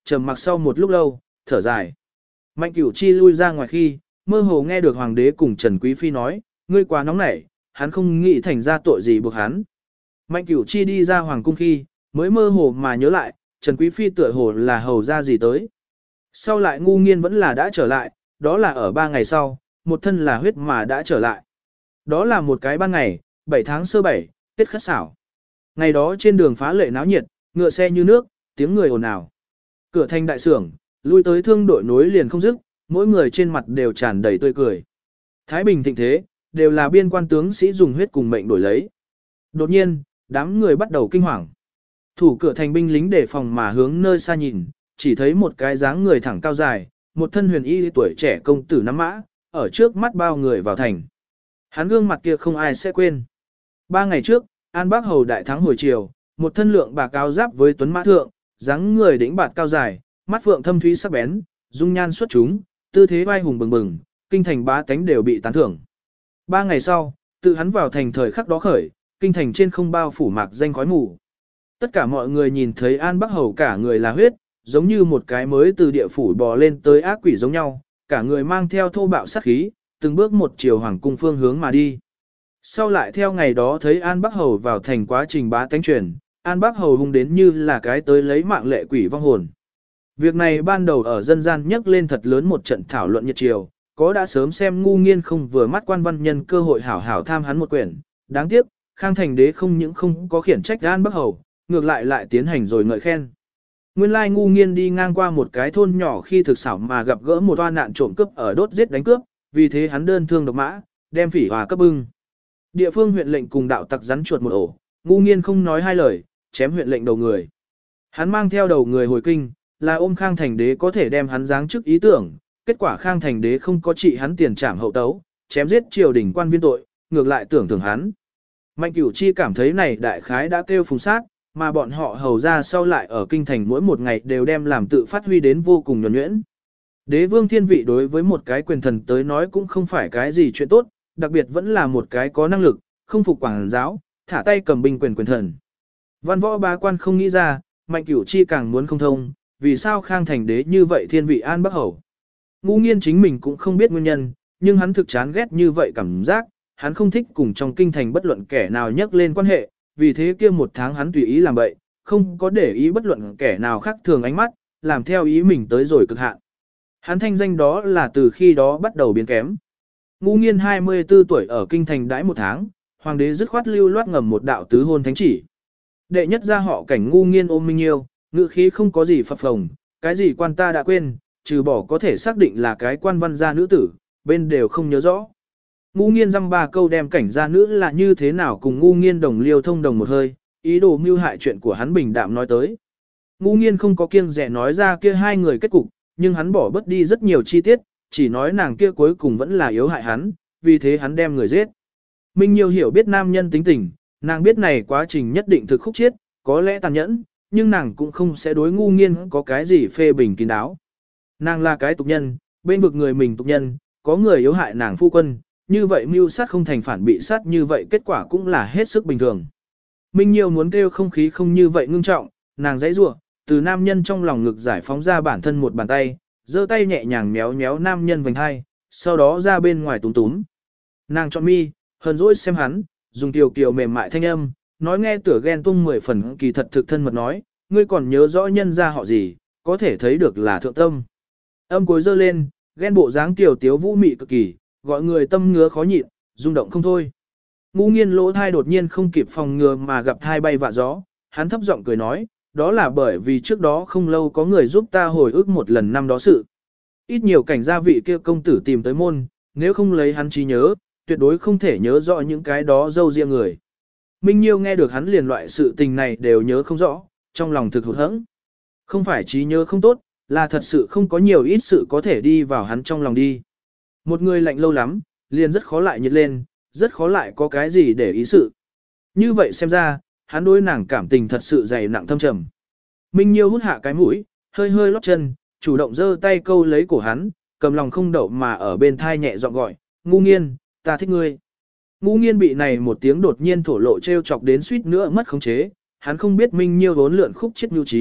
trầm mặc sau một lúc lâu, thở dài. Mạnh Cửu Chi lui ra ngoài khi, mơ hồ nghe được hoàng đế cùng Trần Quý Phi nói, ngươi quá nóng nảy, hắn không nghĩ thành ra tội gì buộc hắn. Mạnh Cửu Chi đi ra hoàng cung khi, mới mơ hồ mà nhớ lại, Trần Quý Phi tựa hồ là hầu ra gì tới. Sau lại ngu nghiên vẫn là đã trở lại, đó là ở ba ngày sau, một thân là huyết mà đã trở lại. Đó là một cái ban ngày, bảy tháng sơ bảy, Tết Khất Sảo. Ngày đó trên đường phá lệ náo nhiệt, ngựa xe như nước, tiếng người ồn ào. Cửa thành đại sưởng, lui tới thương đội nối liền không dứt, mỗi người trên mặt đều tràn đầy tươi cười. Thái Bình thịnh thế, đều là biên quan tướng sĩ dùng huyết cùng mệnh đổi lấy. Đột nhiên, đám người bắt đầu kinh hoàng. Thủ cửa thành binh lính đề phòng mà hướng nơi xa nhìn, chỉ thấy một cái dáng người thẳng cao dài, một thân huyền y tuổi trẻ công tử nắm mã, ở trước mắt bao người vào thành. Hắn gương mặt kia không ai sẽ quên. Ba ngày trước, An Bác Hầu đại thắng hồi chiều, một thân lượng bạc áo giáp với tuấn mã thượng, dáng người đĩnh bạt cao dài, mắt phượng thâm thúy sắc bén, dung nhan xuất chúng, tư thế vai hùng bừng bừng, kinh thành bá tánh đều bị tán thưởng. Ba ngày sau, tự hắn vào thành thời khắc đó khởi, kinh thành trên không bao phủ mạc danh khói mù. Tất cả mọi người nhìn thấy An Bắc Hầu cả người là huyết, giống như một cái mới từ địa phủ bò lên tới ác quỷ giống nhau, cả người mang theo thô bạo sát khí, từng bước một chiều hoàng cung phương hướng mà đi. Sau lại theo ngày đó thấy An Bắc Hầu vào thành quá trình bá tánh truyền, An Bắc Hầu hung đến như là cái tới lấy mạng lệ quỷ vong hồn. Việc này ban đầu ở dân gian nhấc lên thật lớn một trận thảo luận nhiệt chiều, có đã sớm xem ngu nghiên không vừa mắt quan văn nhân cơ hội hảo hảo tham hắn một quyển. Đáng tiếc, Khang Thành Đế không những không có khiển trách An Bắc Hầu, ngược lại lại tiến hành rồi ngợi khen. Nguyên lai ngu nghiên đi ngang qua một cái thôn nhỏ khi thực xảo mà gặp gỡ một oan nạn trộm cướp ở đốt giết đánh cướp, vì thế hắn đơn thương độc mã, đem phỉ hòa cấp bưng. Địa phương huyện lệnh cùng đạo tặc rắn chuột một ổ, ngu nghiên không nói hai lời, chém huyện lệnh đầu người. Hắn mang theo đầu người hồi kinh, là ôm Khang Thành Đế có thể đem hắn giáng chức ý tưởng, kết quả Khang Thành Đế không có trị hắn tiền trảm hậu tấu, chém giết triều đình quan viên tội, ngược lại tưởng thưởng hắn. Mạnh Cửu Chi cảm thấy này đại khái đã kêu phùng sát, mà bọn họ hầu ra sau lại ở kinh thành mỗi một ngày đều đem làm tự phát huy đến vô cùng nhuần nhuyễn. Đế vương thiên vị đối với một cái quyền thần tới nói cũng không phải cái gì chuyện tốt, đặc biệt vẫn là một cái có năng lực, không phục quảng giáo, thả tay cầm binh quyền quyền thần. Văn võ bá quan không nghĩ ra, Mạnh Cửu Chi càng muốn không thông, vì sao Khang Thành Đế như vậy thiên vị An Bắc Hầu. Ngu nghiên chính mình cũng không biết nguyên nhân, nhưng hắn thực chán ghét như vậy cảm giác, hắn không thích cùng trong kinh thành bất luận kẻ nào nhắc lên quan hệ, vì thế kia một tháng hắn tùy ý làm bậy, không có để ý bất luận kẻ nào khác thường ánh mắt, làm theo ý mình tới rồi cực hạn. Hắn thanh danh đó là từ khi đó bắt đầu biến kém. Ngu nghiên hai mươi tư tuổi ở kinh thành đãi một tháng, hoàng đế dứt khoát lưu loát ngầm một đạo tứ hôn thánh chỉ. Đệ nhất ra họ Cảnh ngu nghiên ôm Minh Nhiêu, ngữ khí không có gì phập phồng, cái gì quan ta đã quên, trừ bỏ có thể xác định là cái quan văn gia nữ tử, bên đều không nhớ rõ. Ngu nghiên dăm ba câu đem Cảnh gia nữ là như thế nào cùng ngu nghiên đồng liêu thông đồng một hơi, ý đồ mưu hại chuyện của hắn bình đạm nói tới. Ngu nghiên không có kiêng dè nói ra kia hai người kết cục, nhưng hắn bỏ bớt đi rất nhiều chi tiết, chỉ nói nàng kia cuối cùng vẫn là yếu hại hắn, vì thế hắn đem người giết. Minh Nhiêu hiểu biết nam nhân tính tình, nàng biết này quá trình nhất định thực khúc chiết, có lẽ tàn nhẫn, nhưng nàng cũng không sẽ đối ngu nghiên có cái gì phê bình kín đáo. Nàng là cái tục nhân, bên vực người mình tục nhân, có người yếu hại nàng phu quân, như vậy mưu sát không thành phản bị sát như vậy kết quả cũng là hết sức bình thường. Minh Nhiêu muốn kêu không khí không như vậy ngưng trọng, nàng dãy rủa, từ nam nhân trong lòng ngực giải phóng ra bản thân một bàn tay, giơ tay nhẹ nhàng méo méo nam nhân vành hai, sau đó ra bên ngoài túm túm. Nàng chọn mi, hờn dỗi xem hắn, dùng kiều kiều mềm mại thanh âm, nói nghe tửa ghen tung mười phần kỳ thật thực thân mật nói, ngươi còn nhớ rõ nhân ra họ gì, có thể thấy được là thượng tâm. Âm cuối dơ lên, ghen bộ dáng tiểu tiếu vũ mị cực kỳ, gọi người tâm ngứa khó nhịn, rung động không thôi. Ngu nghiên lỗ thai đột nhiên không kịp phòng ngừa mà gặp thai bay vạ gió, hắn thấp giọng cười nói, đó là bởi vì trước đó không lâu có người giúp ta hồi ức một lần năm đó sự. Ít nhiều cảnh gia vị kia công tử tìm tới môn, nếu không lấy hắn trí nhớ, tuyệt đối không thể nhớ rõ những cái đó dâu riêng người. Minh Nhiêu nghe được hắn liền loại sự tình này đều nhớ không rõ, trong lòng thực hụt hẫng. Không phải trí nhớ không tốt, là thật sự không có nhiều ít sự có thể đi vào hắn trong lòng đi. Một người lạnh lâu lắm, liền rất khó lại nhiệt lên, rất khó lại có cái gì để ý sự. Như vậy xem ra, hắn đối nàng cảm tình thật sự dày nặng thâm trầm. Minh Nhiêu hút hạ cái mũi, hơi hơi lót chân, chủ động giơ tay câu lấy cổ hắn, cầm lòng không đậu mà ở bên thai nhẹ giọng gọi, ngu nghiên, ta thích ngươi. Ngu nghiên bị này một tiếng đột nhiên thổ lộ treo chọc đến suýt nữa mất khống chế, hắn không biết Minh Nhiêu vốn lượn khúc chết nhu trí,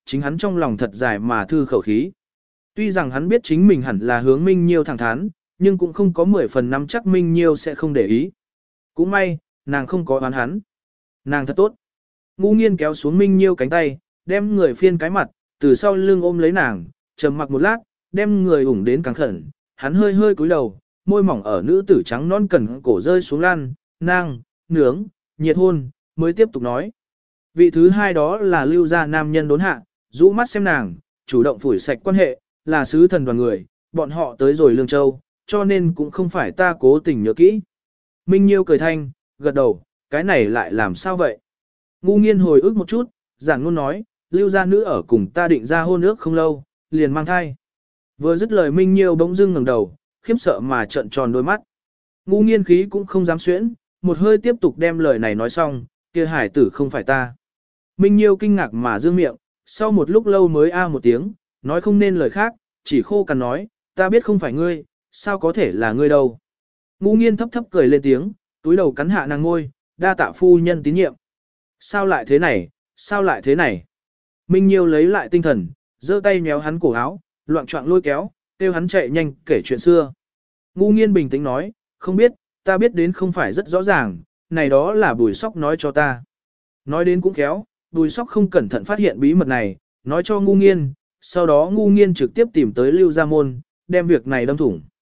chính hắn trong lòng thật dài mà thư khẩu khí. Tuy rằng hắn biết chính mình hẳn là hướng Minh Nhiêu thẳng thắn, nhưng cũng không có mười phần nắm chắc Minh Nhiêu sẽ không để ý. Cũng may, nàng không có oán hắn. Nàng thật tốt. Ngu nghiên kéo xuống Minh Nhiêu cánh tay, đem người phiên cái mặt, từ sau lưng ôm lấy nàng, trầm mặc một lát, đem người ủng đến càng khẩn. Hắn hơi hơi cúi đầu, môi mỏng ở nữ tử trắng non cẩn cổ rơi xuống lan, nang, nướng, nhiệt hôn, mới tiếp tục nói. Vị thứ hai đó là lưu gia nam nhân đốn hạ, rũ mắt xem nàng, chủ động phủi sạch quan hệ, là sứ thần đoàn người, bọn họ tới rồi Lương Châu, cho nên cũng không phải ta cố tình nhớ kỹ. Minh Nhiêu cười thanh, gật đầu, cái này lại làm sao vậy? Ngu nghiên hồi ức một chút, giản ngôn nói, lưu gia nữ ở cùng ta định ra hôn ước không lâu, liền mang thai. Vừa dứt lời Minh Nhiêu bỗng dưng ngẩng đầu, khiếp sợ mà trợn tròn đôi mắt. Ngu nghiên khí cũng không dám xuyễn, một hơi tiếp tục đem lời này nói xong, kia hải tử không phải ta. Minh Nhiêu kinh ngạc mà dương miệng, sau một lúc lâu mới a một tiếng, nói không nên lời khác, chỉ khô cằn nói, ta biết không phải ngươi, sao có thể là ngươi đâu. Ngu nghiên thấp thấp cười lên tiếng, túi đầu cắn hạ nàng ngôi, đa tạ phu nhân tín nhiệm. Sao lại thế này, sao lại thế này? Minh Nhiêu lấy lại tinh thần, giơ tay méo hắn cổ áo, loạn trọng lôi kéo, kêu hắn chạy nhanh kể chuyện xưa. Ngu nghiên bình tĩnh nói, không biết, ta biết đến không phải rất rõ ràng, này đó là Bùi Sóc nói cho ta. Nói đến cũng khéo, Bùi Sóc không cẩn thận phát hiện bí mật này, nói cho ngu nghiên, sau đó ngu nghiên trực tiếp tìm tới Lưu Gia Môn, đem việc này đâm thủng.